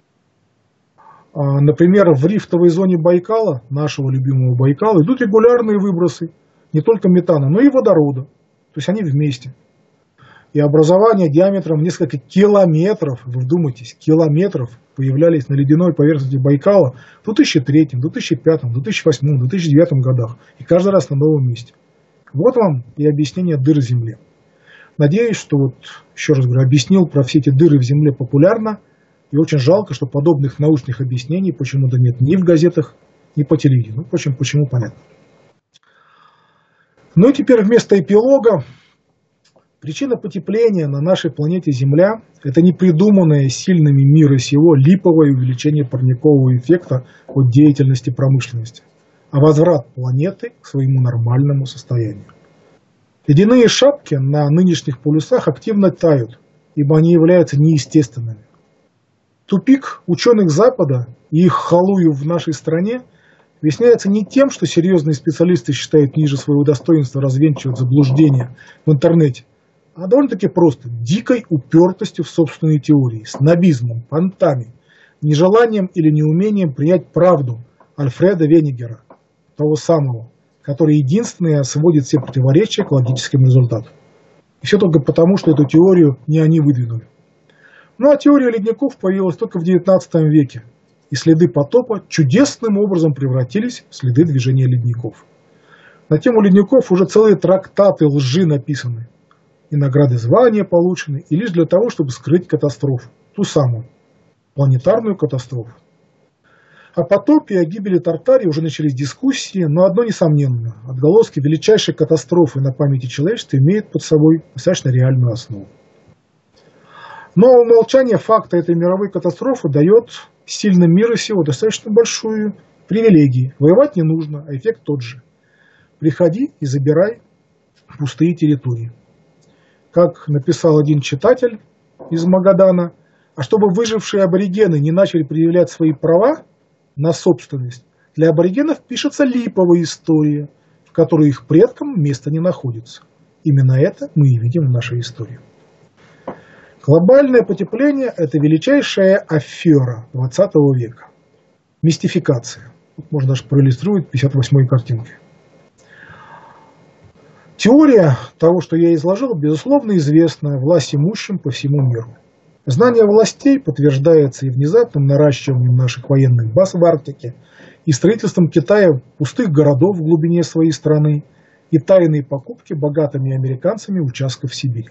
Например, в рифтовой зоне Байкала, нашего любимого Байкала, идут регулярные выбросы не только метана, но и водорода. То есть они вместе. И образования диаметром несколько километров, вы вдумайтесь, километров появлялись на ледяной поверхности Байкала в две тысячи третьем, две тысячи пятом, две тысячи восьмом, две тысячи девятом годах. И каждый раз на новом месте. Вот вам и объяснение дыр в земле. Надеюсь, что, вот, еще раз говорю, объяснил про все эти дыры в земле популярно. И очень жалко, что подобных научных объяснений почему-то нет ни в газетах, ни по телевидению. Ну, впрочем, почему, понятно. Ну и теперь вместо эпилога. Причина потепления на нашей планете Земля – это не придуманное сильными мира сего липовое увеличение парникового эффекта от деятельности промышленности, а возврат планеты к своему нормальному состоянию. Ледяные шапки на нынешних полюсах активно тают, ибо они являются неестественными. Тупик ученых Запада и их халуев в нашей стране объясняется не тем, что серьезные специалисты считают ниже своего достоинства развенчивать заблуждения в интернете, а довольно-таки просто дикой упертостью в собственные теории, снобизмом, понтами, нежеланием или неумением принять правду Альфреда Венигера, того самого, который единственный сводит все противоречия к логическим результатам. И все только потому, что эту теорию не они выдвинули. Ну а теория ледников появилась только в девятнадцатом веке, и следы потопа чудесным образом превратились в следы движения ледников. На тему ледников уже целые трактаты лжи написаны, и награды звания получены, и лишь для того, чтобы скрыть катастрофу, ту самую, планетарную катастрофу. О потопе и о гибели Тартарии уже начались дискуссии, но одно несомненно, отголоски величайшей катастрофы на памяти человечества имеют под собой достаточно реальную основу. Но умолчание факта этой мировой катастрофы дает сильным мира сего достаточно большую привилегию. Воевать не нужно, а эффект тот же. Приходи и забирай пустые территории. Как написал один читатель из Магадана, а чтобы выжившие аборигены не начали предъявлять свои права на собственность, для аборигенов пишется липовая история, в которой их предкам места не находится. Именно это мы и видим в нашей истории. Глобальное потепление – это величайшая афера двадцатого века. Мистификация. Тут можно даже проиллюстрировать пятьдесят восьмой картинкой. Теория того, что я изложил, безусловно, известна власть имущим по всему миру. Знание властей подтверждается и внезапным наращиванием наших военных баз в Арктике, и строительством Китая пустых городов в глубине своей страны, и тайной покупки богатыми американцами участков в Сибири.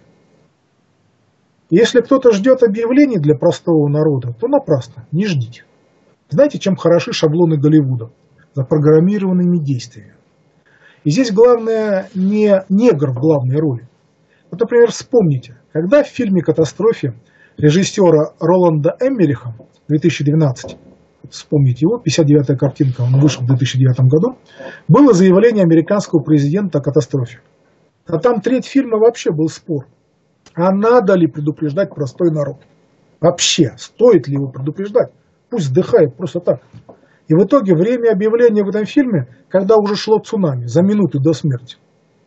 Если кто-то ждет объявлений для простого народа, то напрасно, не ждите. Знаете, чем хороши шаблоны Голливуда? Запрограммированными действиями. И здесь главное не негр в главной роли. Вот, например, вспомните, когда в фильме «Катастрофе» режиссера Роланда Эммериха две тысячи двенадцать, вспомните его, пятьдесят девятая картинка, он вышел в две тысячи девятом году, было заявление американского президента о катастрофе. А там треть фильма вообще был спор. А надо ли предупреждать простой народ? Вообще, стоит ли его предупреждать? Пусть вздыхает просто так. И в итоге время объявления в этом фильме, когда уже шло цунами, за минуты до смерти.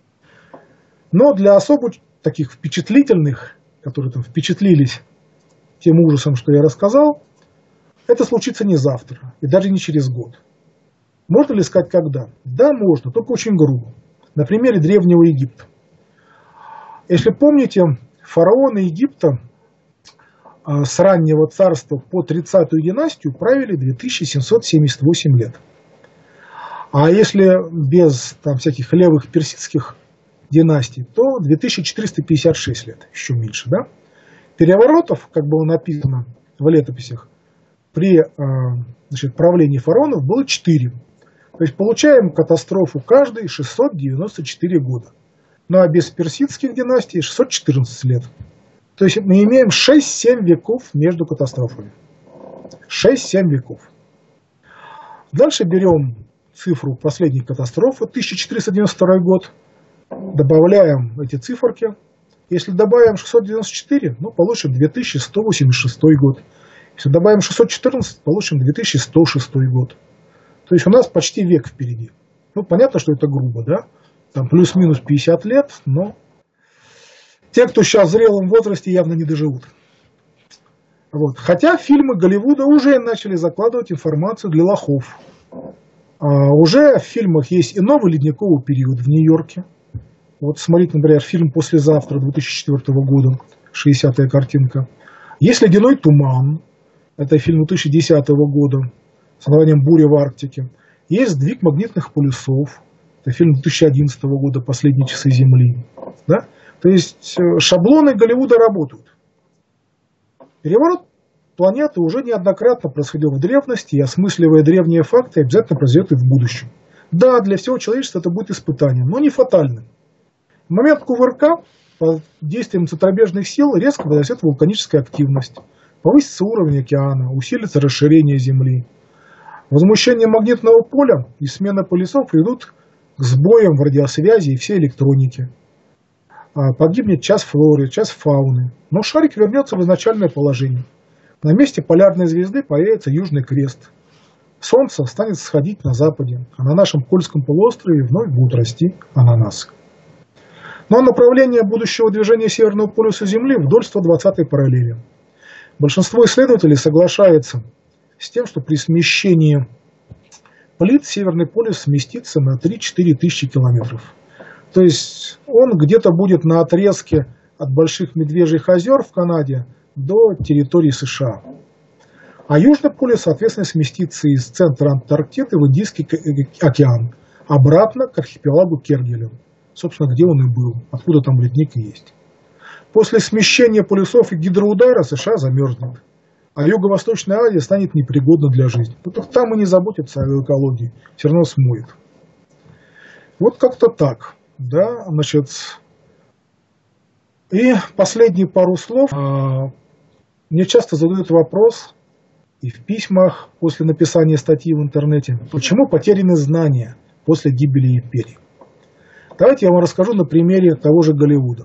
Но для особо таких впечатлительных, которые там впечатлились тем ужасом, что я рассказал, это случится не завтра и даже не через год. Можно ли сказать когда? Да, можно, только очень грубо. На примере Древнего Египта. Если помните, фараоны Египта с раннего царства по тридцатую династию правили две тысячи семьсот семьдесят восемь лет. А если без там, всяких левых персидских династий, то две тысячи четыреста пятьдесят шесть лет, еще меньше. Да? Переворотов, как было написано в летописях, при значит, правлении фараонов было четыре. То есть получаем катастрофу каждые шестьсот девяносто четыре года. Ну а без персидских династий шестьсот четырнадцать лет. То есть мы имеем шесть-семь веков между катастрофами. шесть-семь веков. Дальше берем цифру последней катастрофы, тысяча четыреста девяносто второй год. Добавляем эти циферки. Если добавим шестьсот девяносто четыре, ну, получим две тысячи сто восемьдесят шестой год. Если добавим шестьсот четырнадцать, получим две тысячи сто шестой год. То есть у нас почти век впереди. Ну, понятно, что это грубо, да? Там плюс-минус пятьдесят лет, но те, кто сейчас в зрелом возрасте, явно не доживут. Вот. Хотя фильмы Голливуда уже начали закладывать информацию для лохов. А уже в фильмах есть и новый ледниковый период в Нью-Йорке. Вот смотрите, например, фильм «Послезавтра» две тысячи четвёртого года, шестидесятая картинка. Есть «Ледяной туман», это фильм две тысячи десятого года с названием «Буря в Арктике». Есть «Сдвиг магнитных полюсов», это фильм две тысячи одиннадцатого года «Последние часы Земли». Да? То есть шаблоны Голливуда работают. Переворот планеты уже неоднократно происходил в древности, и, осмысливая древние факты, обязательно произойдет и в будущем. Да, для всего человечества это будет испытанием, но не фатальным. В момент кувырка под действием центробежных сил резко возрастет вулканическая активность, повысится уровень океана, усилится расширение Земли. Возмущение магнитного поля и смена полюсов приведут к сбоям в радиосвязи и всей электронике. Погибнет часть флоры, часть фауны, но шарик вернется в изначальное положение. На месте полярной звезды появится Южный Крест. Солнце станет сходить на западе, а на нашем Кольском полуострове вновь будут расти ананасы. Но направление будущего движения Северного полюса Земли вдоль сто двадцатой параллели. Большинство исследователей соглашается с тем, что при смещении плит Северный полюс сместится на три-четыре тысячи километров. То есть он где-то будет на отрезке от Больших Медвежьих озер в Канаде до территории США. А Южный полюс, соответственно, сместится из центра Антарктиды в Индийский океан, обратно к архипелагу Кергелен. Собственно, где он и был, откуда там ледник и есть. После смещения полюсов и гидроудара США замерзнет, а Юго-Восточная Азия станет непригодна для жизни. Потому что там и не заботятся о экологии, все равно смоет. Вот как-то так. Да, значит. И последние пару слов. Мне часто задают вопрос и в письмах после написания статьи в интернете, почему потеряны знания после гибели империи. Давайте я вам расскажу на примере того же Голливуда,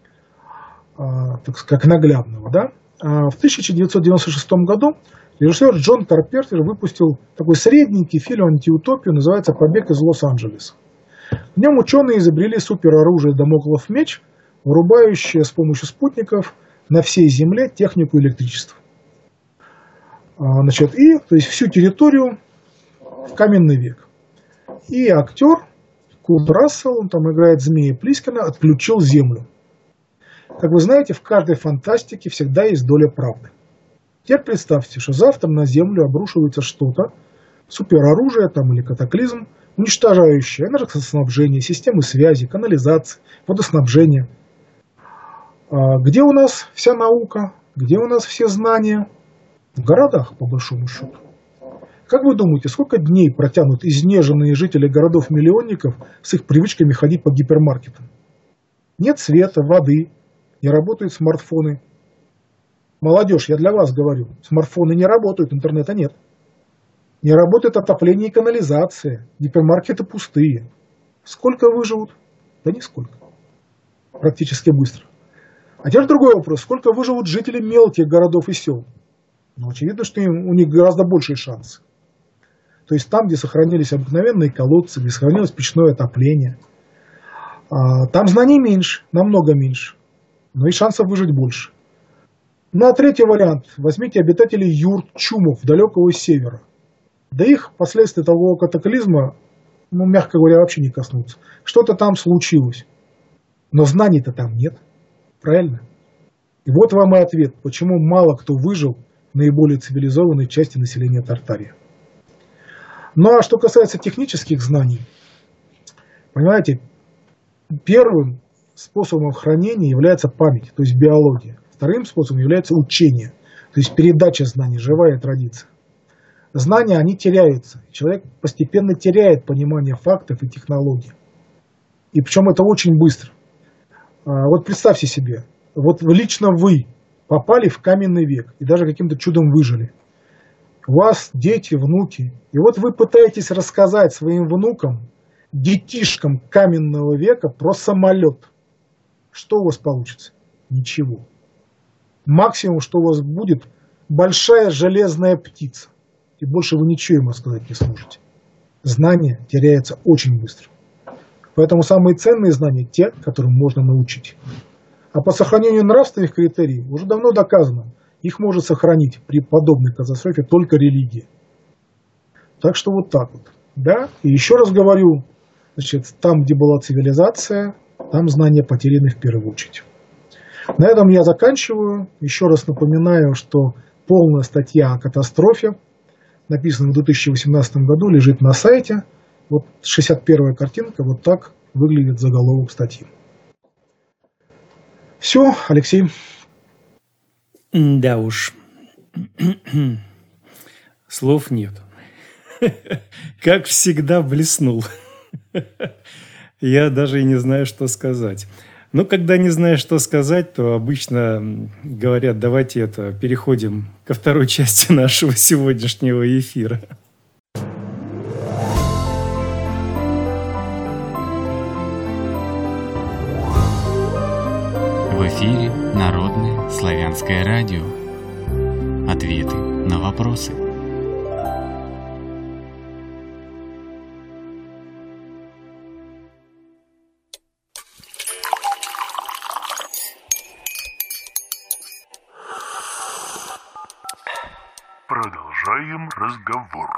как наглядного. Да? В тысяча девятьсот девяносто шестом году режиссер Джон Карпентер выпустил такой средненький фильм антиутопию, называется «Побег из Лос-Анджелеса». В нем ученые изобрели супероружие Дамоклов меч, вырубающее с помощью спутников на всей Земле технику электричества. Значит, и то есть всю территорию в каменный век. И актер Курт Рассел, он там играет змея Плискина, отключил Землю. Как вы знаете, в каждой фантастике всегда есть доля правды. Теперь представьте, что завтра на Землю обрушивается что-то, супероружие там, или катаклизм, уничтожающее энергоснабжение, системы связи, канализации, водоснабжение. Где у нас вся наука? Где у нас все знания? В городах, по большому счету. Как вы думаете, сколько дней протянут изнеженные жители городов-миллионников с их привычками ходить по гипермаркетам? Нет света, воды, не работают смартфоны. Молодежь, я для вас говорю, смартфоны не работают, интернета нет. Не работает отопление и канализация, гипермаркеты пустые. Сколько выживут? Да нисколько. Практически быстро. А теперь другой вопрос. Сколько выживут жители мелких городов и сел? Ну, очевидно, что им, у них гораздо большие шансы. То есть там, где сохранились обыкновенные колодцы, где сохранилось печное отопление, там знаний меньше, намного меньше, но и шансов выжить больше. Ну а третий вариант. Возьмите обитателей юрт, чумов далекого севера. Да их последствия того катаклизма, ну, мягко говоря, вообще не коснутся. Что-то там случилось, но знаний-то там нет. Правильно? И вот вам и ответ, почему мало кто выжил в наиболее цивилизованной части населения Тартарии. Ну а что касается технических знаний, понимаете, первым способом хранения является память, то есть биология. Вторым способом является учение, то есть передача знаний, живая традиция. Знания, они теряются. Человек постепенно теряет понимание фактов и технологий. И причем это очень быстро. Вот представьте себе, вот лично вы попали в каменный век и даже каким-то чудом выжили. У вас дети, внуки. И вот вы пытаетесь рассказать своим внукам, детишкам каменного века про самолет. Что у вас получится? Ничего. Максимум, что у вас будет, большая железная птица. И больше вы ничего им сказать не сможете. Знание теряется очень быстро. Поэтому самые ценные знания – те, которым можно научить. А по сохранению нравственных критерий уже давно доказано, их может сохранить при подобной катастрофе только религия. Так что вот так вот. Да? И еще раз говорю, значит, там, где была цивилизация, там знания потеряны в первую очередь. На этом я заканчиваю. Еще раз напоминаю, что полная статья о катастрофе, написанная в две тысячи восемнадцатом году, лежит на сайте. Вот шестьдесят первая картинка, вот так выглядит заголовок статьи. Все, Алексей. Да уж. Слов нет. Как всегда блеснул. Я даже и не знаю, что сказать. Но когда не знаешь, что сказать, то обычно говорят, давайте это, переходим ко второй части нашего сегодняшнего эфира. В эфире Народное славянское радио. Ответы на вопросы. Продолжаем разговор.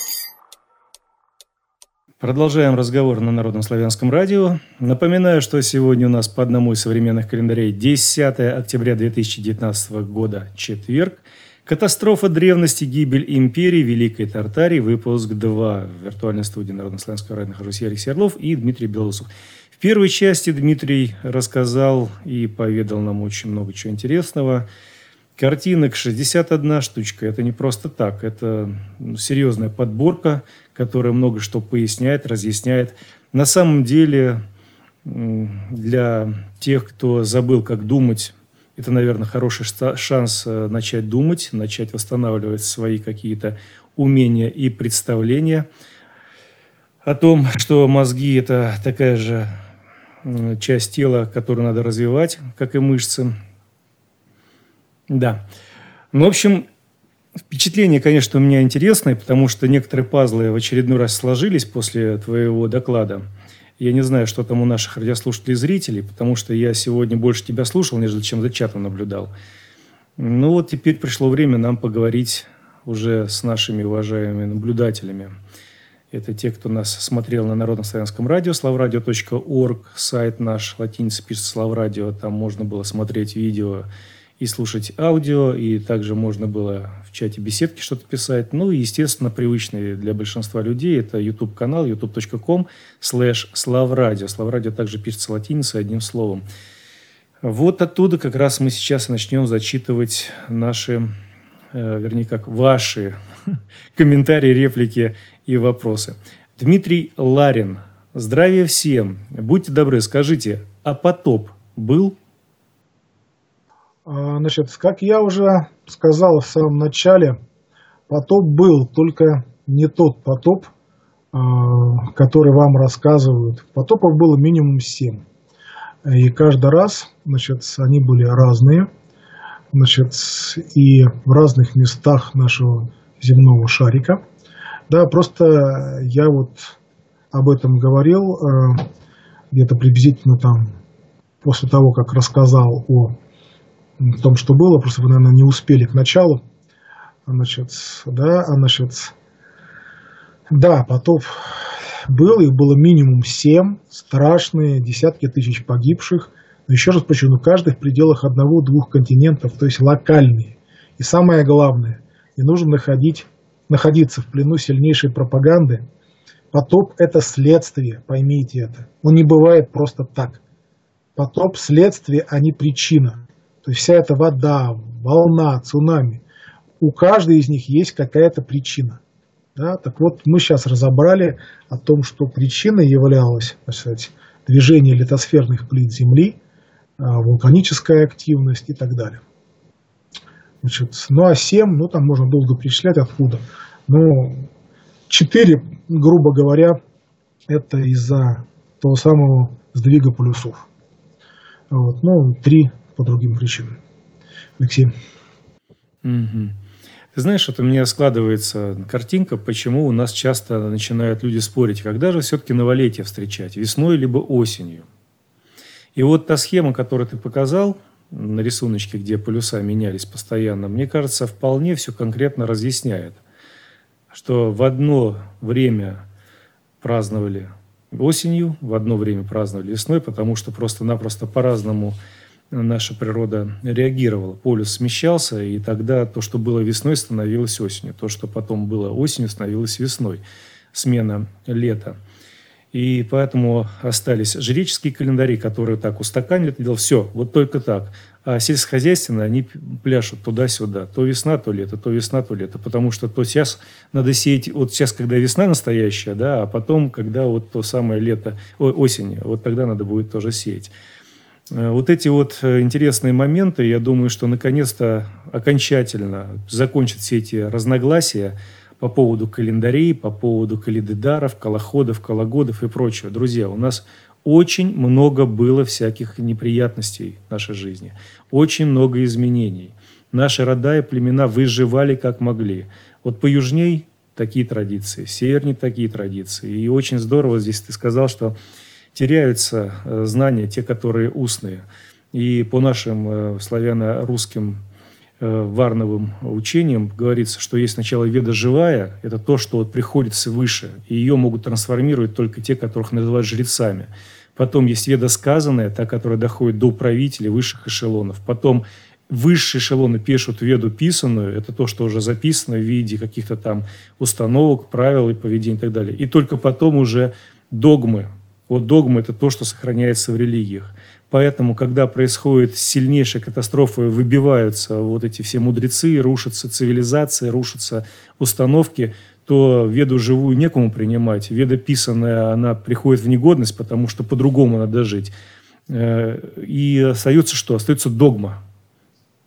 Продолжаем разговор на Народном славянском радио. Напоминаю, что сегодня у нас по одному из современных календарей десятое октября две тысячи девятнадцатого года, четверг. Катастрофа древности, гибель империи, Великой Тартарии, выпуск два. В виртуальной студии Народного славянского радио нахожусь я, Алексей Орлов, и Дмитрий Белоусов. В первой части Дмитрий рассказал и поведал нам очень много чего интересного. Картинок шестьдесят одна штучка. Это не просто так. Это серьезная подборка, которая много что поясняет, разъясняет. На самом деле, для тех, кто забыл, как думать, Это, наверное, хороший шанс начать думать, начать восстанавливать свои какие-то умения и представления о том, что мозги – это такая же часть тела, которую надо развивать, как и мышцы. Да. Ну, в общем, впечатление, конечно, у меня интересное, потому что некоторые пазлы в очередной раз сложились после твоего доклада. Я не знаю, что там у наших радиослушателей и зрителей, потому что я сегодня больше тебя слушал, нежели чем за чатом наблюдал. Ну вот теперь пришло время нам поговорить уже с нашими уважаемыми наблюдателями. Это те, кто нас смотрел на Народном славянском радио, славрадио точка орг, сайт наш, латиница пишется Славрадио, там можно было смотреть видео и слушать аудио, и также можно было в чате беседки что-то писать. Ну и, естественно, привычный для большинства людей это YouTube-канал, ютуб точка ком слэш славрадио. Славрадио также пишется латиницей одним словом. Вот оттуда как раз мы сейчас начнем зачитывать наши, э, вернее, как ваши комментарии, реплики и вопросы. Дмитрий Ларин. Здравия всем. Будьте добры, скажите, а потоп был? Значит, как я уже сказал в самом начале, потоп был, только не тот потоп, который вам рассказывают. Потопов было минимум семь. И каждый раз, значит, они были разные, значит, и в разных местах нашего земного шарика. Да, просто я вот об этом говорил где-то приблизительно там после того, как рассказал о том, что было, просто вы, наверное, не успели к началу. Значит, да, а значит, да, потоп был, их было минимум семь, страшные, десятки тысяч погибших. Но еще раз подчеркну, каждый в пределах одного-двух континентов, то есть локальные. И самое главное, не нужно находить, находиться в плену сильнейшей пропаганды. Потоп – это следствие, поймите это. Он не бывает просто так. Потоп – следствие, а не причина. То есть вся эта вода, волна, цунами, у каждой из них есть какая-то причина. Да? Так вот, мы сейчас разобрали о том, что причиной являлось, так сказать, движение литосферных плит Земли, вулканическая активность и так далее. Значит, ну а семь, ну там можно долго перечислять откуда. Но четыре, грубо говоря, это из-за того самого сдвига полюсов. Вот. Ну, три по другим причинам. Алексей. Угу. Ты знаешь, вот у меня складывается картинка, почему у нас часто начинают люди спорить, когда же все-таки новолетие встречать, весной либо осенью. И вот та схема, которую ты показал на рисуночке, где полюса менялись постоянно, мне кажется, вполне все конкретно разъясняет, что в одно время праздновали осенью, в одно время праздновали весной, потому что просто-напросто по-разному наша природа реагировала. Полюс смещался, и тогда то, что было весной, становилось осенью. То, что потом было осенью, становилось весной. Смена лета. И поэтому остались жреческие календари, которые так устаканили это дело. Все, вот только так. А сельскохозяйственные, они пляшут туда-сюда. То весна, то лето, то весна, то лето. Потому что то сейчас надо сеять, вот сейчас, когда весна настоящая, да, а потом, когда вот то самое лето, о, осень, вот тогда надо будет тоже сеять. Вот эти вот интересные моменты, я думаю, что наконец-то окончательно закончат все эти разногласия по поводу календарей, по поводу калидедаров, колоходов, кологодов и прочего. Друзья, у нас очень много было всяких неприятностей в нашей жизни, очень много изменений. Наши рода и племена выживали как могли. Вот поюжней такие традиции, северней такие традиции. И очень здорово здесь ты сказал, что теряются знания, те, которые устные. И по нашим славяно-русским варновым учениям говорится, что есть сначала веда живая, это то, что вот приходит свыше, и ее могут трансформировать только те, которых называют жрецами. Потом есть веда сказанная, та, которая доходит до управителей высших эшелонов. Потом высшие эшелоны пишут веду писанную, это то, что уже записано в виде каких-то там установок, правил и поведения и так далее. И только потом уже догмы. Вот догма – это то, что сохраняется в религиях. Поэтому, когда происходит сильнейшая катастрофа, выбиваются вот эти все мудрецы, рушатся цивилизации, рушатся установки, то веду живую некому принимать. Веда писанная, она приходит в негодность, потому что по-другому надо жить. И остается что? Остается догма.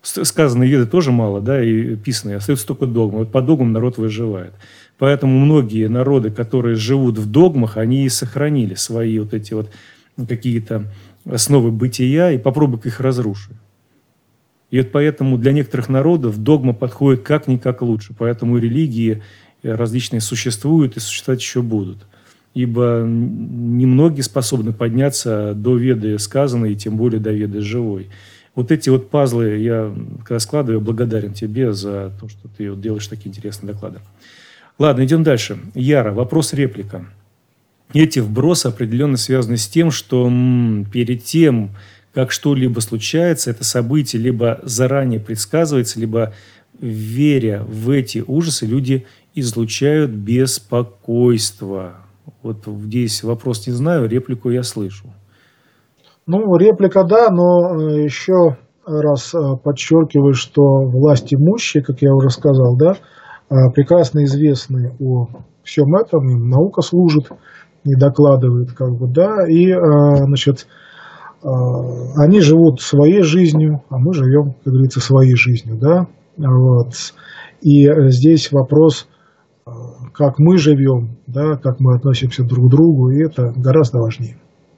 Сказанные веды тоже мало, да, и писанные, остаются только догмы. Вот по догмам народ выживает. Поэтому многие народы, которые живут в догмах, они и сохранили свои вот эти вот какие-то основы бытия, и попробуй-ка их разрушить. И вот поэтому для некоторых народов догма подходит как-никак лучше. Поэтому религии различные существуют и существовать еще будут. Ибо немногие способны подняться до веды сказанной, и тем более до веды живой. Вот эти вот пазлы я, когда складываю, благодарен тебе за то, что ты вот делаешь такие интересные доклады. Ладно, идем дальше. Яра, вопрос-реплика. Эти вбросы определенно связаны с тем, что м, перед тем, как что-либо случается, это событие либо заранее предсказывается, либо, веря в эти ужасы, люди излучают беспокойство. Вот здесь вопрос не знаю, реплику я слышу. Ну, реплика да, но еще раз подчеркиваю, что власть имущие, как я уже сказал, да, прекрасно известны о всем этом, им наука служит, и докладывает, как бы, да, и, значит, они живут своей жизнью, а мы живем, как говорится, своей жизнью, да, вот. И здесь вопрос, как мы живем, да, как мы относимся друг к другу, и это гораздо важнее.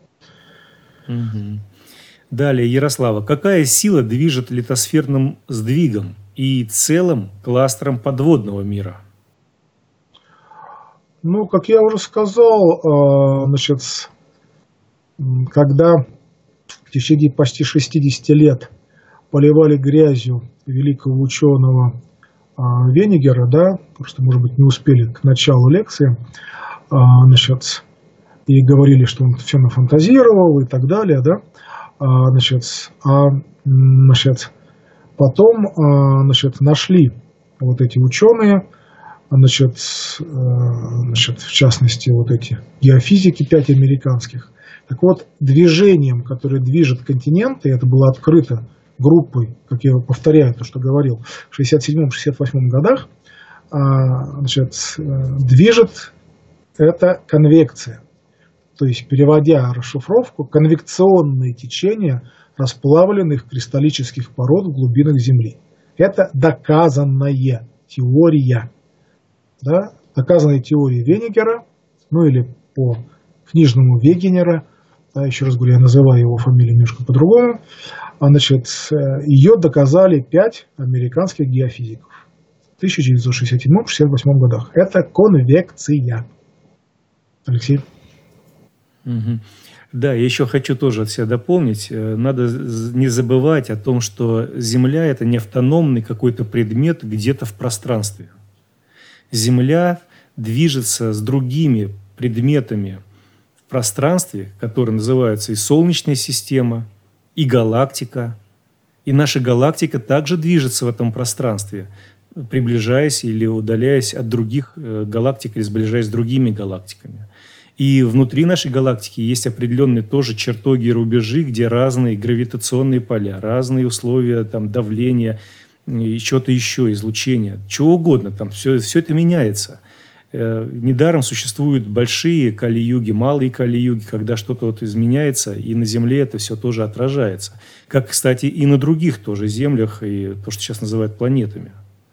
Угу. Далее, Ярослава. Какая сила движет литосферным сдвигом и целым кластером подводного мира? Ну, как я уже сказал, значит, когда в течение почти шестидесяти лет поливали грязью великого ученого Венигера, да, просто, может быть, не успели к началу лекции, значит, и говорили, что он все нафантазировал и так далее, да, значит, а, значит, потом, значит, нашли вот эти ученые, значит, значит, в частности, вот эти геофизики, пять американских. Так вот, движением, которое движет континенты, это было открыто группой, как я повторяю то, что говорил, в шестьдесят седьмом — шестьдесят восьмом годах, значит, движет это конвекция. То есть, переводя расшифровку, конвекционные течения расплавленных кристаллических пород в глубинах Земли. Это доказанная теория. Да? Доказанная теория Венигера, ну или по книжному Вегенера, да, еще раз говорю, я называю его фамилию немножко по-другому, а, значит, ее доказали пять американских геофизиков в тысяча девятьсот шестьдесят седьмом — шестьдесят восьмом годах. Это конвекция. Алексей? Угу. Да, я еще хочу тоже от себя дополнить. Надо не забывать о том, что Земля – это не автономный какой-то предмет где-то в пространстве. Земля движется с другими предметами в пространстве, которые называются и Солнечная система, и галактика. И наша галактика также движется в этом пространстве, приближаясь или удаляясь от других галактик или сближаясь с другими галактиками. И внутри нашей галактики есть определенные тоже чертоги и рубежи, где разные гравитационные поля, разные условия там, давления, и что-то еще, излучения, чего угодно. Там все, все это меняется. Недаром существуют большие кали-юги, малые кали-юги, когда что-то вот изменяется, и на Земле это все тоже отражается. Как, кстати, и на других тоже землях, и то, что сейчас называют планетами.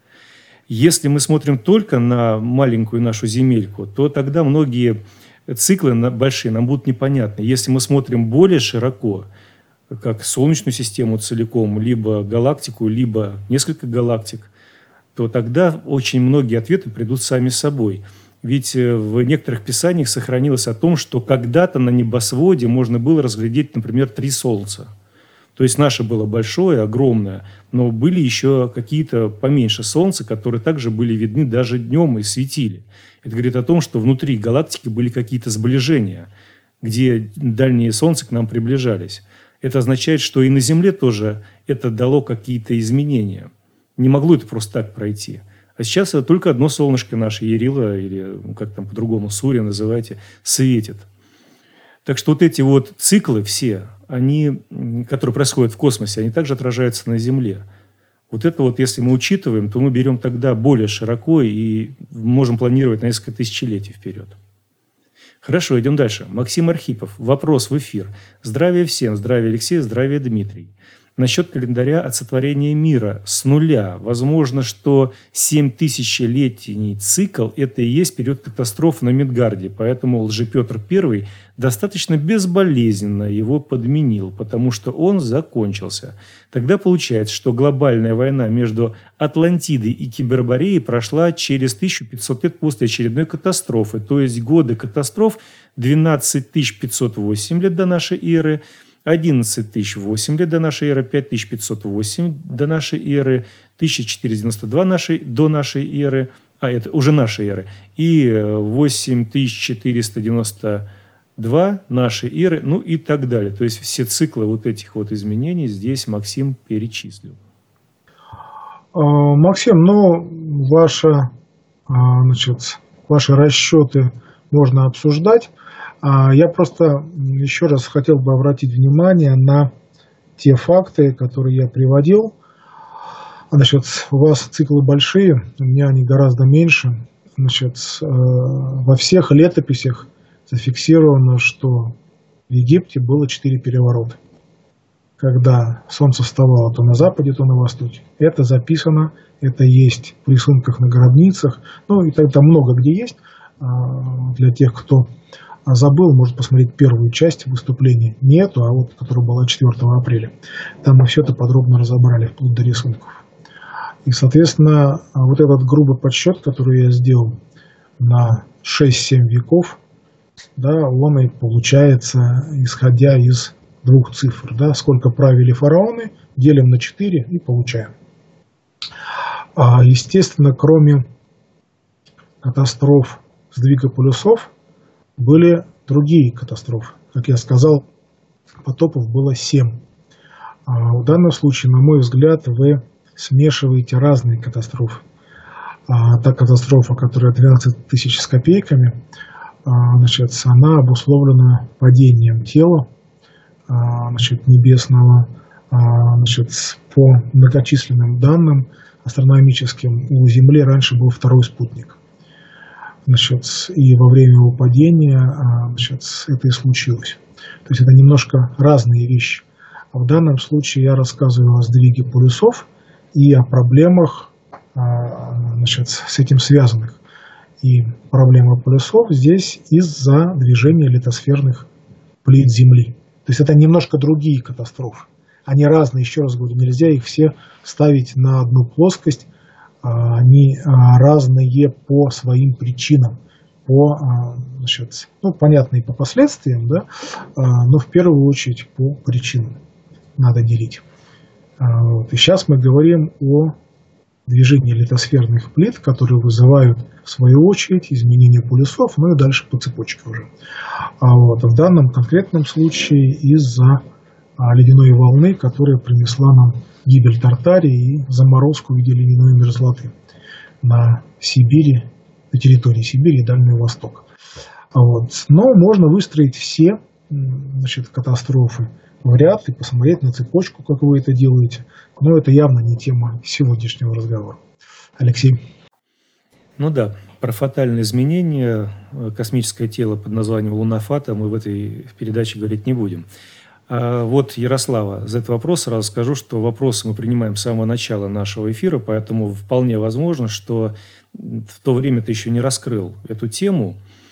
Если мы смотрим только на маленькую нашу земельку, то тогда многие циклы большие нам будут непонятны. Если мы смотрим более широко, как Солнечную систему целиком, либо галактику, либо несколько галактик, то тогда очень многие ответы придут сами собой. Ведь в некоторых писаниях сохранилось о том, что когда-то на небосводе можно было разглядеть, например, три Солнца. То есть наше было большое, огромное, но были еще какие-то поменьше Солнца, которые также были видны даже днем и светили. Это говорит о том, что внутри галактики были какие-то сближения, где дальние Солнца к нам приближались. Это означает, что и на Земле тоже это дало какие-то изменения. Не могло это просто так пройти. А сейчас это только одно солнышко наше, Ярила, или как там по-другому, Сурья называйте, светит. Так что вот эти вот циклы все, они, которые происходят в космосе, они также отражаются на Земле. Вот это вот, если мы учитываем, то мы берем тогда более широко и можем планировать на несколько тысячелетий вперед. Хорошо, идем дальше. Максим Архипов. Вопрос в эфир. Здравия всем. Здравия, Алексей. Здравия, Дмитрий. насчет календаря от сотворения мира с нуля. Возможно, что семитысячелетний цикл – это и есть период катастроф на Мидгарде. Поэтому Лжепетр Первый достаточно безболезненно его подменил, потому что он закончился. Тогда получается, что глобальная война между Атлантидой и Кибербореей прошла через тысячу пятьсот лет после очередной катастрофы. То есть годы катастроф двенадцать тысяч пятьсот восемь лет до нашей эры, одиннадцать тысяч восемь лет до нашей эры, пять тысяч пятьсот восемь до нашей эры, тысяча четыреста девяносто два нашей, до нашей эры, а это уже нашей эры, и восемь тысяч четыреста девяносто два нашей эры, ну и так далее. То есть все циклы вот этих вот изменений здесь Максим перечислил. Максим, ну, ваша, значит, ваши расчеты можно обсуждать. Я просто еще раз хотел бы обратить внимание на те факты, которые я приводил. Значит, у вас циклы большие, у меня они гораздо меньше. Значит, во всех летописях зафиксировано, что в Египте было четыре переворота. Когда солнце вставало то на западе, то на востоке. Это записано, это есть в рисунках на гробницах. Ну и тогда много где есть. Для тех, кто забыл, может посмотреть первую часть выступления. Не эту, а вот, которая была четвёртого апреля. Там мы все это подробно разобрали, вплоть до рисунков. И, соответственно, вот этот грубый подсчет, который я сделал на шесть-семь веков, да, он и получается, исходя из двух цифр. Да, сколько правили фараоны, делим на четыре и получаем. А, естественно, кроме катастроф сдвига полюсов, были другие катастрофы. Как я сказал, потопов было семь. А в данном случае, на мой взгляд, вы смешиваете разные катастрофы. А та катастрофа, которая тринадцать тысяч с копейками, значит, она обусловлена падением тела, значит, небесного. Значит, по многочисленным данным астрономическим, у Земли раньше был второй спутник. Значит, и во время его падения, значит, это и случилось. То есть это немножко разные вещи. А в данном случае я рассказываю о сдвиге полюсов и о проблемах, значит, с этим связанных. И проблема полюсов здесь из-за движения литосферных плит Земли. То есть это немножко другие катастрофы. Они разные, еще раз говорю, нельзя их все ставить на одну плоскость. Они разные по своим причинам, по, значит, ну, понятно и по последствиям, да, но в первую очередь по причинам надо делить. Вот. И сейчас мы говорим о движении литосферных плит, которые вызывают в свою очередь изменение полюсов, ну и дальше по цепочке уже. А вот в данном конкретном случае из-за ледяной волны, которая принесла нам гибель Тартарии и заморозку в виде ледяной мерзлоты на Сибири, на территории Сибири и Дальнего Востока. Вот. Но можно выстроить все, значит, катастрофы в ряд и посмотреть на цепочку, как вы это делаете. Но это явно не тема сегодняшнего разговора. Алексей. Ну да, про фатальные изменения космическое тело под названием Лунафата мы в этой передаче говорить не будем. А вот, Ярослава, за этот вопрос сразу скажу, что вопросы мы принимаем с самого начала нашего эфира, поэтому вполне возможно, что в то время ты еще не раскрыл эту тему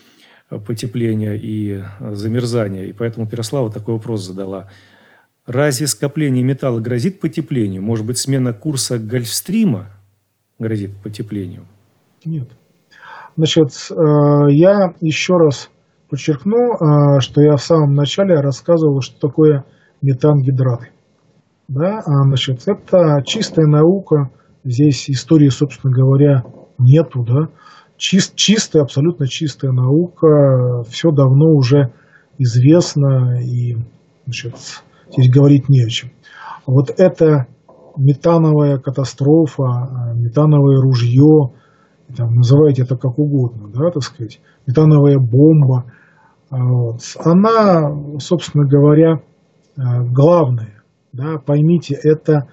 потепления и замерзания, и поэтому Ярослава такой вопрос задала. Разве скопление металла грозит потеплению? Может быть, смена курса Гольфстрима грозит потеплению? Нет. Значит, я еще раз подчеркну, что я в самом начале рассказывал, что такое метангидраты. Да? Значит, это чистая наука, здесь истории, собственно говоря, нету. Да? Чист, чистая, абсолютно чистая наука, все давно уже известно, и, значит, здесь говорить не о чем. Вот это метановая катастрофа, метановое ружье, там, называйте это как угодно, да, так сказать, метановая бомба, вот, она, собственно говоря, главное, да, поймите, это,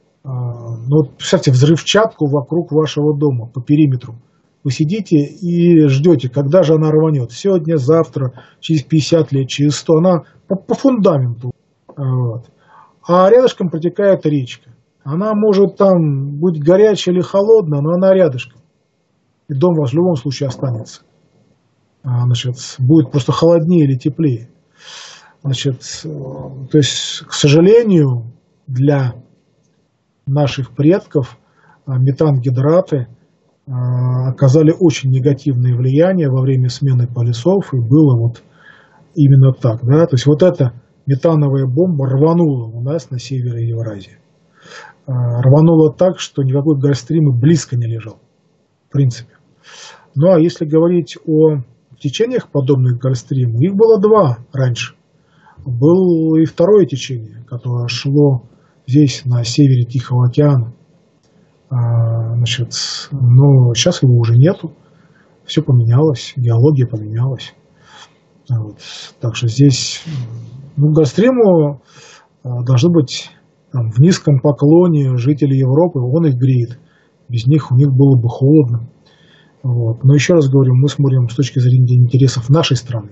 ну, представьте, взрывчатку вокруг вашего дома по периметру. Вы сидите и ждете, когда же она рванет. Сегодня, завтра, через пятьдесят лет, через сто, она по, по фундаменту. Вот. а рядышком протекает речка. Она может там быть горячая или холодная, но она рядышком. И дом у вас в любом случае останется. Значит, будет просто холоднее или теплее. Значит, то есть, к сожалению, для наших предков метангидраты оказали очень негативное влияние во время смены полюсов, и было вот именно так. Да? То есть вот эта метановая бомба рванула у нас на севере Евразии. Рванула так, что никакой гольфстрим и близко не лежал, в принципе. Ну а если говорить о течениях, подобных гольфстриму, их было два раньше. Было и второе течение, которое шло здесь, на севере Тихого океана. Значит, но сейчас его уже нету. Все поменялось, геология поменялась. Вот. Так что здесь, ну, гольфстриму должны быть там, в низком поклоне жители Европы, он их греет. Без них у них было бы холодно. Вот. Но еще раз говорю, мы смотрим с точки зрения интересов нашей страны,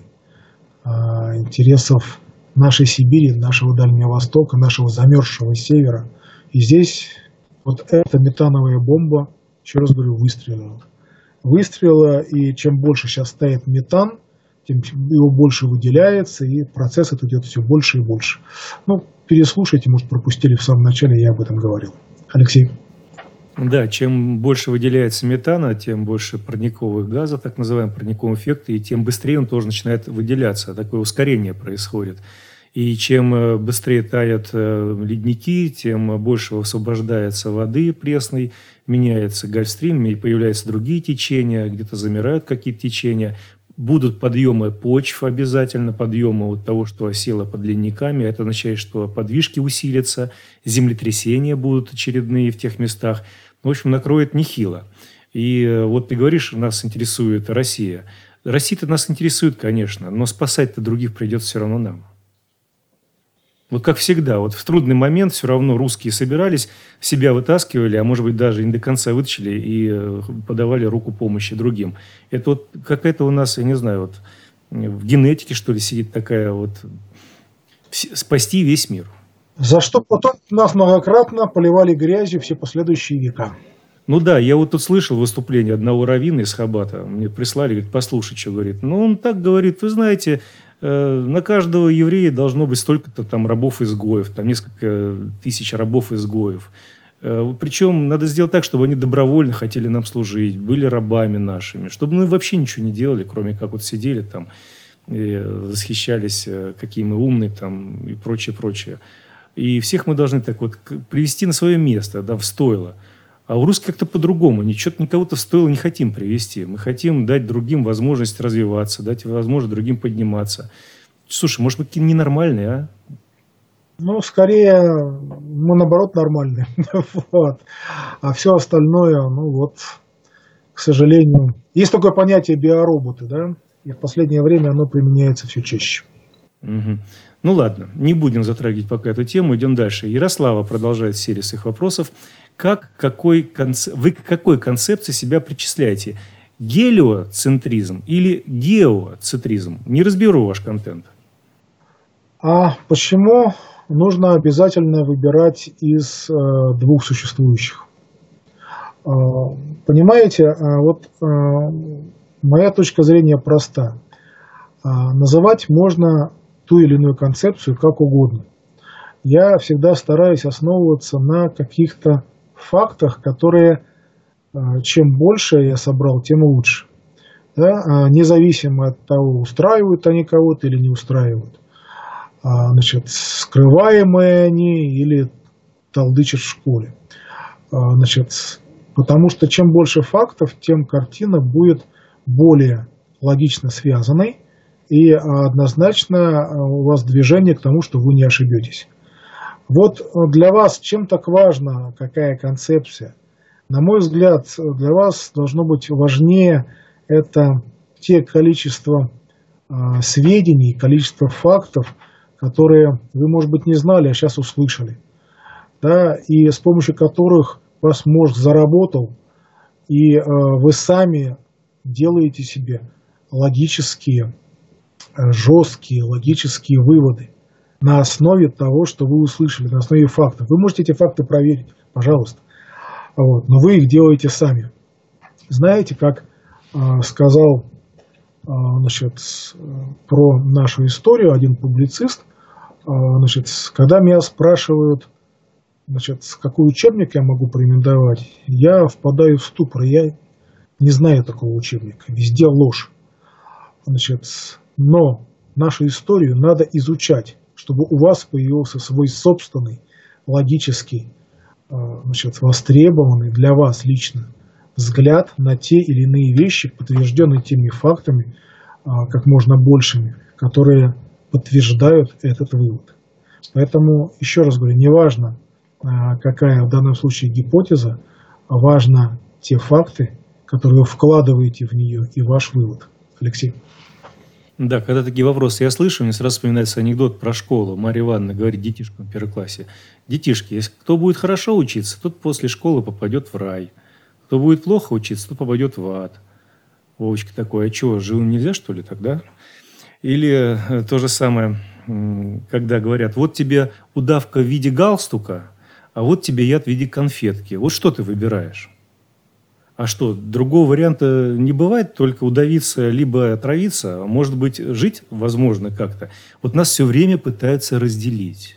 интересов нашей Сибири, нашего Дальнего Востока, нашего замерзшего севера. И здесь вот эта метановая бомба, еще раз говорю, выстрелила. Выстрелила, и чем больше сейчас стоит метан, тем его больше выделяется, и процесс этот идет все больше и больше. Ну, переслушайте, может, пропустили в самом начале, я об этом говорил. Алексей. Да, чем больше выделяется метана, тем больше парниковых газов, так называемый парниковый эффект, и тем быстрее он тоже начинает выделяться. Такое ускорение происходит. И чем быстрее таят ледники, тем больше освобождается воды пресной, меняется гольфстрим, и появляются другие течения, где-то замирают какие-то течения. Будут подъемы почв обязательно, подъемы от того, что осело под ледниками. Это означает, что подвижки усилятся, землетрясения будут очередные в тех местах. В общем, накроет нехило. И вот ты говоришь, нас интересует Россия. Россия-то нас интересует, конечно, но спасать-то других придется все равно нам. Вот как всегда, вот в трудный момент все равно русские собирались, себя вытаскивали, а может быть даже не до конца вытащили и подавали руку помощи другим. Это вот какая-то у нас, я не знаю, вот в генетике, что ли, сидит такая вот спасти весь мир. За что потом нас многократно поливали грязью все последующие века. Ну да, я вот тут слышал выступление одного раввина из Хабата. Мне прислали, говорит, послушай, что говорит. Ну, он так говорит, вы знаете, э, на каждого еврея должно быть столько-то там рабов-изгоев, там несколько тысяч рабов-изгоев. Э, причем надо сделать так, чтобы они добровольно хотели нам служить, были рабами нашими, чтобы мы вообще ничего не делали, кроме как вот сидели там и восхищались, какие мы умные там и прочее, прочее. И всех мы должны так вот привести на свое место, да, в стойло. А у русских как-то по-другому. Ничего, никого-то в стойло не хотим привести. Мы хотим дать другим возможность развиваться, дать возможность другим подниматься. Слушай, может быть, какие-то ненормальные, а? Ну, скорее, мы, наоборот, нормальные. Вот. А все остальное, ну вот, к сожалению... Есть такое понятие биороботы, да? И в последнее время оно применяется все чаще. Угу. Ну ладно, не будем затрагивать пока эту тему, идем дальше. Ярослава продолжает серию своих вопросов. Как, какой конце... Вы к какой концепции себя причисляете? Гелиоцентризм или геоцентризм? Не разберу ваш контент. А почему нужно обязательно выбирать из э, двух существующих? Э, понимаете, э, вот э, моя точка зрения проста. Э, называть можно ту или иную концепцию как угодно. Я всегда стараюсь основываться на каких-то фактах, которые, чем больше я собрал, тем лучше. Да? Независимо от того, устраивают они кого-то или не устраивают. Значит, скрываемые они или толдычат в школе. Значит, потому что чем больше фактов, тем картина будет более логично связанной, и однозначно у вас движение к тому, что вы не ошибетесь. Вот для вас чем так важна какая концепция? На мой взгляд, для вас должно быть важнее это те количество э, сведений, количество фактов, которые вы, может быть, не знали, а сейчас услышали. Да, и с помощью которых ваш мозг заработал, и э, вы сами делаете себе логические, э, жесткие, логические выводы. на основе того, что вы услышали, на основе фактов. Вы можете эти факты проверить, пожалуйста. Вот. Но вы их делаете сами. Знаете, как э, сказал э, значит, про нашу историю один публицист, э, значит, когда меня спрашивают, значит, какой учебник я могу порекомендовать, я впадаю в ступор. Я не знаю такого учебника. Везде ложь. Значит, но нашу историю надо изучать, чтобы у вас появился свой собственный, логический, значит, востребованный для вас лично взгляд на те или иные вещи, подтвержденные теми фактами, как можно большими, которые подтверждают этот вывод. Поэтому, еще раз говорю, неважно, какая в данном случае гипотеза, важно те факты, которые вы вкладываете в нее, и ваш вывод. Алексей. Да, когда такие вопросы я слышу, мне сразу вспоминается анекдот про школу. Марья Ивановна говорит детишкам в первом классе: детишки, если кто будет хорошо учиться, тот после школы попадет в рай. Кто будет плохо учиться, тот попадет в ад. Вовочка такой: а что, живым нельзя, что ли, тогда? Или то же самое, когда говорят: вот тебе удавка в виде галстука, а вот тебе яд в виде конфетки. Вот что ты выбираешь? А что, другого варианта не бывает, только удавиться либо отравиться, а может быть, жить возможно как-то. Вот нас все время пытаются разделить.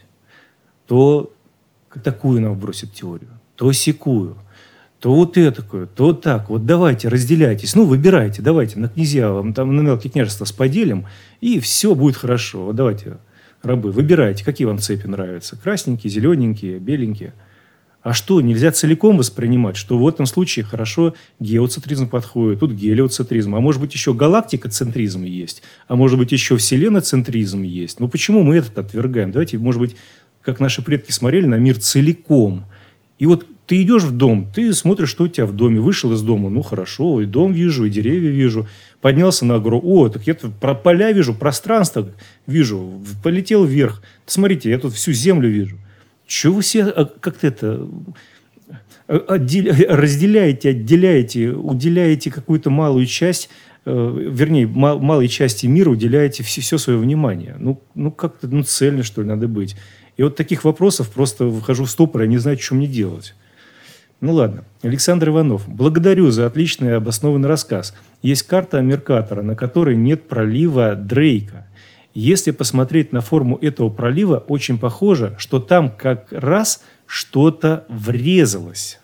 То такую нам бросят теорию, то сякую, то вот этакую, то вот так. Вот давайте, разделяйтесь, ну, выбирайте, давайте, на князья, вам там на мелкие княжества споделим, и все будет хорошо. Вот давайте, рабы, выбирайте, какие вам цепи нравятся. Красненькие, зелененькие, беленькие. А что, нельзя целиком воспринимать, что в этом случае хорошо геоцентризм подходит, тут гелиоцентризм, а может быть еще галактикоцентризм есть, а может быть еще вселеноцентризм есть. Ну почему мы этот отвергаем? Давайте, может быть, как наши предки смотрели на мир целиком. И вот ты идешь в дом, ты смотришь, что у тебя в доме, вышел из дома, ну хорошо, и дом вижу, и деревья вижу, поднялся на гору, о, так я тут про поля вижу, пространство вижу, полетел вверх, смотрите, я тут всю землю вижу. Чего вы все как-то это разделяете, отделяете, уделяете какую-то малую часть, вернее, мал, малой части мира уделяете все, все свое внимание? Ну, ну как-то ну, цельно, что ли, надо быть. И вот таких вопросов просто вхожу в ступор, я не знаю, что мне делать. Ну ладно. Александр Иванов. Благодарю за отличный и обоснованный рассказ. Есть карта Меркатора, на которой нет пролива Дрейка. Если посмотреть на форму этого пролива, очень похоже, что там как раз что-то врезалось.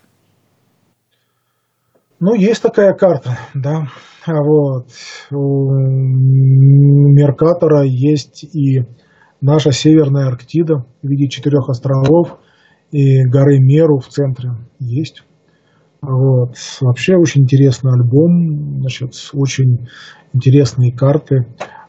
Ну, есть такая карта, да. Вот. У Меркатора есть и наша северная Арктида в виде четырех островов и горы Меру в центре есть. Вот. Вообще очень интересный альбом, значит, очень интересные карты.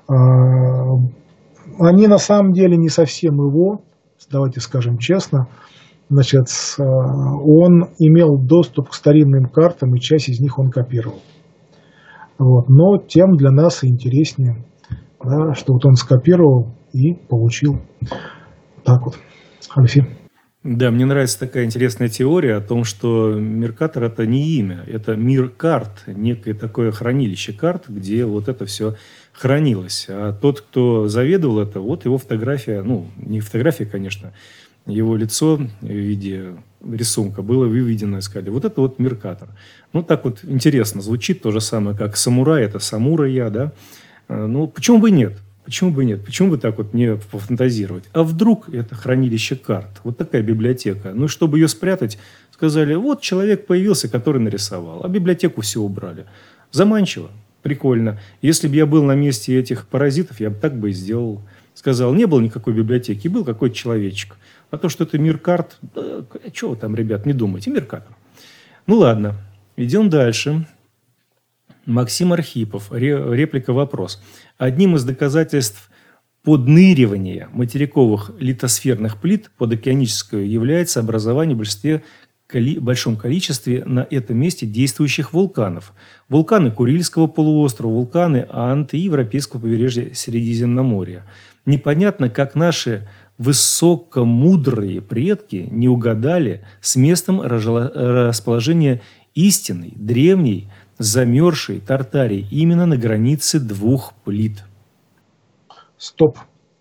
Они на самом деле не совсем его, давайте скажем честно. Значит, он имел доступ к старинным картам, и часть из них он копировал. Вот. Но тем для нас и интереснее, да, что вот он скопировал и получил. Так вот. Алексей. Да, мне нравится такая интересная теория о том, что Меркатор – это не имя, это мир карт, некое такое хранилище карт, где вот это все хранилось. А тот, кто заведовал это, вот его фотография, ну, не фотография, конечно, его лицо в виде рисунка было выведено, сказали, вот это вот Меркатор. Ну, так вот интересно звучит, то же самое, как самурай, это самурая, да. Ну, почему бы нет? Почему бы нет? Почему бы так вот не пофантазировать? А вдруг это хранилище карт? Вот такая библиотека. Ну, чтобы ее спрятать, сказали, вот человек появился, который нарисовал, а библиотеку все убрали. Заманчиво, прикольно. Если бы я был на месте этих паразитов, я бы так бы и сделал. Сказал, не было никакой библиотеки, был какой-то человечек. А то, что это мир карт, да, чего там, ребят, не думайте, Меркатор. Ну, ладно, идем дальше. Максим Архипов. Реплика-вопрос. Одним из доказательств подныривания материковых литосферных плит под океаническую является образование в большинстве, коли, большом количестве на этом месте действующих вулканов. Вулканы Курильского полуострова, вулканы Анд и Европейского побережья Средиземноморья. Непонятно, как наши высокомудрые предки не угадали с местом расположения истинной, древней, замерзшей Тартарии именно на границе двух плит. Стоп.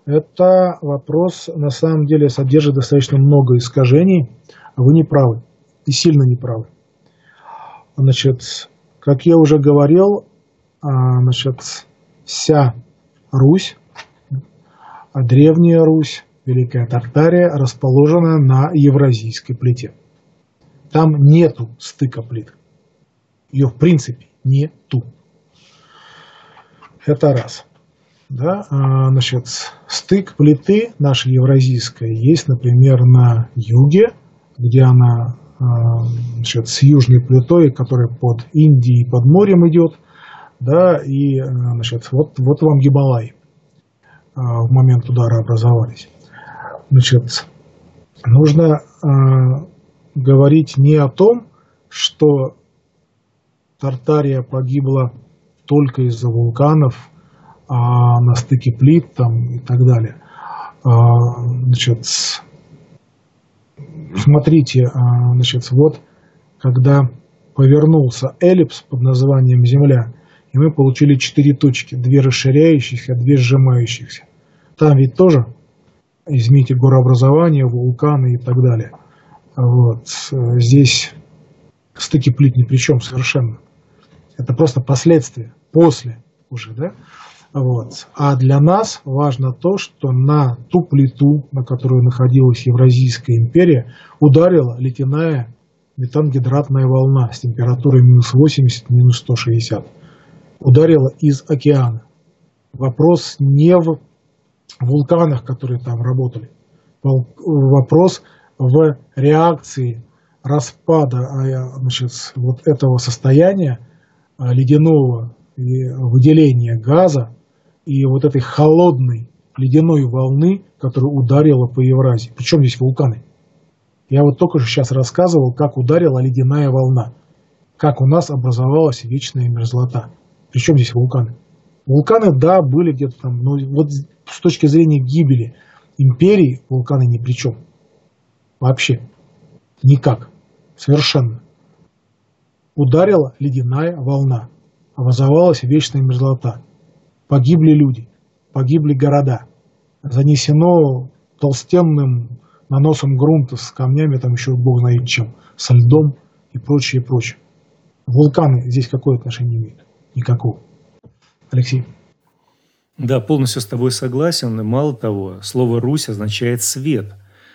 Это вопрос, на самом деле, содержит достаточно много искажений. Вы не правы, и сильно не правы. Значит, как я уже говорил, значит, вся Русь, древняя Русь, Великая Тартария, расположена на Евразийской плите. Там нету стыка плит. Ее в принципе нету. Это раз. Да? Значит, стык плиты нашей евразийской есть, например, на юге, где она, значит, с южной плитой, которая под Индией и под морем идет, да, и, значит, вот, вот вам Гималай в момент удара образовались. Значит, нужно э, говорить не о том, что Тартария погибла только из-за вулканов, а на стыке плит там и так далее. А, значит, смотрите, а, значит, вот когда повернулся эллипс под названием Земля, и мы получили четыре точки, две расширяющихся, две сжимающихся. Там ведь тоже, извините, горообразование, вулканы и так далее. Вот. Здесь стыки плит ни при чем совершенно. Это просто последствия, после уже, да? Вот. А для нас важно то, что на ту плиту, на которой находилась Евразийская империя, ударила ледяная метангидратная волна с температурой минус восемьдесят, минус сто шестьдесят. Ударила из океана. Вопрос не в вулканах, которые там работали. Вопрос в реакции распада, значит, вот этого состояния ледяного выделения газа и вот этой холодной ледяной волны, которая ударила по Евразии. Причем здесь вулканы? Я вот только что сейчас рассказывал, как ударила ледяная волна, как у нас образовалась вечная мерзлота. Причем здесь вулканы? Вулканы, да, были где-то там, но вот с точки зрения гибели империи вулканы ни при чем. Вообще. Никак. Совершенно. Ударила ледяная волна. Образовалась вечная мерзлота. Погибли люди. Погибли города. Занесено толстенным наносом грунта с камнями, там еще бог знает чем, со льдом и прочее, и прочее. Вулканы здесь какое отношение имеют? Никакого. Алексей. Да, полностью с тобой согласен. Мало того, слово «Русь» означает «свет».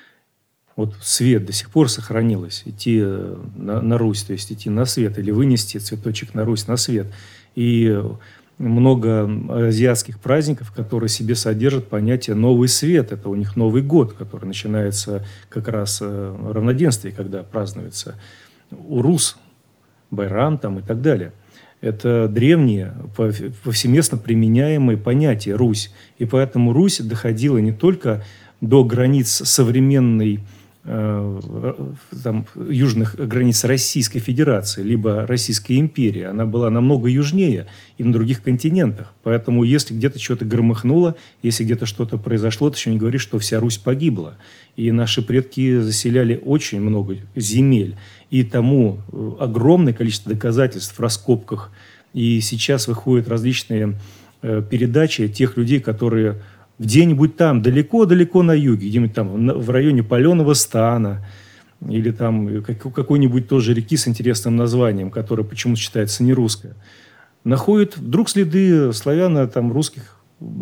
Вот свет до сих пор сохранилось. Идти на, на Русь, то есть идти на свет, или вынести цветочек на Русь на свет. И много азиатских праздников, которые в себе содержат понятие «новый свет». Это у них Новый год, который начинается как раз равноденствие, когда празднуется Урус, Байрам там, и так далее. Это древние, повсеместно применяемые понятия «Русь». И поэтому Русь доходила не только до границ современной, э, там, южных границ Российской Федерации, либо Российской империи. Она была намного южнее и на других континентах. Поэтому если где-то что-то громыхнуло, если где-то что-то произошло, это еще не говорит, что вся Русь погибла. И наши предки заселяли очень много земель. И тому огромное количество доказательств в раскопках. И сейчас выходят различные э, передачи тех людей, которые где-нибудь там, далеко-далеко на юге, где-нибудь там в районе Паленого стана, или там какой-нибудь тоже реки с интересным названием, которая почему-то считается не русская, находят вдруг следы славяно, там, русских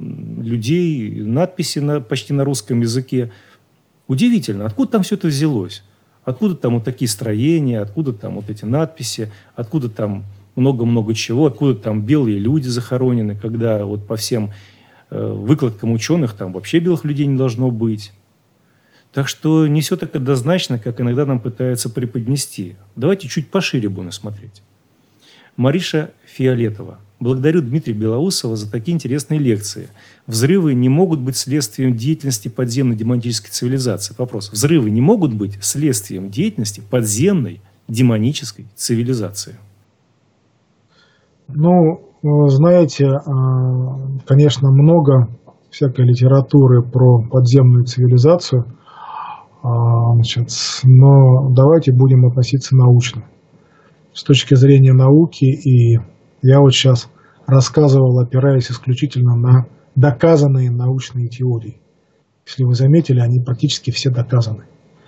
людей, надписи на, почти на русском языке. Удивительно, откуда там все это взялось? Откуда там вот такие строения, откуда там вот эти надписи, откуда там много-много чего, откуда там белые люди захоронены, когда вот по всем э, выкладкам ученых там вообще белых людей не должно быть. Так что не все так однозначно, как иногда нам пытаются преподнести. Давайте чуть пошире будем смотреть. Мариша Фиолетова. Благодарю Дмитрия Белоусова за такие интересные лекции. Взрывы не могут быть следствием деятельности подземной демонической цивилизации. Вопрос. Взрывы не могут быть следствием деятельности подземной демонической цивилизации? Ну, знаете, конечно, много всякой литературы про подземную цивилизацию, значит, но давайте будем относиться научно. С точки зрения науки, и я вот сейчас рассказывал, опираясь исключительно на доказанные научные теории. Если вы заметили, они практически все доказаны.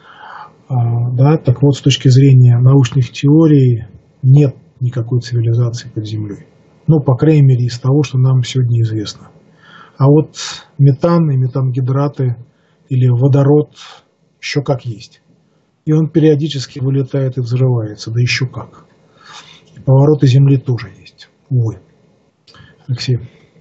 А, да, так вот, с точки зрения научных теорий нет никакой цивилизации под землей. Ну, по крайней мере, из того, что нам сегодня известно. А вот метан и метангидраты или водород еще как есть. И он периодически вылетает и взрывается, да еще как. И повороты Земли тоже есть. Увы. Алексей.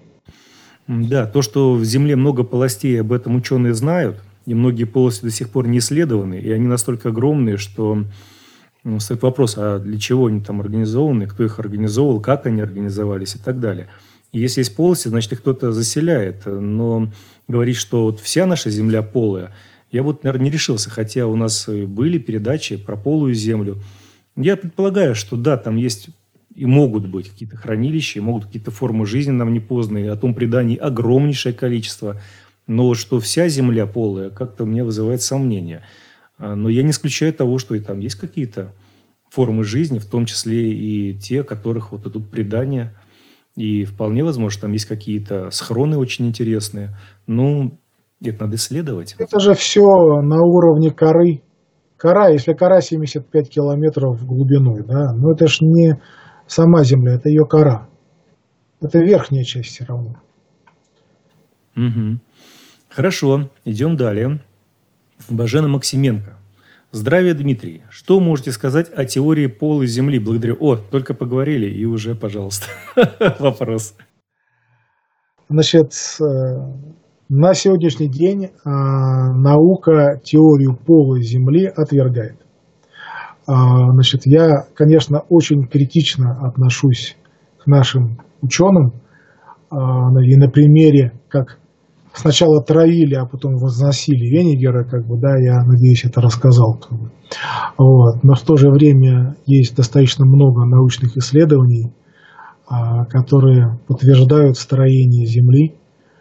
Да, то, что в Земле много полостей, об этом ученые знают, и многие полости до сих пор не исследованы, и они настолько огромные, что ну, стоит вопрос, а для чего они там организованы, кто их организовал, как они организовались и так далее. И если есть полости, значит, их кто-то заселяет. Но говорить, что вот вся наша Земля полая, я вот, наверное, не решился, хотя у нас были передачи про полую Землю. Я предполагаю, что да, там есть и могут быть какие-то хранилища, и могут какие-то формы жизни нам непознанные, о том преданий огромнейшее количество. Но вот что вся Земля полая, как-то мне вызывает сомнения. Но я не исключаю того, что и там есть какие-то формы жизни, в том числе и те, которых вот идут предания. И вполне возможно, там есть какие-то схроны очень интересные. Ну, это надо исследовать. Это же все на уровне коры. Кора, если кора семьдесят пять километров глубиной, да, но это ж не сама Земля, это ее кора. Это верхняя часть все равно. Угу. Хорошо, идем далее. Бажена Максименко. Здравия, Дмитрий. Что можете сказать о теории полой Земли? Благодарю. О, только поговорили, и уже, пожалуйста, вопрос. Значит, на сегодняшний день наука теорию полой Земли отвергает. Значит, я, конечно, очень критично отношусь к нашим ученым. И на примере, как сначала травили, а потом возносили Венигера, как бы, да, я надеюсь, это рассказал. Как бы. Вот. Но в то же время есть достаточно много научных исследований, а, которые подтверждают строение Земли.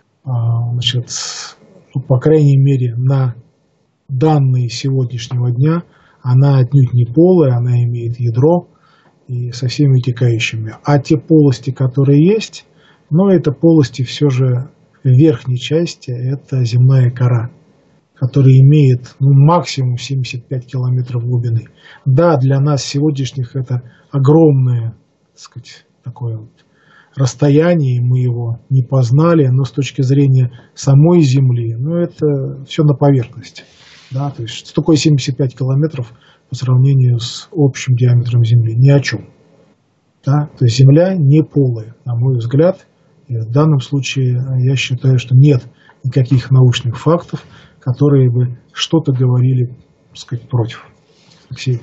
А, значит, ну, по крайней мере, на данные сегодняшнего дня она отнюдь не полая, она имеет ядро и со всеми вытекающими. А те полости, которые есть, но это полости все же в верхней части, это земная кора, которая имеет ну, максимум семьдесят пять километров глубины. Да, для нас сегодняшних это огромное, так сказать, такое вот расстояние, мы его не познали, но с точки зрения самой Земли, ну это все на поверхности. Да, то есть что такое семьдесят пять километров по сравнению с общим диаметром Земли? Ни о чем. Да? То есть Земля не полая, на мой взгляд. И в данном случае я считаю, что нет никаких научных фактов, которые бы что-то говорили, так сказать, против. Алексей.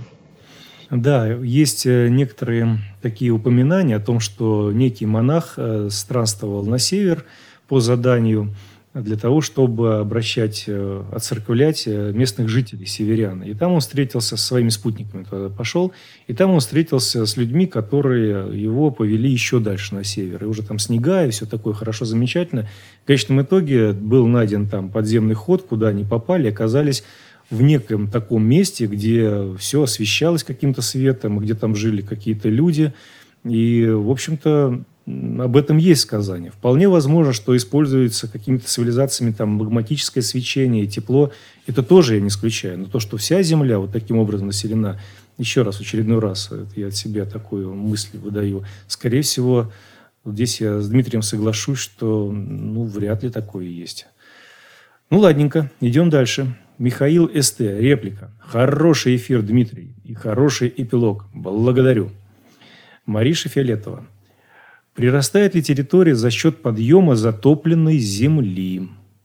Да, есть некоторые такие упоминания о том, что некий монах странствовал на север по заданию для того, чтобы обращать, отцерковлять местных жителей, северян. И там он встретился со своими спутниками, туда пошел, и там он встретился с людьми, которые его повели еще дальше на север. И уже там снега, и все такое хорошо, замечательно. В конечном итоге был найден там подземный ход, куда они попали, оказались в неком таком месте, где все освещалось каким-то светом, где там жили какие-то люди. И, в общем-то, об этом есть сказание. Вполне возможно, что используется какими-то цивилизациями там магматическое свечение, тепло. Это тоже я не исключаю. Но то, что вся Земля вот таким образом населена, еще раз, в очередной раз, я от себя такую мысль выдаю, скорее всего, вот здесь я с Дмитрием соглашусь, что ну, вряд ли такое есть. Ну, ладненько, идем дальше. Михаил СТ, реплика. Хороший эфир, Дмитрий, и хороший эпилог. Благодарю. Мариша Фиолетова. Прирастает ли территория за счет подъема затопленной земли?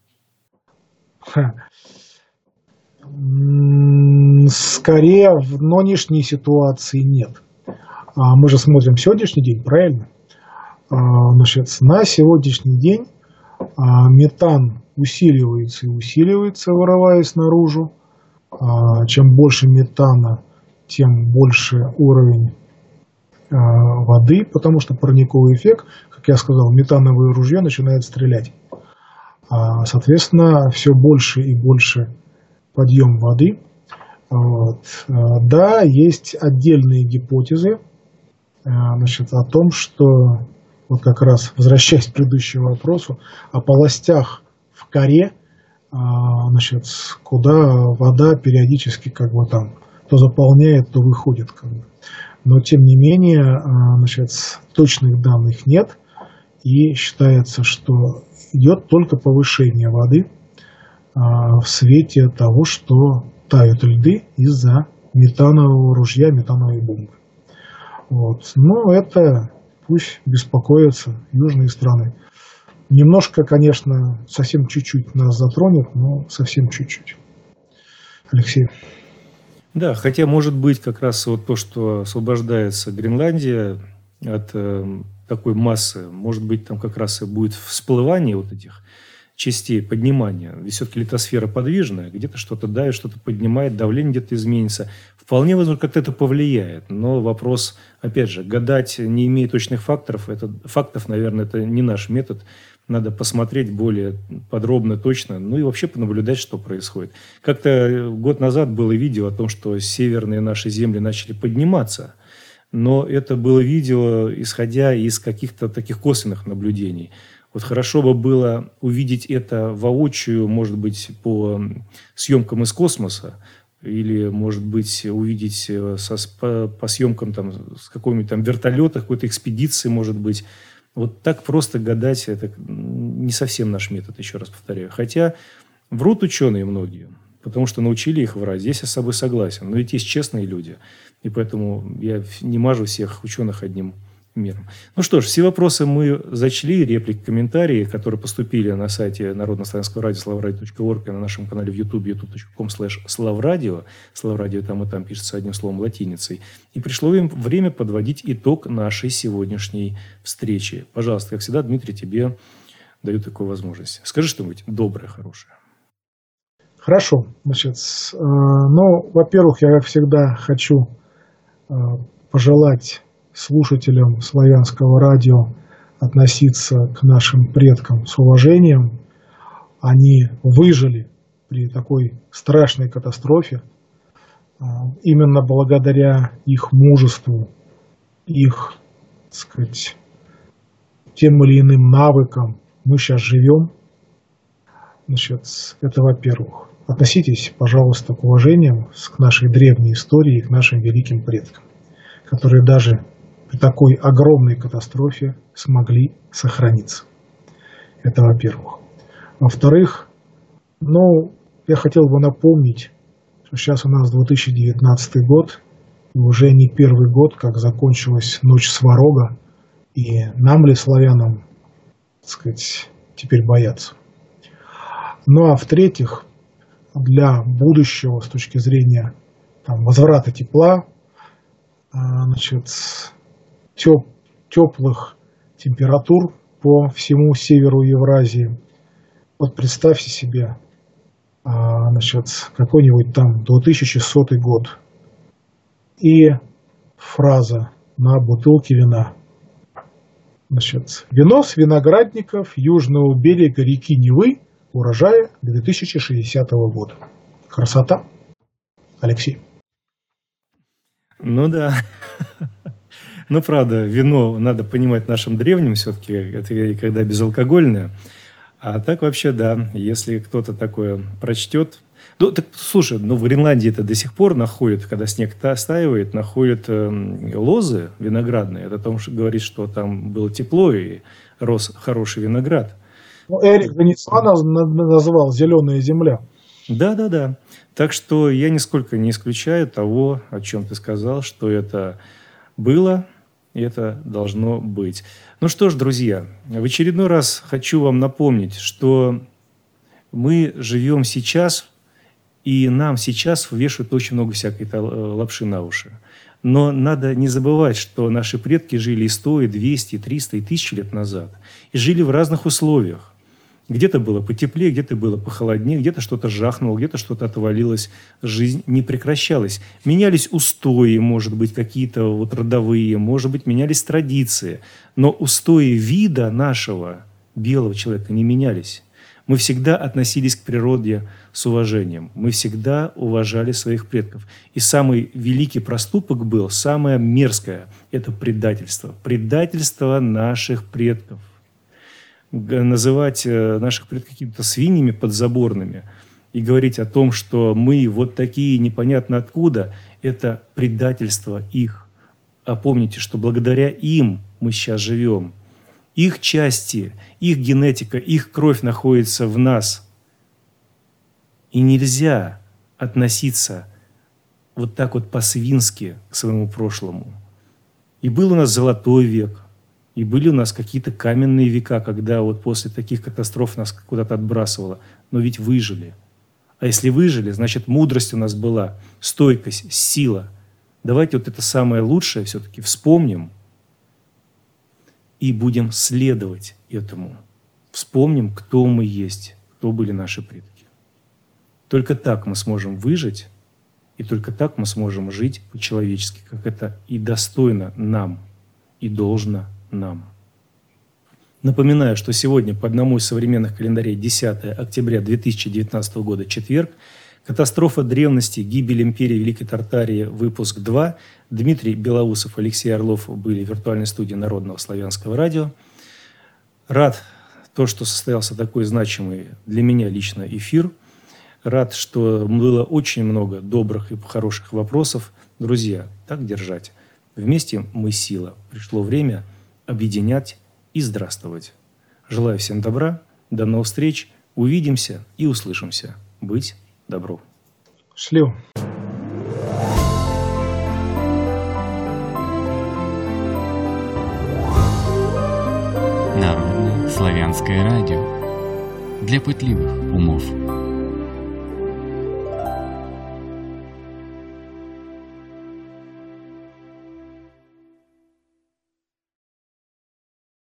Скорее, в нынешней ситуации нет. Мы же смотрим сегодняшний день, правильно? Значит, на сегодняшний день метан усиливается и усиливается, вырываясь наружу. Чем больше метана, тем больше уровень воды, потому что парниковый эффект, как я сказал, метановое ружье начинает стрелять. Соответственно, все больше и больше подъем воды. Вот. Да, есть отдельные гипотезы, значит, о том, что вот как раз возвращаясь к предыдущему вопросу, о полостях в коре, значит, куда вода периодически как бы там то заполняет, то выходит. Как бы. Но тем не менее, значит, точных данных нет, и считается, что идет только повышение воды в свете того, что тают льды из-за метанового ружья, метановой бомбы. Вот. Но это пусть беспокоятся южные страны. Немножко, конечно, совсем чуть-чуть нас затронет, но совсем чуть-чуть. Алексей. Да, хотя может быть как раз вот то, что освобождается Гренландия от э, такой массы, может быть там как раз и будет всплывание вот этих частей поднимания. Ведь все-таки литосфера подвижная, где-то что-то давит, что-то поднимает, давление где-то изменится. Вполне возможно, как-то это повлияет. Но вопрос, опять же, гадать, не имея точных факторов, это, фактов, наверное, это не наш метод. Надо посмотреть более подробно, точно, ну и вообще понаблюдать, что происходит. Как-то год назад было видео о том, что северные наши земли начали подниматься. Но это было видео, исходя из каких-то таких косвенных наблюдений. Вот хорошо бы было увидеть это воочию, может быть, по съемкам из космоса, или, может быть, увидеть со, по, по съемкам там, с какого-нибудь там вертолета, какой-то экспедиции, может быть. Вот так просто гадать, это не совсем наш метод, еще раз повторяю. Хотя врут ученые многие, потому что научили их врать. Здесь я с собой согласен. Но ведь есть честные люди. И поэтому я не мажу всех ученых одним миром. Ну что ж, все вопросы мы зачли, реплики, комментарии, которые поступили на сайте Народно-славянского радио славрадио точка орг и на нашем канале в YouTube ютуб точка ком слэш славрадио. Славрадио там и там пишется одним словом латиницей. И пришло время подводить итог нашей сегодняшней встречи. Пожалуйста, как всегда, Дмитрий, тебе даю такую возможность. Скажи что-нибудь доброе, хорошее. Хорошо. Значит, ну, во-первых, я, как всегда, хочу пожелать слушателям славянского радио относиться к нашим предкам с уважением. Они выжили при такой страшной катастрофе. Именно благодаря их мужеству, их, так сказать, тем или иным навыкам мы сейчас живем. Значит, это во-первых. Относитесь, пожалуйста, к уважением к нашей древней истории и к нашим великим предкам, которые даже при такой огромной катастрофе смогли сохраниться. Это во-первых. Во-вторых, ну, я хотел бы напомнить, что сейчас у нас две тысячи девятнадцатый год, и уже не первый год, как закончилась Ночь Сварога, и нам ли, славянам, так сказать, теперь бояться. Ну, а в-третьих, для будущего, с точки зрения там, возврата тепла, значит, теп, теплых температур по всему северу Евразии. Вот представьте себе, значит, какой-нибудь там две тысячи сотый год. И фраза на бутылке вина. Значит, вино с виноградников южного берега реки Невы, урожая две тысячи шестидесятого года. Красота. Алексей. Ну да. Ну, правда, вино, надо понимать, нашим древним все-таки, это когда безалкогольное. А так вообще, да, если кто-то такое прочтет... Ну, так, слушай, ну, в Гренландии это до сих пор находят, когда снег таивает, находят э, лозы виноградные. Это о том, что говорит, что там было тепло и рос хороший виноград. Ну, Эрик Венециана назвал «Зеленая земля». Да-да-да. Так что я нисколько не исключаю того, о чем ты сказал, что это было, и это должно быть. Ну что ж, друзья, в очередной раз хочу вам напомнить, что мы живем сейчас, и нам сейчас вешают очень много всякой лапши на уши. Но надо не забывать, что наши предки жили и сто, и двести, и триста, и тысячу лет назад. И жили в разных условиях. Где-то было потеплее, где-то было похолоднее, где-то что-то жахнуло, где-то что-то отвалилось. Жизнь не прекращалась. Менялись устои, может быть, какие-то вот родовые, может быть, менялись традиции. Но устои вида нашего, белого человека, не менялись. Мы всегда относились к природе с уважением. Мы всегда уважали своих предков. И самый великий проступок был, самое мерзкое – это предательство. Предательство наших предков. Называть наших предков какими-то свиньями подзаборными и говорить о том, что мы вот такие непонятно откуда – это предательство их. А помните, что благодаря им мы сейчас живем. Их части, их генетика, их кровь находится в нас. И нельзя относиться вот так вот по-свински к своему прошлому. И был у нас золотой век, и были у нас какие-то каменные века, когда вот после таких катастроф нас куда-то отбрасывало. Но ведь выжили. А если выжили, значит мудрость у нас была, стойкость, сила. Давайте вот это самое лучшее все-таки вспомним и будем следовать этому. Вспомним, кто мы есть, кто были наши предки. Только так мы сможем выжить, и только так мы сможем жить по-человечески, как это и достойно нам, и должно нам. Напоминаю, что сегодня по одному из современных календарей десятое октября две тысячи девятнадцатого года, четверг, «Катастрофа древности. Гибель империи Великой Тартарии», выпуск два. Дмитрий Белоусов, Алексей Орлов были в виртуальной студии Народного славянского радио. Рад то, что состоялся такой значимый для меня лично эфир. Рад, что было очень много добрых и хороших вопросов. Друзья, так держать. Вместе мы сила. Пришло время объединять и здравствовать. Желаю всем добра. До новых встреч. Увидимся и услышимся. Быть добру. Шлю. Народное славянское радио для пытливых умов.